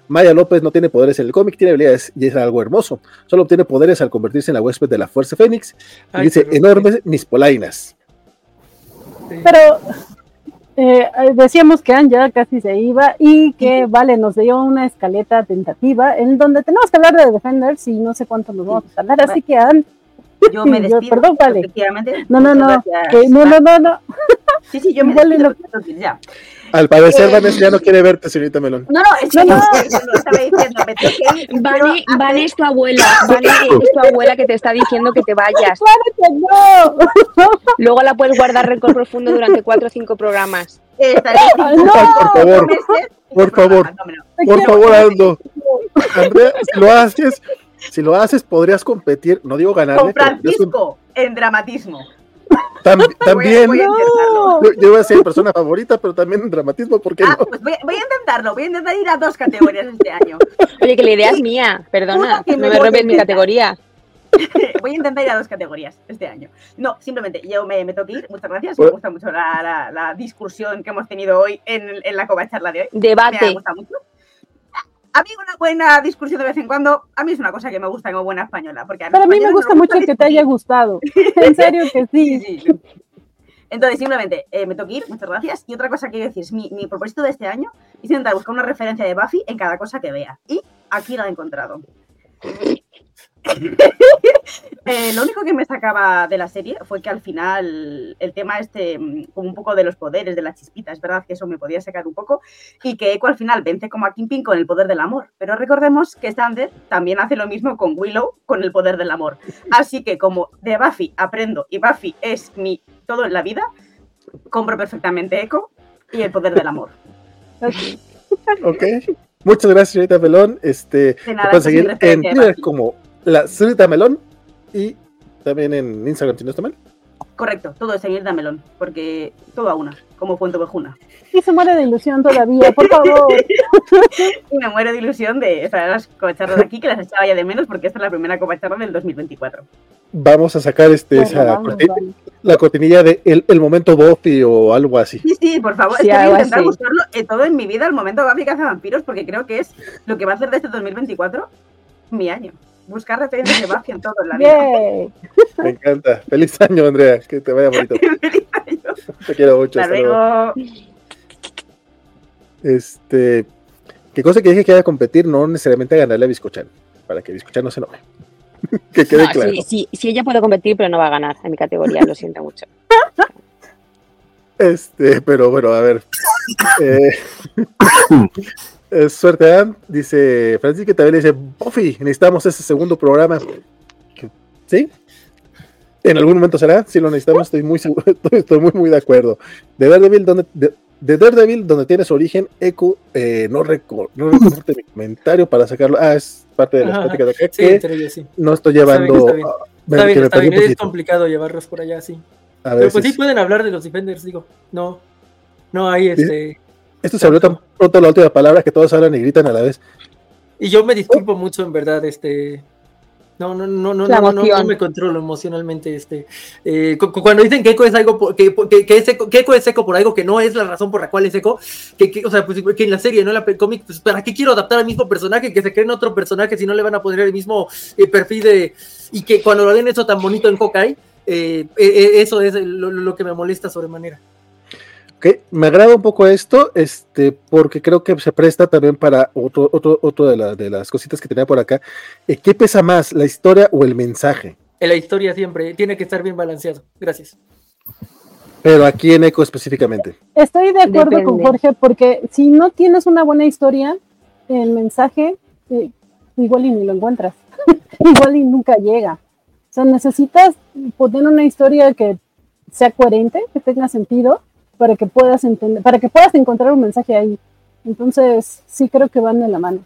Maya López no tiene poderes en el cómic, tiene habilidades y es algo hermoso. Solo obtiene poderes al convertirse en la huésped de la Fuerza Fénix. Y Ay, dice, qué enormes mis polainas. Sí. Pero decíamos que Anne ya casi se iba y que Vale nos dio una escaleta tentativa en donde tenemos que hablar de Defenders y no sé cuánto nos vamos a tardar, así que Anne, Yo me despido. perdón, Vale. Efectivamente. No, Muchas gracias. no. Sí, yo me Vale, despido. Ya. Al parecer, Vanessa ya no quiere verte, señorita Melón. No, es que No. no estaba diciendo, me tengo que ir. Vale es tu abuela, Vale es tu abuela que te está diciendo que te vayas. ¡Claro que no! Luego la puedes guardar rencor profundo durante 4 o 5 programas. Estaré No, por favor, meses. por favor. Por favor, Aldo. Andrea, si lo haces, podrías competir, no digo ganarle. Con pero podrías Francisco en dramatismo. También. Voy a intentarlo. Yo iba a ser mi persona favorita, pero también en dramatismo, ¿por qué no? Pues voy a intentarlo. Voy a intentar ir a 2 categorías este año. Oye, que la idea es mía, perdona, Uno que no me me voy a robes mi intentar. categoría. Voy a intentar ir a 2 categorías este año. No, simplemente yo me tengo que ir. Muchas gracias. Me gusta mucho la discusión que hemos tenido hoy en la covacharla de hoy. Me ha Debate. gustado mucho. A mí una buena discusión de vez en cuando, a mí es una cosa que me gusta como buena española. Porque Pero a mí me españoles gusta nos mucho que te haya discutir. gustado. En serio que sí. Sí. Entonces, simplemente, me tengo que ir, muchas gracias. Y otra cosa que quiero decir, es mi propósito de este año es intentar buscar una referencia de Buffy en cada cosa que vea. Y aquí la he encontrado. Lo único que me sacaba de la serie fue que al final el tema como un poco de los poderes, de las chispitas, es verdad que eso me podía sacar un poco, y que Echo al final vence como a Kingpin con el poder del amor. Pero recordemos que Xander también hace lo mismo con Willow con el poder del amor. Así que como de Buffy aprendo y Buffy es mi todo en la vida, compro perfectamente Echo y el poder del amor. Ok. Muchas gracias, señorita Melón. De Me nada, pueden seguir sin en referencia de Twitter Buffy. como la señorita Melón y también en Instagram, si no está mal. Correcto, todo es señorita Melón, porque todo a una, como Puente Ovejuna. Y se muere de ilusión todavía, por favor. Y me muero de ilusión de traer las covacharras de aquí, que las echaba ya de menos, porque esta es la primera covacharra del 2024. Vamos a sacar Bueno, vamos, vale. la cortinilla de el momento Buffy o algo así. Sí, por favor, Sí, es que voy a algo intentar así. buscarlo todo en mi vida, el momento Buffy Cazavampiros, porque creo que es lo que va a hacer de este 2024 mi año. Buscar referencias de Buffy en todo en la vida. Yay. Me encanta. Feliz año, Andrea. Que te vaya bonito. Feliz año. Te quiero mucho. Hasta Hasta luego. luego. ¿Qué cosa que dije que iba a competir? No necesariamente a ganarle a Biscochan, para que Biscochan no se enoje. Que quede No, claro. sí, ella puede competir, pero no va a ganar en mi categoría, lo siento mucho. Pero bueno, a ver. Suerte, Dan. Dice Francis, que también le dice, Buffy, necesitamos ese segundo programa. ¿Sí? En algún momento será, si lo necesitamos, estoy muy seguro, estoy muy de acuerdo. De Daredevil, donde tiene su origen, Echo, no recuerdo mi comentario para sacarlo. Es parte de las Ajá, pláticas de acá, Sí, que entre ellos, sí. no estoy llevando. Está bien. Está bien, que me está perdí bien. un Es poquito. complicado llevarlos por allá, sí. A Pero veces. pues sí pueden hablar de los Defenders, digo. No hay Esto se abrió tan pronto la última palabra que todos hablan y gritan a la vez. Y yo me disculpo mucho, en verdad, no me controlo emocionalmente, cuando dicen que Echo es algo, que Echo es Echo por algo que no es la razón por la cual es Echo, o sea, pues que en la serie, no en la cómic, pues ¿para qué quiero adaptar al mismo personaje, que se creen otro personaje si no le van a poner el mismo perfil y que cuando lo den eso tan bonito en Hawkeye, eso es lo que me molesta sobremanera. Okay. Me agrada un poco esto, porque creo que se presta también para otro de las cositas que tenía por acá. ¿Qué pesa más, la historia o el mensaje? En la historia siempre tiene que estar bien balanceado. Gracias. Pero aquí en Echo específicamente. Estoy de acuerdo Depende. con Jorge, porque si no tienes una buena historia, el mensaje igual y ni lo encuentras. Igual y nunca llega. O sea, necesitas poner una historia que sea coherente, que tenga sentido, para que puedas entender, para que puedas encontrar un mensaje ahí. Entonces, sí creo que van de la mano.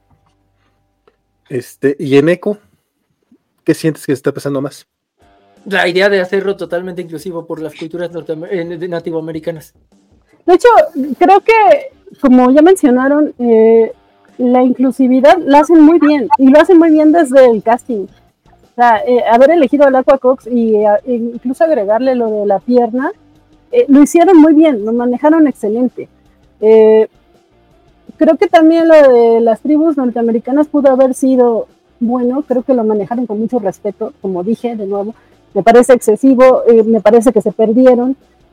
Y en Echo, ¿qué sientes que está pesando más? La idea de hacerlo totalmente inclusivo por las culturas nativoamericanas. De hecho, creo que, como ya mencionaron, la inclusividad la hacen muy bien, y lo hacen muy bien desde el casting. O sea, haber elegido al Aqua Cox y incluso agregarle lo de la pierna, lo hicieron muy bien, lo manejaron excelente. Creo que también lo de las tribus norteamericanas pudo haber sido bueno, creo que lo manejaron con mucho respeto, como dije de nuevo, me parece excesivo, me parece que se perdieron,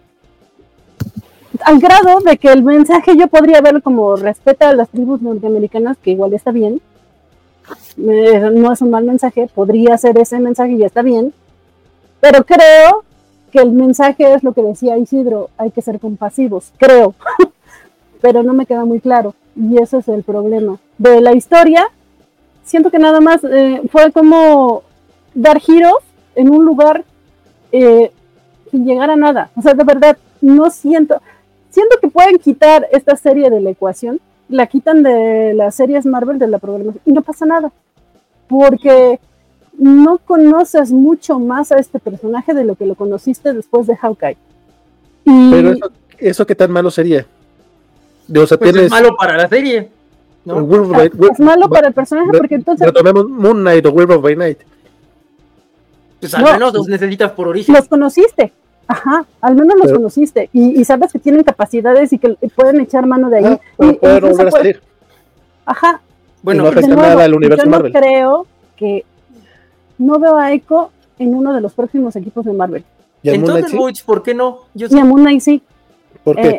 al grado de que el mensaje yo podría verlo como respeta a las tribus norteamericanas, que igual está bien, no es un mal mensaje, podría ser ese mensaje y está bien, pero creo que el mensaje es lo que decía Isidro, hay que ser compasivos, creo, pero no me queda muy claro, y ese es el problema. De la historia, siento que nada más fue como dar giros en un lugar sin llegar a nada, o sea, de verdad, no siento que pueden quitar esta serie de la ecuación, la quitan de las series Marvel de la programación y no pasa nada, porque no conoces mucho más a este personaje de lo que lo conociste después de Hawkeye. Pero eso qué tan malo sería. O sea, pues es malo para la serie, ¿no? Es malo para el personaje porque entonces... Retomemos Moon Knight o Werewolf by Night. Pues al menos los necesitas por origen. Los conociste. Ajá, al menos los conociste y sabes que tienen capacidades y que pueden echar mano de ahí. Pueden volver a salir. Ajá. Bueno, no afecta nada al universo yo Marvel. No creo que no veo a Echo en uno de los próximos equipos de Marvel. ¿Y a Moon Knight sí? ¿Por qué no? Yo y a Moon Knight sí. ¿Por qué?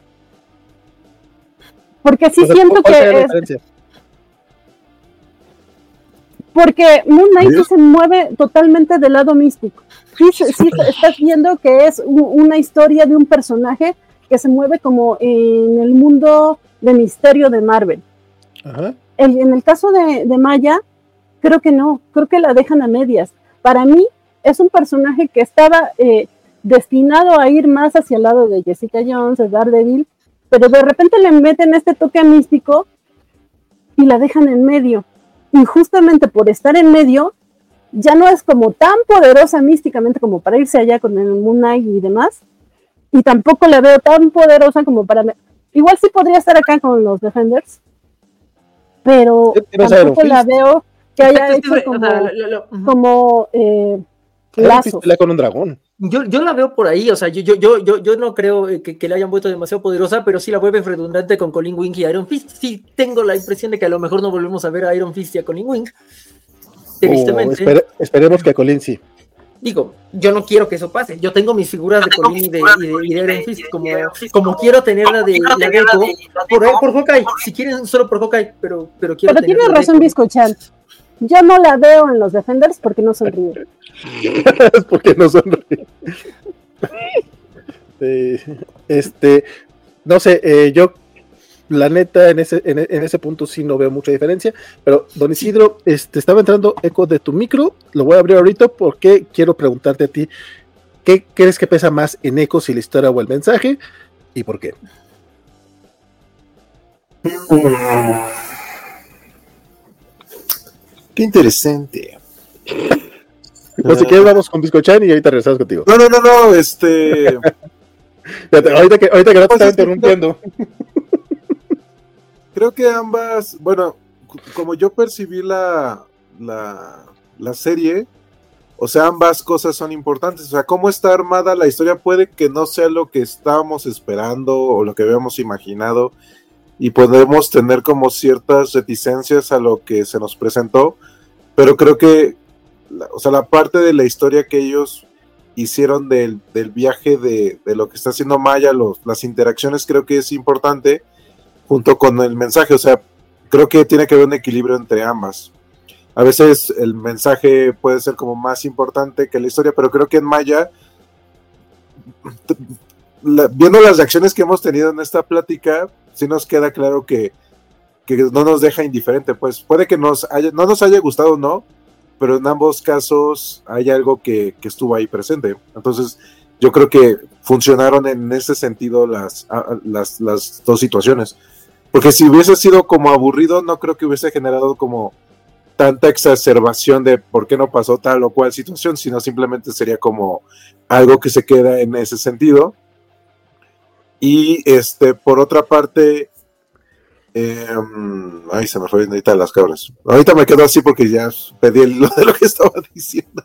Porque sí siento que porque Moon Knight sí se mueve totalmente del lado místico. Sí, estás viendo que es una historia de un personaje que se mueve como en el mundo de misterio de Marvel. Ajá. En el caso de Maya, creo que no, creo que la dejan a medias. Para mí es un personaje que estaba destinado a ir más hacia el lado de Jessica Jones, de Daredevil, pero de repente le meten este toque místico y la dejan en medio. Y justamente por estar en medio, ya no es como tan poderosa místicamente como para irse allá con el Moon Knight y demás, y tampoco la veo tan poderosa como para... Igual sí podría estar acá con los Defenders, pero tampoco la veo que haya hecho como lazos. Pelea con un dragón. Yo la veo por ahí, o sea, yo no creo que la hayan vuelto demasiado poderosa, pero sí la vuelven redundante con Colleen Wing y Iron Fist. Sí tengo la impresión de que a lo mejor no volvemos a ver a Iron Fist y a Colleen Wing. Tristemente. Esperemos que a Colleen sí. Digo, yo no quiero que eso pase. Yo tengo mis figuras de Colleen y de Iron Fist, como quiero tenerla de Echo, por Hawkeye, si quieren solo por Hawkeye, pero quiero. Pero tienes razón, Biscochan. Yo no la veo en los Defenders porque no sonríe. Es porque no sonríe. No sé, yo la neta en ese punto sí no veo mucha diferencia, pero don Isidro, estaba entrando eco de tu micro, lo voy a abrir ahorita porque quiero preguntarte a ti, ¿qué crees que pesa más en eco, si la historia o el mensaje? ¿Y por qué? Qué interesante. Pues si quieres vamos con Biscochan y ahorita regresamos contigo. No. ahorita que no te estaba interrumpiendo. Creo que ambas, bueno, como yo percibí la serie, o sea, ambas cosas son importantes. O sea, cómo está armada la historia puede que no sea lo que estábamos esperando o lo que habíamos imaginado, y podemos tener como ciertas reticencias a lo que se nos presentó, pero creo que la parte de la historia que ellos hicieron del viaje de lo que está haciendo Maya, las interacciones, creo que es importante junto con el mensaje. O sea, creo que tiene que haber un equilibrio entre ambas. A veces el mensaje puede ser como más importante que la historia, pero creo que en Maya, viendo las reacciones que hemos tenido en esta plática, sí nos queda claro que no nos deja indiferente. Pues puede que no nos haya gustado o no, pero en ambos casos hay algo que estuvo ahí presente. Entonces yo creo que funcionaron en ese sentido las dos situaciones, porque si hubiese sido como aburrido, no creo que hubiese generado como tanta exacerbación de por qué no pasó tal o cual situación, sino simplemente sería como algo que se queda en ese sentido. Y por otra parte, ay, se me fue ahorita las cabras. Ahorita me quedo así porque ya perdí el hilo de lo que estaba diciendo.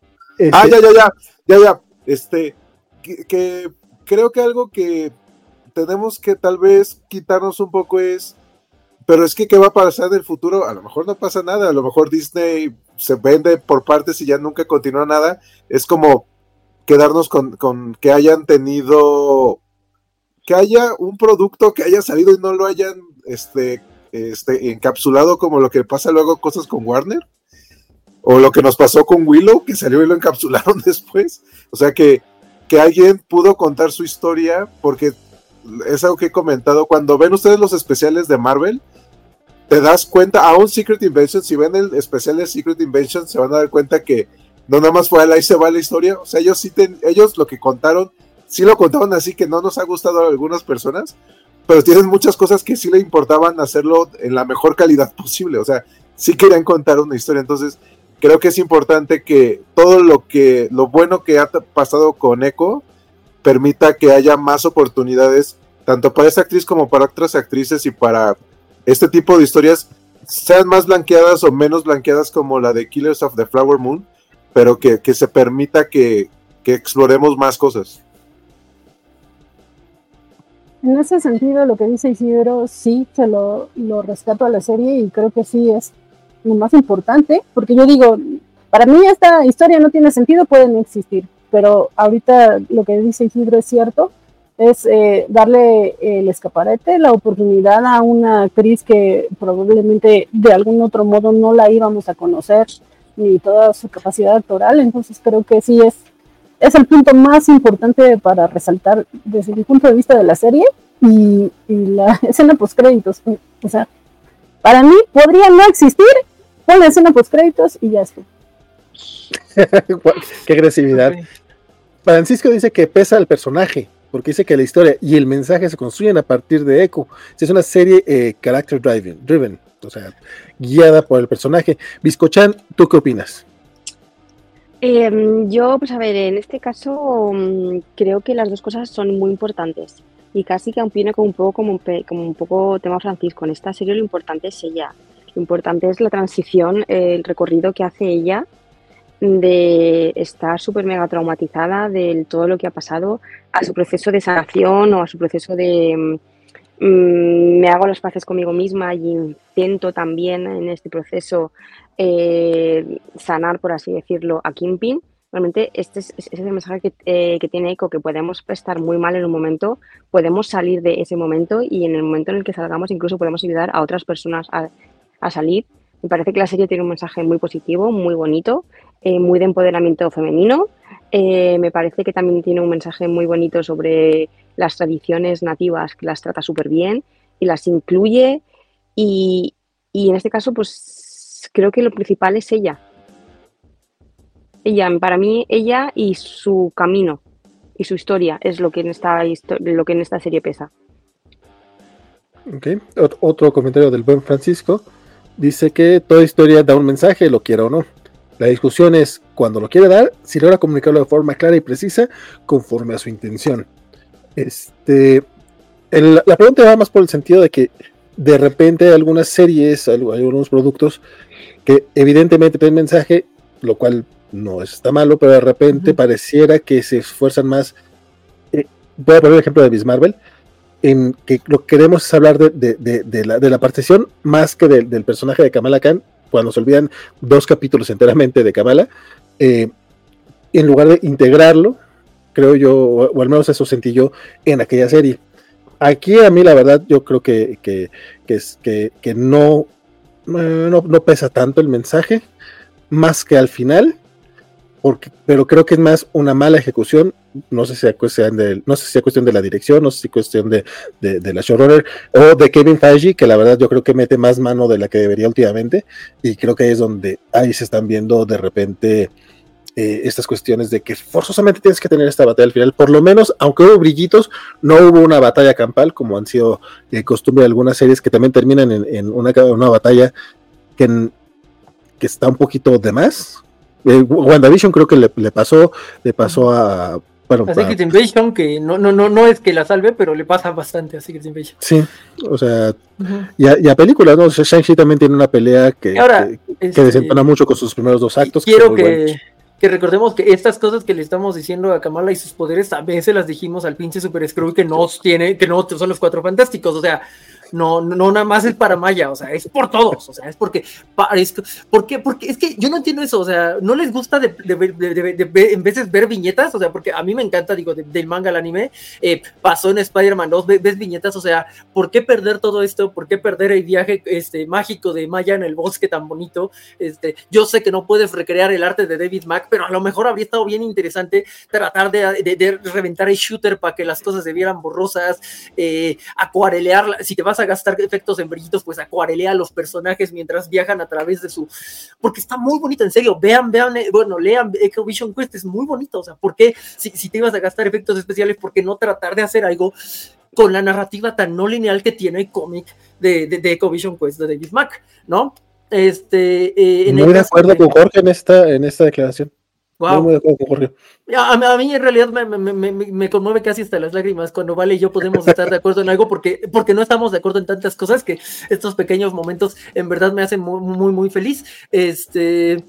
Ya. Que creo que algo que tenemos que tal vez quitarnos un poco es, pero es que ¿qué va a pasar en el futuro? A lo mejor no pasa nada, a lo mejor Disney se vende por partes y ya nunca continúa nada. Es como quedarnos con que hayan tenido, que haya un producto que haya salido y no lo hayan encapsulado, como lo que pasa luego cosas con Warner, o lo que nos pasó con Willow, que salió y lo encapsularon después. O sea, que alguien pudo contar su historia, porque es algo que he comentado, cuando ven ustedes los especiales de Marvel, te das cuenta, aún Secret Invasion, si ven el especial de Secret Invasion, se van a dar cuenta que no nada más fue ahí se va la historia. O sea, ellos lo que contaron, sí lo contaron así, que no nos ha gustado a algunas personas, pero tienen muchas cosas que sí le importaban hacerlo en la mejor calidad posible. O sea, sí querían contar una historia. Entonces, creo que es importante que todo lo bueno que ha pasado con Echo permita que haya más oportunidades, tanto para esta actriz como para otras actrices, y para este tipo de historias, sean más blanqueadas o menos blanqueadas, como la de Killers of the Flower Moon, pero que se permita que exploremos más cosas. En ese sentido, lo que dice Isidro, sí, se lo rescato a la serie y creo que sí es lo más importante, porque yo digo, para mí esta historia no tiene sentido, puede no existir, pero ahorita lo que dice Isidro es cierto, es darle el escaparate, la oportunidad a una actriz que probablemente de algún otro modo no la íbamos a conocer, ni toda su capacidad actoral. Entonces creo que sí es el punto más importante para resaltar desde mi punto de vista de la serie, y la escena postcréditos. O sea, para mí podría no existir, pon la escena postcréditos y ya está. Qué agresividad. Francisco dice que pesa el personaje, porque dice que la historia y el mensaje se construyen a partir de Echo. Es una serie character driven, o sea, guiada por el personaje. Biscochan, ¿tú qué opinas? Yo, pues a ver, en este caso creo que las dos cosas son muy importantes, y casi que opino como un poco tema Francisco. En esta serie lo importante es ella, lo importante es la transición, el recorrido que hace ella de estar súper mega traumatizada de todo lo que ha pasado, a su proceso de sanación, o a su proceso de me hago las paces conmigo misma y intento también en este proceso sanar, por así decirlo, a Kingpin. Realmente este es el mensaje que tiene Echo, que podemos estar muy mal en un momento, podemos salir de ese momento, y en el momento en el que salgamos incluso podemos ayudar a otras personas a salir. Me parece que la serie tiene un mensaje muy positivo, muy bonito, muy de empoderamiento femenino. Me parece que también tiene un mensaje muy bonito sobre las tradiciones nativas, que las trata súper bien y las incluye, y en este caso pues creo que lo principal es ella, para mí ella y su camino y su historia es lo que en esta serie pesa. Okay. Otro comentario del buen Francisco dice que toda historia da un mensaje, lo quiera o no. La discusión es, cuando lo quiere dar, si logra comunicarlo de forma clara y precisa, conforme a su intención. La pregunta va más por el sentido de que de repente algunas series, algunos productos que evidentemente tienen mensaje, lo cual no está malo, pero de repente pareciera que se esfuerzan más. Voy a poner el ejemplo de Miss Marvel, en que lo que queremos es hablar de la partición más que del personaje de Kamala Khan, cuando se olvidan 2 capítulos enteramente de Kamala, en lugar de integrarlo, creo yo, o al menos eso sentí yo en aquella serie. Aquí a mí la verdad yo creo que no pesa tanto el mensaje, más que al final, pero creo que es más una mala ejecución. No sé si es cuestión de la dirección, no sé si es cuestión de la showrunner o de Kevin Feige, que la verdad yo creo que mete más mano de la que debería últimamente, y creo que ahí es donde ahí se están viendo de repente estas cuestiones de que forzosamente tienes que tener esta batalla al final. Por lo menos, aunque hubo brillitos, no hubo una batalla campal como han sido costumbre de algunas series que también terminan en una batalla que está un poquito de más. WandaVision creo que le pasó a Secret Invasion, que no es que la salve, pero le pasa bastante a Secret Invasion. Sí, o sea, y a películas, ¿no? O sea, Shang-Chi también tiene una pelea que desentona mucho con sus primeros 2 actos. Quiero que Que recordemos que estas cosas que le estamos diciendo a Kamala y sus poderes, a veces las dijimos al pinche Super Skrull que no son los Cuatro Fantásticos, o sea, no nada más es para Maya, o sea, es por todos, o sea, es porque es que yo no entiendo eso, o sea, no les gusta de en veces ver viñetas, o sea, porque a mí me encanta, digo, del manga al anime, pasó en Spider-Man 2, ves viñetas, o sea, ¿por qué perder todo esto? ¿Por qué perder el viaje mágico de Maya en el bosque tan bonito? Yo sé que no puedes recrear el arte de David Mack, pero a lo mejor habría estado bien interesante tratar de reventar el shooter para que las cosas se vieran borrosas, acuarelear, si te vas a gastar efectos en brillitos, pues acuarelea a los personajes mientras viajan a través de porque está muy bonito, en serio, vean, lean Echo Vision Quest, es muy bonito, o sea, ¿por qué si te ibas a gastar efectos especiales, por qué no tratar de hacer algo con la narrativa tan no lineal que tiene el cómic de Echo Vision Quest de David Mack, ¿no? Muy de acuerdo con Jorge en esta declaración. Wow. Muy de acuerdo con Jorge. A mí en realidad me conmueve casi hasta las lágrimas cuando Vale y yo podemos estar de acuerdo en algo porque no estamos de acuerdo en tantas cosas que estos pequeños momentos en verdad me hacen muy, muy, muy feliz. Es que,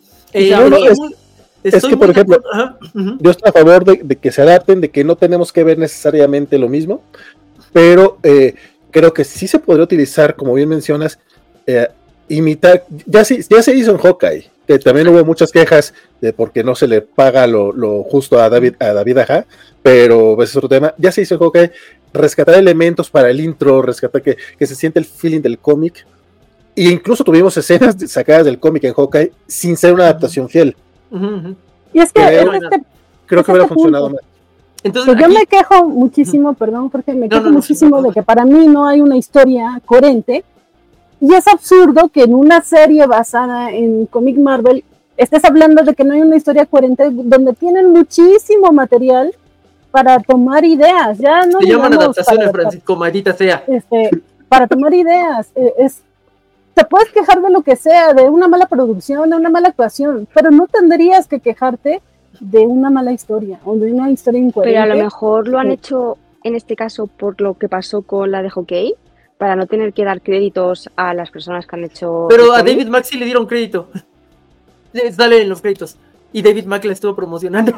por ejemplo, yo estoy a favor de que se adapten, de que no tenemos que ver necesariamente lo mismo, pero creo que sí se podría utilizar, como bien mencionas, imitar, ya se hizo en Hawkeye, que también hubo muchas quejas de porque no se le paga lo justo a David Aja, pero ese es otro tema. Ya se hizo en Hawkeye, rescatar elementos para el intro, rescatar que se siente el feeling del cómic, e incluso tuvimos escenas sacadas del cómic en Hawkeye sin ser una adaptación fiel. Y es que creo que hubiera funcionado más. Entonces, yo me quejo muchísimo, perdón, porque me quejo muchísimo de que para mí no hay una historia coherente. Y es absurdo que en una serie basada en cómic Marvel estés hablando de que no hay una historia coherente donde tienen muchísimo material para tomar ideas. Ya no se llaman adaptaciones, Francisco, maldita sea. Para tomar ideas. Te puedes quejar de lo que sea, de una mala producción, de una mala actuación, pero no tendrías que quejarte de una mala historia o de una historia incoherente. Pero a lo mejor lo han hecho en este caso por lo que pasó con la de Hawkeye, para no tener que dar créditos a las personas que han hecho... Pero a David Mack sí le dieron crédito. Sale en los créditos. Y David Mack la estuvo promocionando.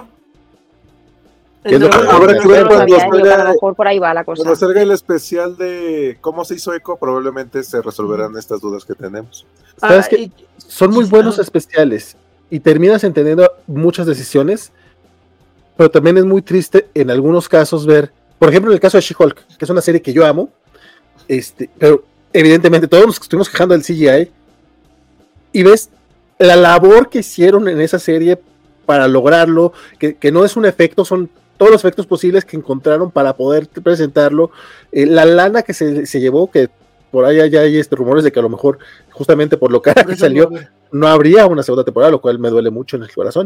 Habrá que ver cuando salga, a lo mejor por ahí va la cosa. Cuando salga el especial de cómo se hizo Echo, probablemente se resolverán estas dudas que tenemos. ¿Sabes qué? Son muy buenos especiales y terminas entendiendo muchas decisiones, pero también es muy triste en algunos casos ver, por ejemplo, en el caso de She-Hulk, que es una serie que yo amo, pero evidentemente todos nos estuvimos quejando del CGI y ves la labor que hicieron en esa serie para lograrlo, que no es un efecto, son todos los efectos posibles que encontraron para poder presentarlo, la lana que se llevó, que por ahí ya hay rumores de que a lo mejor justamente por lo cara que salió no habría una segunda temporada, lo cual me duele mucho en el corazón.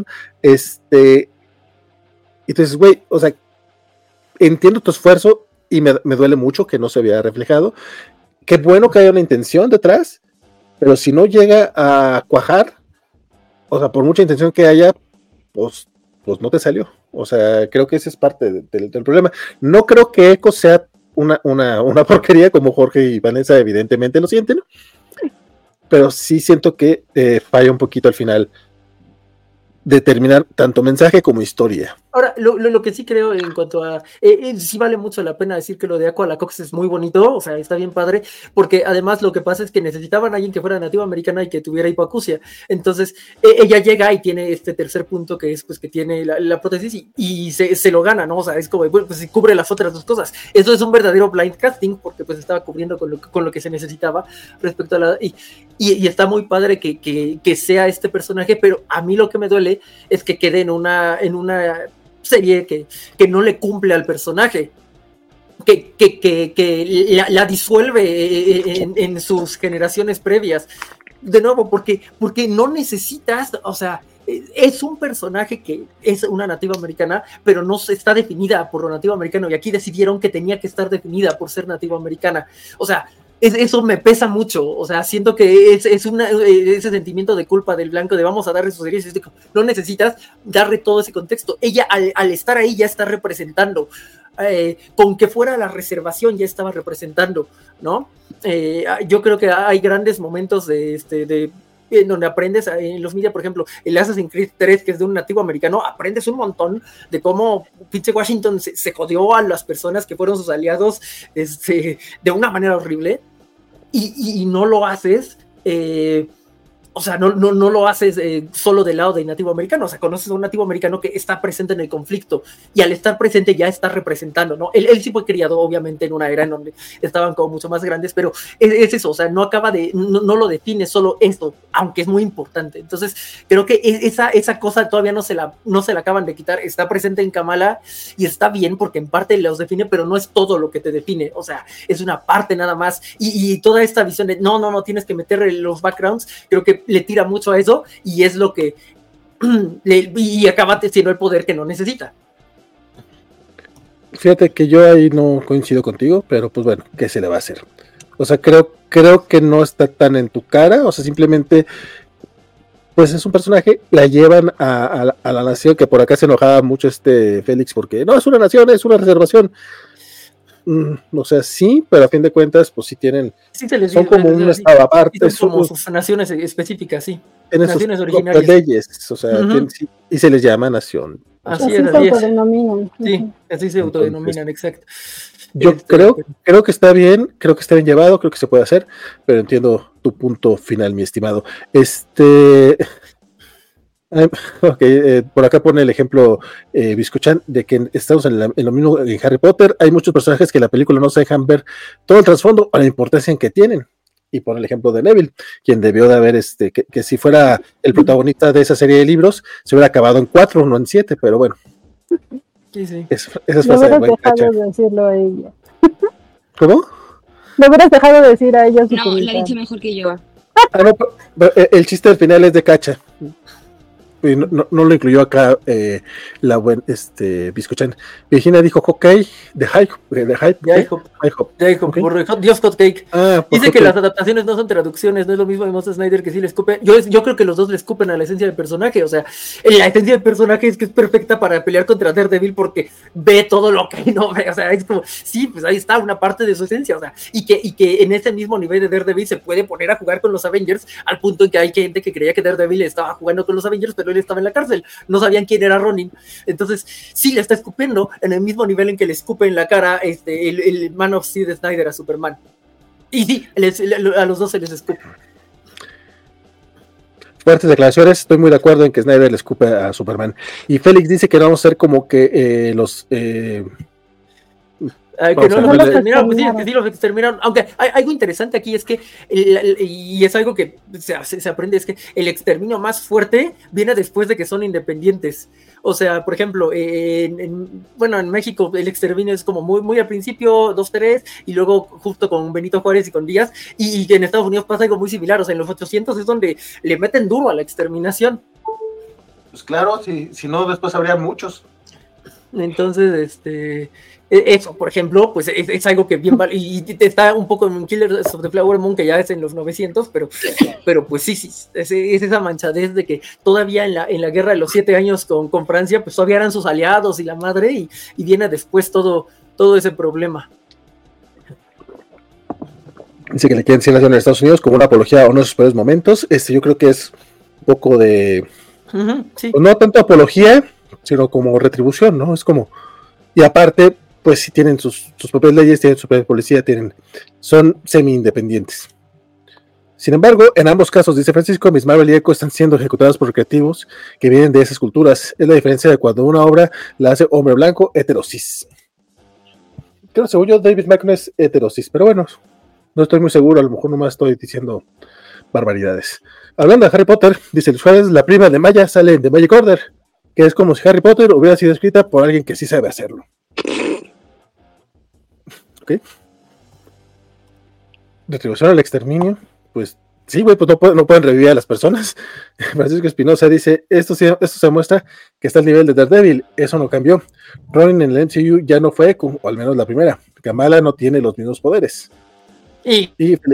Entonces, güey, o sea, entiendo tu esfuerzo y me duele mucho que no se había reflejado. Qué bueno que haya una intención detrás, pero si no llega a cuajar, o sea, por mucha intención que haya, pues no te salió. O sea, creo que ese es parte del problema. No creo que Echo sea una porquería como Jorge y Vanessa evidentemente lo sienten, pero sí siento que falla un poquito al final de terminar tanto mensaje como historia. Ahora, lo que sí creo en cuanto a... sí vale mucho la pena decir que lo de Aqua la Cox es muy bonito, o sea, está bien padre, porque además lo que pasa es que necesitaban a alguien que fuera nativa americana y que tuviera hipoacusia. Entonces, ella llega y tiene este tercer punto que es pues que tiene la prótesis y se lo gana, ¿no? O sea, es como, bueno, pues cubre las otras dos cosas. Eso es un verdadero blind casting, porque pues estaba cubriendo con lo que se necesitaba respecto a la... Y está muy padre que sea este personaje, pero a mí lo que me duele es que quede en una serie que no le cumple al personaje, que la disuelve en sus generaciones previas. De nuevo, porque no necesitas, o sea, es un personaje que es una nativa americana, pero no está definida por lo nativo americano, y aquí decidieron que tenía que estar definida por ser nativo americana. O sea, eso me pesa mucho, o sea, siento que ese sentimiento de culpa del blanco de vamos a darle sus series, no necesitas darle todo ese contexto. Ella al estar ahí ya está representando, con que fuera la reservación ya estaba representando, ¿no? Yo creo que hay grandes momentos de en donde aprendes en los media, por ejemplo, el Assassin's Creed 3, que es de un nativo americano, aprendes un montón de cómo pinche Washington se jodió a las personas que fueron sus aliados de una manera horrible, y no lo haces, o sea, no lo haces solo del lado del nativo americano. O sea, conoces a un nativo americano que está presente en el conflicto, y al estar presente ya está representando, ¿no? Él sí fue criado, obviamente, en una era en donde estaban como mucho más grandes, pero es eso, o sea, no lo define solo esto, aunque es muy importante. Entonces, creo que esa cosa todavía no se la acaban de quitar, está presente en Kamala, y está bien, porque en parte los define, pero no es todo lo que te define, o sea, es una parte nada más, y toda esta visión de, no, tienes que meter los backgrounds, creo que le tira mucho a eso, y es lo que y acaba siendo el poder que no necesita. Fíjate que yo ahí no coincido contigo, pero pues bueno, ¿qué se le va a hacer? O sea, creo que no está tan en tu cara, o sea, simplemente pues es un personaje, la llevan a la nación, que por acá se enojaba mucho Félix, porque no es una nación, es una reservación. O sea, sí, pero a fin de cuentas, pues sí tienen, sí se les son como un estado aparte, son como sus naciones específicas, sí, tienen naciones sus originarias, leyes, o sea, y se les llama nación. Así se autodenominan. Sí, así se autodenominan, exacto. Yo creo que está bien, llevado, creo que se puede hacer, pero entiendo tu punto final, mi estimado. Okay, por acá pone el ejemplo Biscochan de que estamos en lo mismo en Harry Potter. Hay muchos personajes que en la película no se dejan ver todo el trasfondo o la importancia en que tienen. Y pone el ejemplo de Neville, quien debió de haber, que si fuera el protagonista de esa serie de libros, se hubiera acabado en 4, no en 7, pero bueno. Sí. Esa es fácil de buen cacha. De decirlo a ella. ¿Cómo? Le hubieras dejado de decir a ella su No, comentario. lo ha dicho mejor que yo. No, el chiste del final es de cacha. No lo incluyó acá la buen Biscochan. Virginia dijo Hawkeye de Hype. Okay. Por Dios Hot Cake. Dice que las adaptaciones no son traducciones, no es lo mismo de Moses Snyder que sí le escupe. Yo creo que los dos le escupen a la esencia del personaje. O sea, la esencia del personaje es que es perfecta para pelear contra Daredevil porque ve todo lo que no ve. O sea, es como, sí, pues ahí está una parte de su esencia. O sea, y que en ese mismo nivel de Daredevil se puede poner a jugar con los Avengers, al punto en que hay gente que creía que Daredevil estaba jugando con los Avengers, pero él estaba en la cárcel, no sabían quién era Ronin. Entonces sí le está escupiendo en el mismo nivel en que le escupe en la cara el Man of Steel de Snyder a Superman, y sí, a los dos se les escupe. Fuertes declaraciones, estoy muy de acuerdo en que Snyder le escupe a Superman. Y Félix dice que no vamos a ser como que los que no los exterminaron, pues sí, que sí los exterminaron. Aunque hay algo interesante aquí, es que y es algo que se aprende, es que el exterminio más fuerte viene después de que son independientes. O sea, por ejemplo, en México el exterminio es como muy al principio, 2-3, y luego justo con Benito Juárez y con Díaz, y en Estados Unidos pasa algo muy similar. O sea, en los 800 es donde le meten duro a la exterminación. Pues claro, si no después habría muchos. Entonces, eso, por ejemplo, pues es algo que bien vale, y está un poco en Killers of the Flower Moon, que ya es en los 900, pero pues sí, es esa manchadez de que todavía en la guerra de los 7 años con Francia, pues todavía eran sus aliados y la madre, y viene después todo ese problema. Dice que le quieren decir nación en Estados Unidos como una apología a uno de sus peores momentos. Yo creo que es un poco de... Sí. Pues no tanto apología, sino como retribución, ¿no? Es como... Y aparte, pues si tienen sus propias leyes, tienen su propia policía, son semi-independientes. Sin embargo, en ambos casos, dice Francisco, Miss Marvel y Echo están siendo ejecutadas por creativos que vienen de esas culturas. Es la diferencia de cuando una obra la hace hombre blanco heterosis. Creo que según yo, David Mackey es heterosis, pero bueno, no estoy muy seguro, a lo mejor nomás estoy diciendo barbaridades. Hablando de Harry Potter, dice Luis Juárez, la prima de Maya sale en The Magic Order, que es como si Harry Potter hubiera sido escrita por alguien que sí sabe hacerlo. ¿Ok? Retribución al exterminio, pues sí, güey, pues no pueden revivir a las personas. Francisco Espinosa dice, esto se muestra que está al nivel de Daredevil, eso no cambió. Ronin en el MCU ya no fue, o al menos la primera. Kamala no tiene los mismos poderes. Y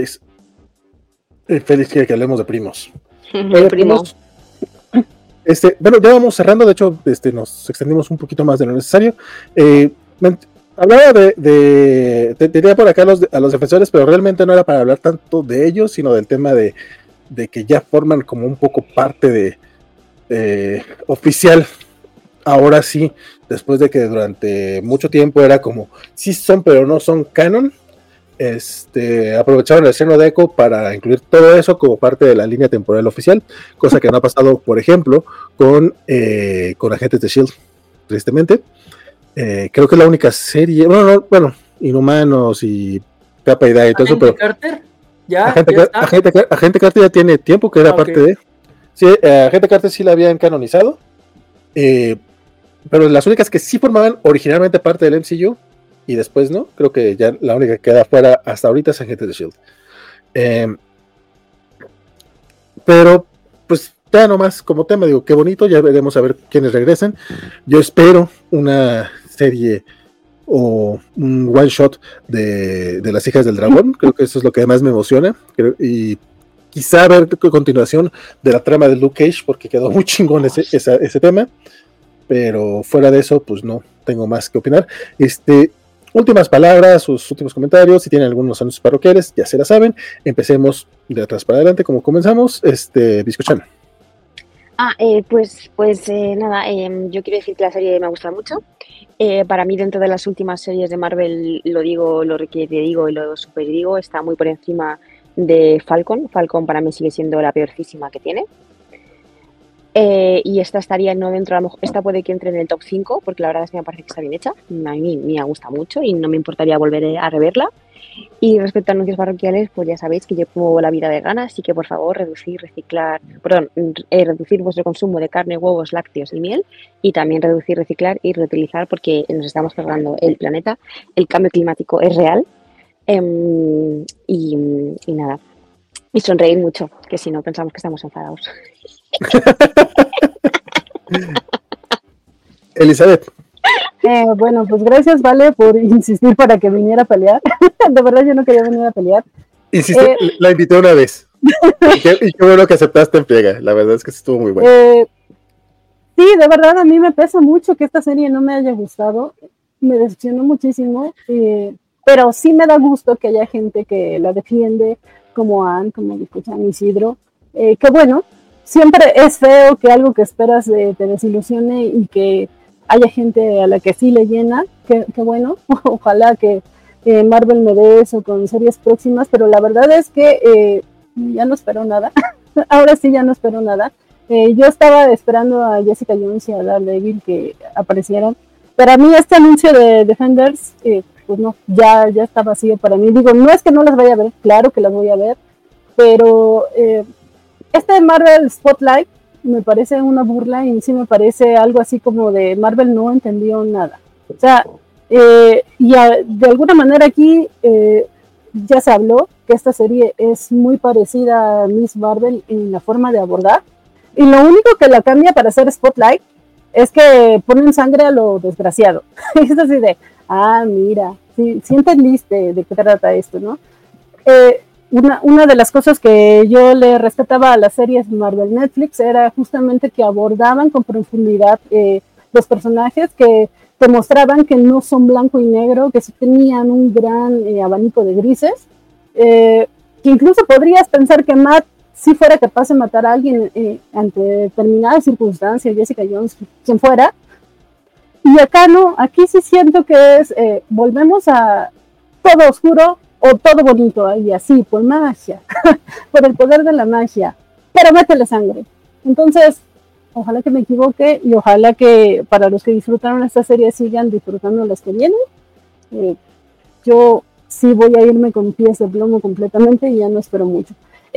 Félix quiere que hablemos de primos. Primos. Bueno, ya vamos cerrando, de hecho, nos extendimos un poquito más de lo necesario. Hablaba tenía por acá a los defensores, pero realmente no era para hablar tanto de ellos, sino del tema de de que ya forman como un poco parte de oficial, ahora sí, después de que durante mucho tiempo era como, sí son pero no son canon. Aprovecharon el estreno de Echo para incluir todo eso como parte de la línea temporal oficial, cosa que no ha pasado, por ejemplo, con Agentes de S.H.I.E.L.D., tristemente. Creo que es la única serie, bueno, Inhumanos y Capa y todo eso, pero Carter, ¿ya Agente Carter ya tiene tiempo que era parte de... Sí, Agente Carter sí la habían canonizado, pero las únicas que sí formaban originalmente parte del MCU, y después no, creo que ya la única que queda fuera hasta ahorita es Agentes de S.H.I.E.L.D. Pero pues ya nomás como tema, digo, qué bonito, ya veremos a ver quiénes regresan. Yo espero una serie o un one shot de las Hijas del Dragón, creo que eso es lo que más me emociona, y quizá ver continuación de la trama de Luke Cage, porque quedó muy chingón ese tema, pero fuera de eso, pues no tengo más que opinar. Últimas palabras, sus últimos comentarios, si tienen algunos anuncios parroquiales, ya se la saben. Empecemos de atrás para adelante, como comenzamos. Biscochan. Nada, yo quiero decir que la serie me ha gustado mucho. Para mí, dentro de las últimas series de Marvel, lo que te digo y lo super digo, está muy por encima de Falcon. Falcon para mí sigue siendo la peorcísima que tiene. Y esta estaría no dentro, a lo mejor, esta puede que entre en el top 5, porque la verdad es que me parece que está bien hecha. A mí me gusta mucho y no me importaría volver a reverla. Y respecto a anuncios parroquiales, pues ya sabéis que yo promuevo la vida vegana, así que por favor reducir vuestro consumo de carne, huevos, lácteos y miel, y también reducir, reciclar y reutilizar, porque nos estamos cargando el planeta. El cambio climático es real. Y nada. Y sonreír mucho, que si no pensamos que estamos enfadados. Elizabeth. Bueno, pues gracias, Vale, por insistir para que viniera a pelear. De verdad yo no quería venir a pelear. Insiste, la invité una vez. Y qué bueno que aceptaste en pliega. La verdad es que estuvo muy bueno. Sí, de verdad a mí me pesa mucho que esta serie no me haya gustado. Me decepcionó muchísimo. Pero sí me da gusto que haya gente que la defiende, como Ann, como escuchan Isidro. Que bueno, siempre es feo que algo que esperas te desilusione y que haya gente a la que sí le llena, que bueno, ojalá que Marvel me dé eso con series próximas, pero la verdad es que ya no espero nada, ahora sí ya no espero nada. Yo estaba esperando a Jessica Jones y a Daredevil que aparecieran, pero a mí este anuncio de Defenders, pues no, ya está vacío para mí. Digo, no es que no las vaya a ver, claro que las voy a ver, pero este Marvel Spotlight me parece una burla y sí me parece algo así como de Marvel no entendió nada. O sea, de alguna manera aquí ya se habló que esta serie es muy parecida a Miss Marvel en la forma de abordar, y lo único que la cambia para hacer Spotlight es que ponen sangre a lo desgraciado. Es así de, mira, sí entendiste de qué trata esto, ¿no? Una de las cosas que yo le rescataba a las series Marvel Netflix era justamente que abordaban con profundidad los personajes, que te mostraban que no son blanco y negro, que sí tenían un gran abanico de grises, que incluso podrías pensar que Matt si fuera capaz de matar a alguien ante determinadas circunstancias, Jessica Jones, quien fuera, y acá no, aquí sí siento que es, volvemos a todo oscuro o todo bonito, y así, por magia, por el poder de la magia, pero métele sangre. Entonces, ojalá que me equivoque, y ojalá que para los que disfrutaron esta serie sigan disfrutando las que vienen. Yo sí voy a irme con pies de plomo completamente y ya no espero mucho.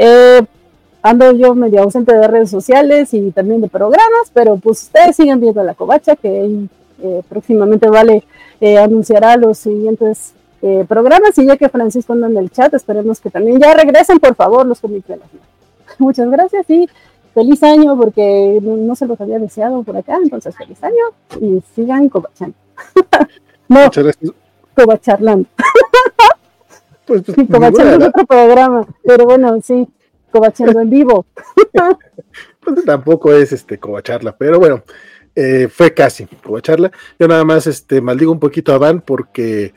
Ando yo medio ausente de redes sociales y también de programas, pero pues ustedes sigan viendo La Covacha, que próximamente Vale anunciará los siguientes programas, y ya que Francisco anda en el chat, esperemos que también ya regresen, por favor, los cómics de la final. Muchas gracias y feliz año, porque no se los había deseado por acá, entonces feliz año y sigan covachando. No, covacharlando. Pues, covachando es otro programa, pero bueno, sí, covachando en vivo. Pues tampoco es covacharla, pero bueno, fue casi covacharla. Yo nada más maldigo un poquito a Van porque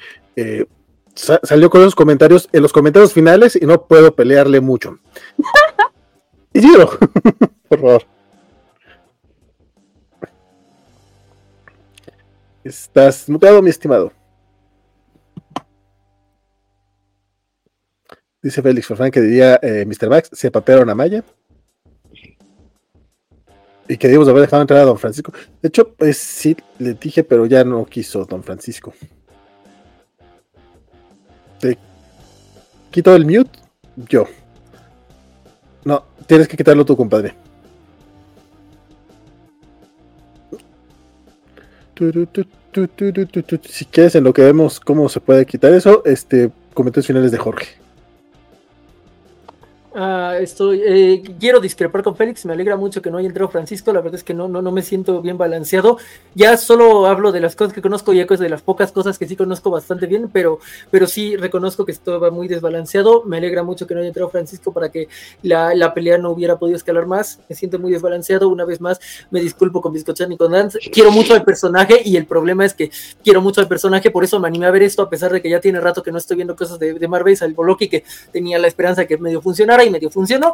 salió con esos comentarios en los comentarios finales y no puedo pelearle mucho. Isidro, por favor. Estás mutado, mi estimado. Dice Félix Forfán que diría Mr. Max, se papearon a Maya. Y que debimos haber dejado entrar a Don Francisco. De hecho, pues sí, le dije, pero ya no quiso Don Francisco. Te quito el mute, yo. No, tienes que quitarlo tú, compadre. Si quieres, en lo que vemos cómo se puede quitar eso, comentarios finales de Jorge. Quiero discrepar con Félix, me alegra mucho que no haya entrado Francisco, la verdad es que no me siento bien balanceado, ya solo hablo de las cosas que conozco y es de las pocas cosas que sí conozco bastante bien, pero sí reconozco que estaba muy desbalanceado, me alegra mucho que no haya entrado Francisco para que la pelea no hubiera podido escalar más, me siento muy desbalanceado, una vez más me disculpo con Biscochan y con Dance, quiero mucho al personaje y el problema es que quiero mucho al personaje, por eso me animé a ver esto a pesar de que ya tiene rato que no estoy viendo cosas de Marvel, salvo Loki que tenía la esperanza de que medio funcionara y medio funcionó.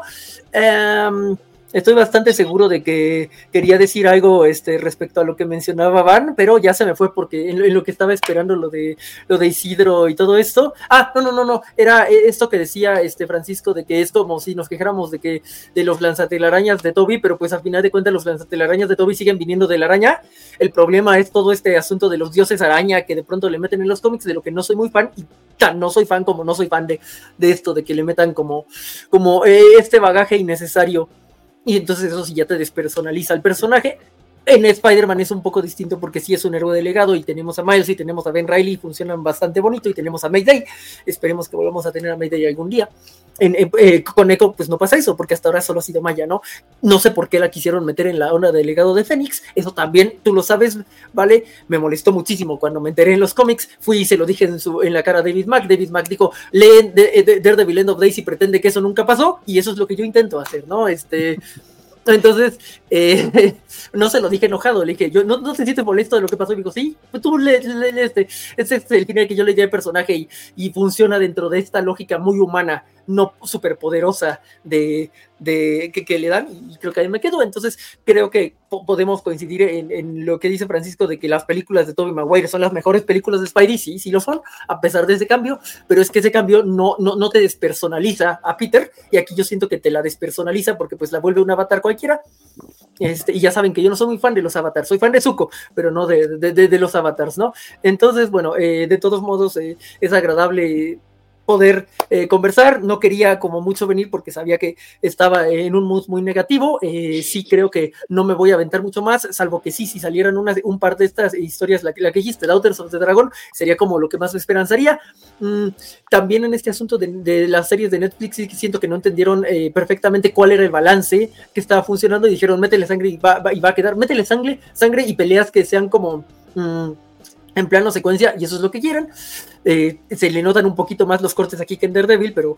Estoy bastante seguro de que quería decir algo respecto a lo que mencionaba Van, pero ya se me fue porque en lo que estaba esperando lo de Isidro y todo esto. No, era esto que decía Francisco, de que es como si nos quejáramos de los lanzatelarañas de Toby, pero pues al final de cuentas los lanzatelarañas de Toby siguen viniendo de la araña. El problema es todo este asunto de los dioses araña que de pronto le meten en los cómics, de lo que no soy muy fan, y tan no soy fan como no soy fan de esto, de que le metan como este bagaje innecesario. Y entonces eso sí ya te despersonaliza el personaje. En Spider-Man es un poco distinto porque sí es un héroe delegado y tenemos a Miles y tenemos a Ben Reilly y funcionan bastante bonito y tenemos a Mayday. Esperemos que volvamos a tener a Mayday algún día. Con Echo pues no pasa eso porque hasta ahora solo ha sido Maya, ¿no? No sé por qué la quisieron meter en la onda de delegado de Fénix. Eso también, tú lo sabes, ¿vale? Me molestó muchísimo cuando me enteré en los cómics. Fui y se lo dije en la cara a David Mack. David Mack dijo, leen Daredevil End of Days y pretende que eso nunca pasó y eso es lo que yo intento hacer, ¿no? Entonces, no se lo dije enojado, le dije, yo no te sientes molesto de lo que pasó, y me dijo, sí, pues tú este es el final que yo le di al personaje y funciona dentro de esta lógica muy humana, no superpoderosa de que le dan, y creo que ahí me quedo. Entonces creo que podemos coincidir en lo que dice Francisco de que las películas de Tobey Maguire son las mejores películas de Spidey, sí lo son, a pesar de ese cambio, pero es que ese cambio no te despersonaliza a Peter, y aquí yo siento que te la despersonaliza porque pues la vuelve un avatar cualquiera, y ya saben que yo no soy muy fan de los avatars, soy fan de Zuko, pero no de los avatars, ¿no? Entonces, bueno, de todos modos es agradable poder conversar. No quería como mucho venir porque sabía que estaba en un mood muy negativo. Sí creo que no me voy a aventar mucho más, salvo que sí, si salieran un par de estas historias, la que dijiste, Daughters of the Dragon, sería como lo que más me esperanzaría. También en este asunto de las series de Netflix sí siento que no entendieron perfectamente cuál era el balance que estaba funcionando y dijeron, métele sangre y va a quedar, métele sangre y peleas que sean como en plano secuencia, y eso es lo que quieren. Se le notan un poquito más los cortes aquí que en Daredevil, pero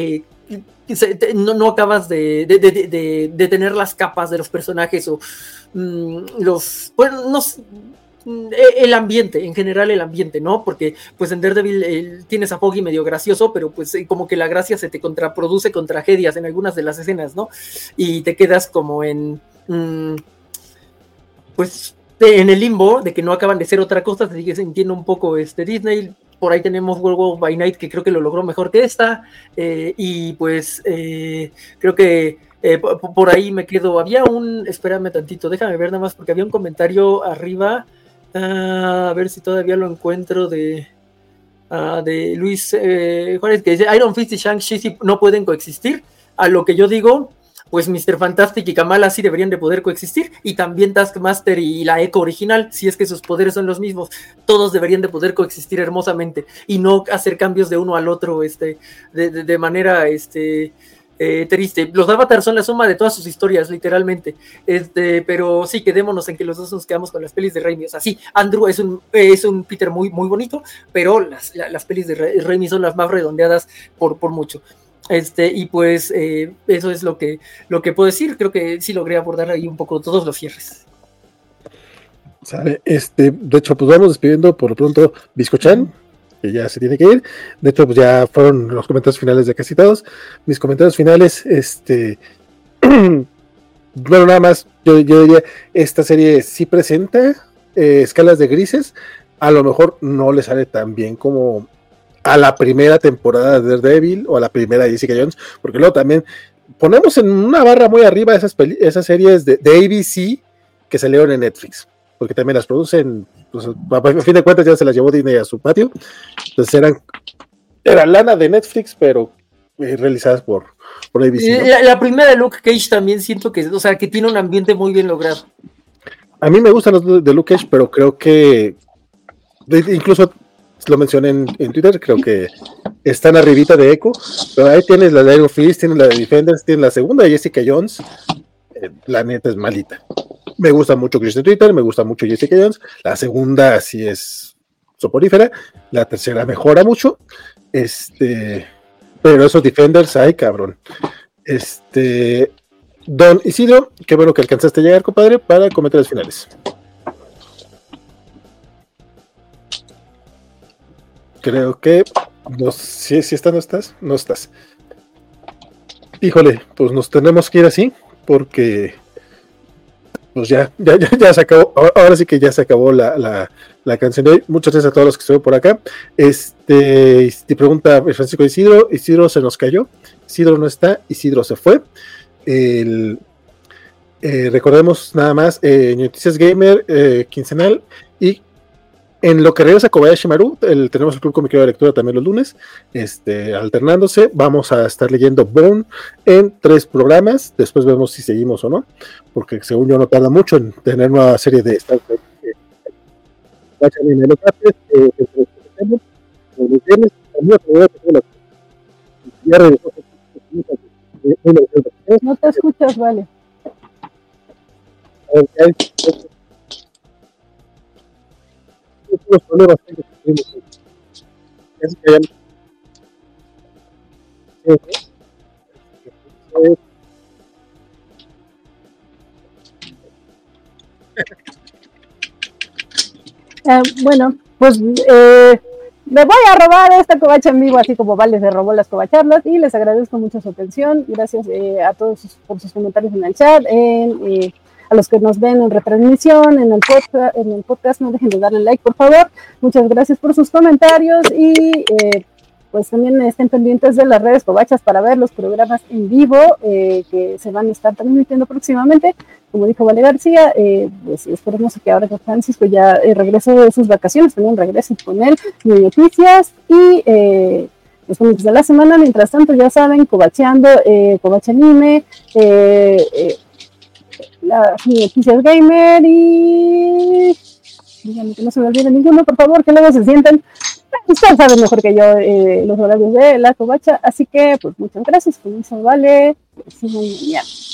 no acabas de tener las capas de los personajes o el ambiente, en general el ambiente, ¿no? Porque pues en Daredevil tienes a Foggy medio gracioso, pero pues como que la gracia se te contraproduce con tragedias en algunas de las escenas, ¿no? Y te quedas como en el limbo de que no acaban de ser otra cosa, se sigue sintiendo un poco Disney. Por ahí tenemos Werewolf by Night, que creo que lo logró mejor que esta, y pues creo que por ahí me quedo. Espérame tantito, déjame ver nada más, porque había un comentario arriba, a ver si todavía lo encuentro, de Luis Juárez, que dice, Iron Fist y Shang-Chi no pueden coexistir. A lo que yo digo, pues Mr. Fantastic y Kamala sí deberían de poder coexistir, y también Taskmaster y la Echo original, si es que sus poderes son los mismos, todos deberían de poder coexistir hermosamente, y no hacer cambios de uno al otro de manera triste. Los avatars son la suma de todas sus historias, literalmente, pero sí, quedémonos en que los dos nos quedamos con las pelis de Raimi. O sea, sí, Andrew es un Peter muy, muy bonito, pero las pelis de Raimi son las más redondeadas por mucho. Y pues eso es lo que puedo decir. Creo que sí logré abordar ahí un poco todos los cierres. ¿Sabe? De hecho, pues vamos despidiendo por lo pronto Biscochan, que ya se tiene que ir. De hecho, pues ya fueron los comentarios finales de casi todos. Mis comentarios finales, Bueno, nada más, yo diría, esta serie sí presenta escalas de grises, a lo mejor no le sale tan bien como a la primera temporada de Daredevil o a la primera de Jessica Jones, porque luego también ponemos en una barra muy arriba esas series de ABC que salieron en Netflix, porque también las producen, pues, a fin de cuentas ya se las llevó Disney a su patio, entonces era lana de Netflix, pero realizadas por ABC, ¿no? La primera de Luke Cage también siento que, o sea, que tiene un ambiente muy bien logrado. A mí me gustan los de Luke Cage, pero creo que incluso lo mencioné en Twitter, creo que están arribita de Echo, pero ahí tienes la de Iron Fist, tienes la de Defenders, tienes la segunda de Jessica Jones, la neta es malita. Me gusta mucho Christian Twitter, me gusta mucho Jessica Jones, la segunda sí es soporífera, la tercera mejora mucho, pero esos Defenders, ay cabrón. Don Isidro, qué bueno que alcanzaste a llegar, compadre, para comentarios finales. Creo que si estás, no estás. Híjole, pues nos tenemos que ir así, porque pues ya se acabó. Ahora sí que ya se acabó la canción de hoy. Muchas gracias a todos los que estuvieron por acá. Te pregunta Francisco Isidro se nos cayó. Isidro no está, Isidro se fue. Recordemos nada más, Noticias Gamer quincenal, y en lo que regresa Kobayashi Maru, tenemos el Club Cómico de Lectura también los lunes, alternándose. Vamos a estar leyendo Bone en 3 programas, después vemos si seguimos o no, porque según yo no tarda mucho en tener una serie de Star Trek. No te escuchas, vale. Los problemas que tuvimos. Así que ya Bueno, pues me voy a robar esta covacha en vivo, así como Vale se robó las covacharlas, y les agradezco mucho su atención. Gracias a todos por sus comentarios en el chat, a los que nos ven en retransmisión, en el podcast, no dejen de darle like, por favor. Muchas gracias por sus comentarios, y pues también estén pendientes de las redes covachas para ver los programas en vivo que se van a estar transmitiendo próximamente. Como dijo Vale García, pues esperemos que ahora que Francisco ya regresó de sus vacaciones, también regresen con él, noticias, y los cómics de la semana. Mientras tanto, ya saben, covacheando, Covacha Anime, las noticias gamer, y díganme que no se me olvide ninguno, por favor, que luego se sientan. Ustedes saben mejor que yo los horarios de la covacha, así que pues muchas gracias. Con eso, Vale, sí, muy bien.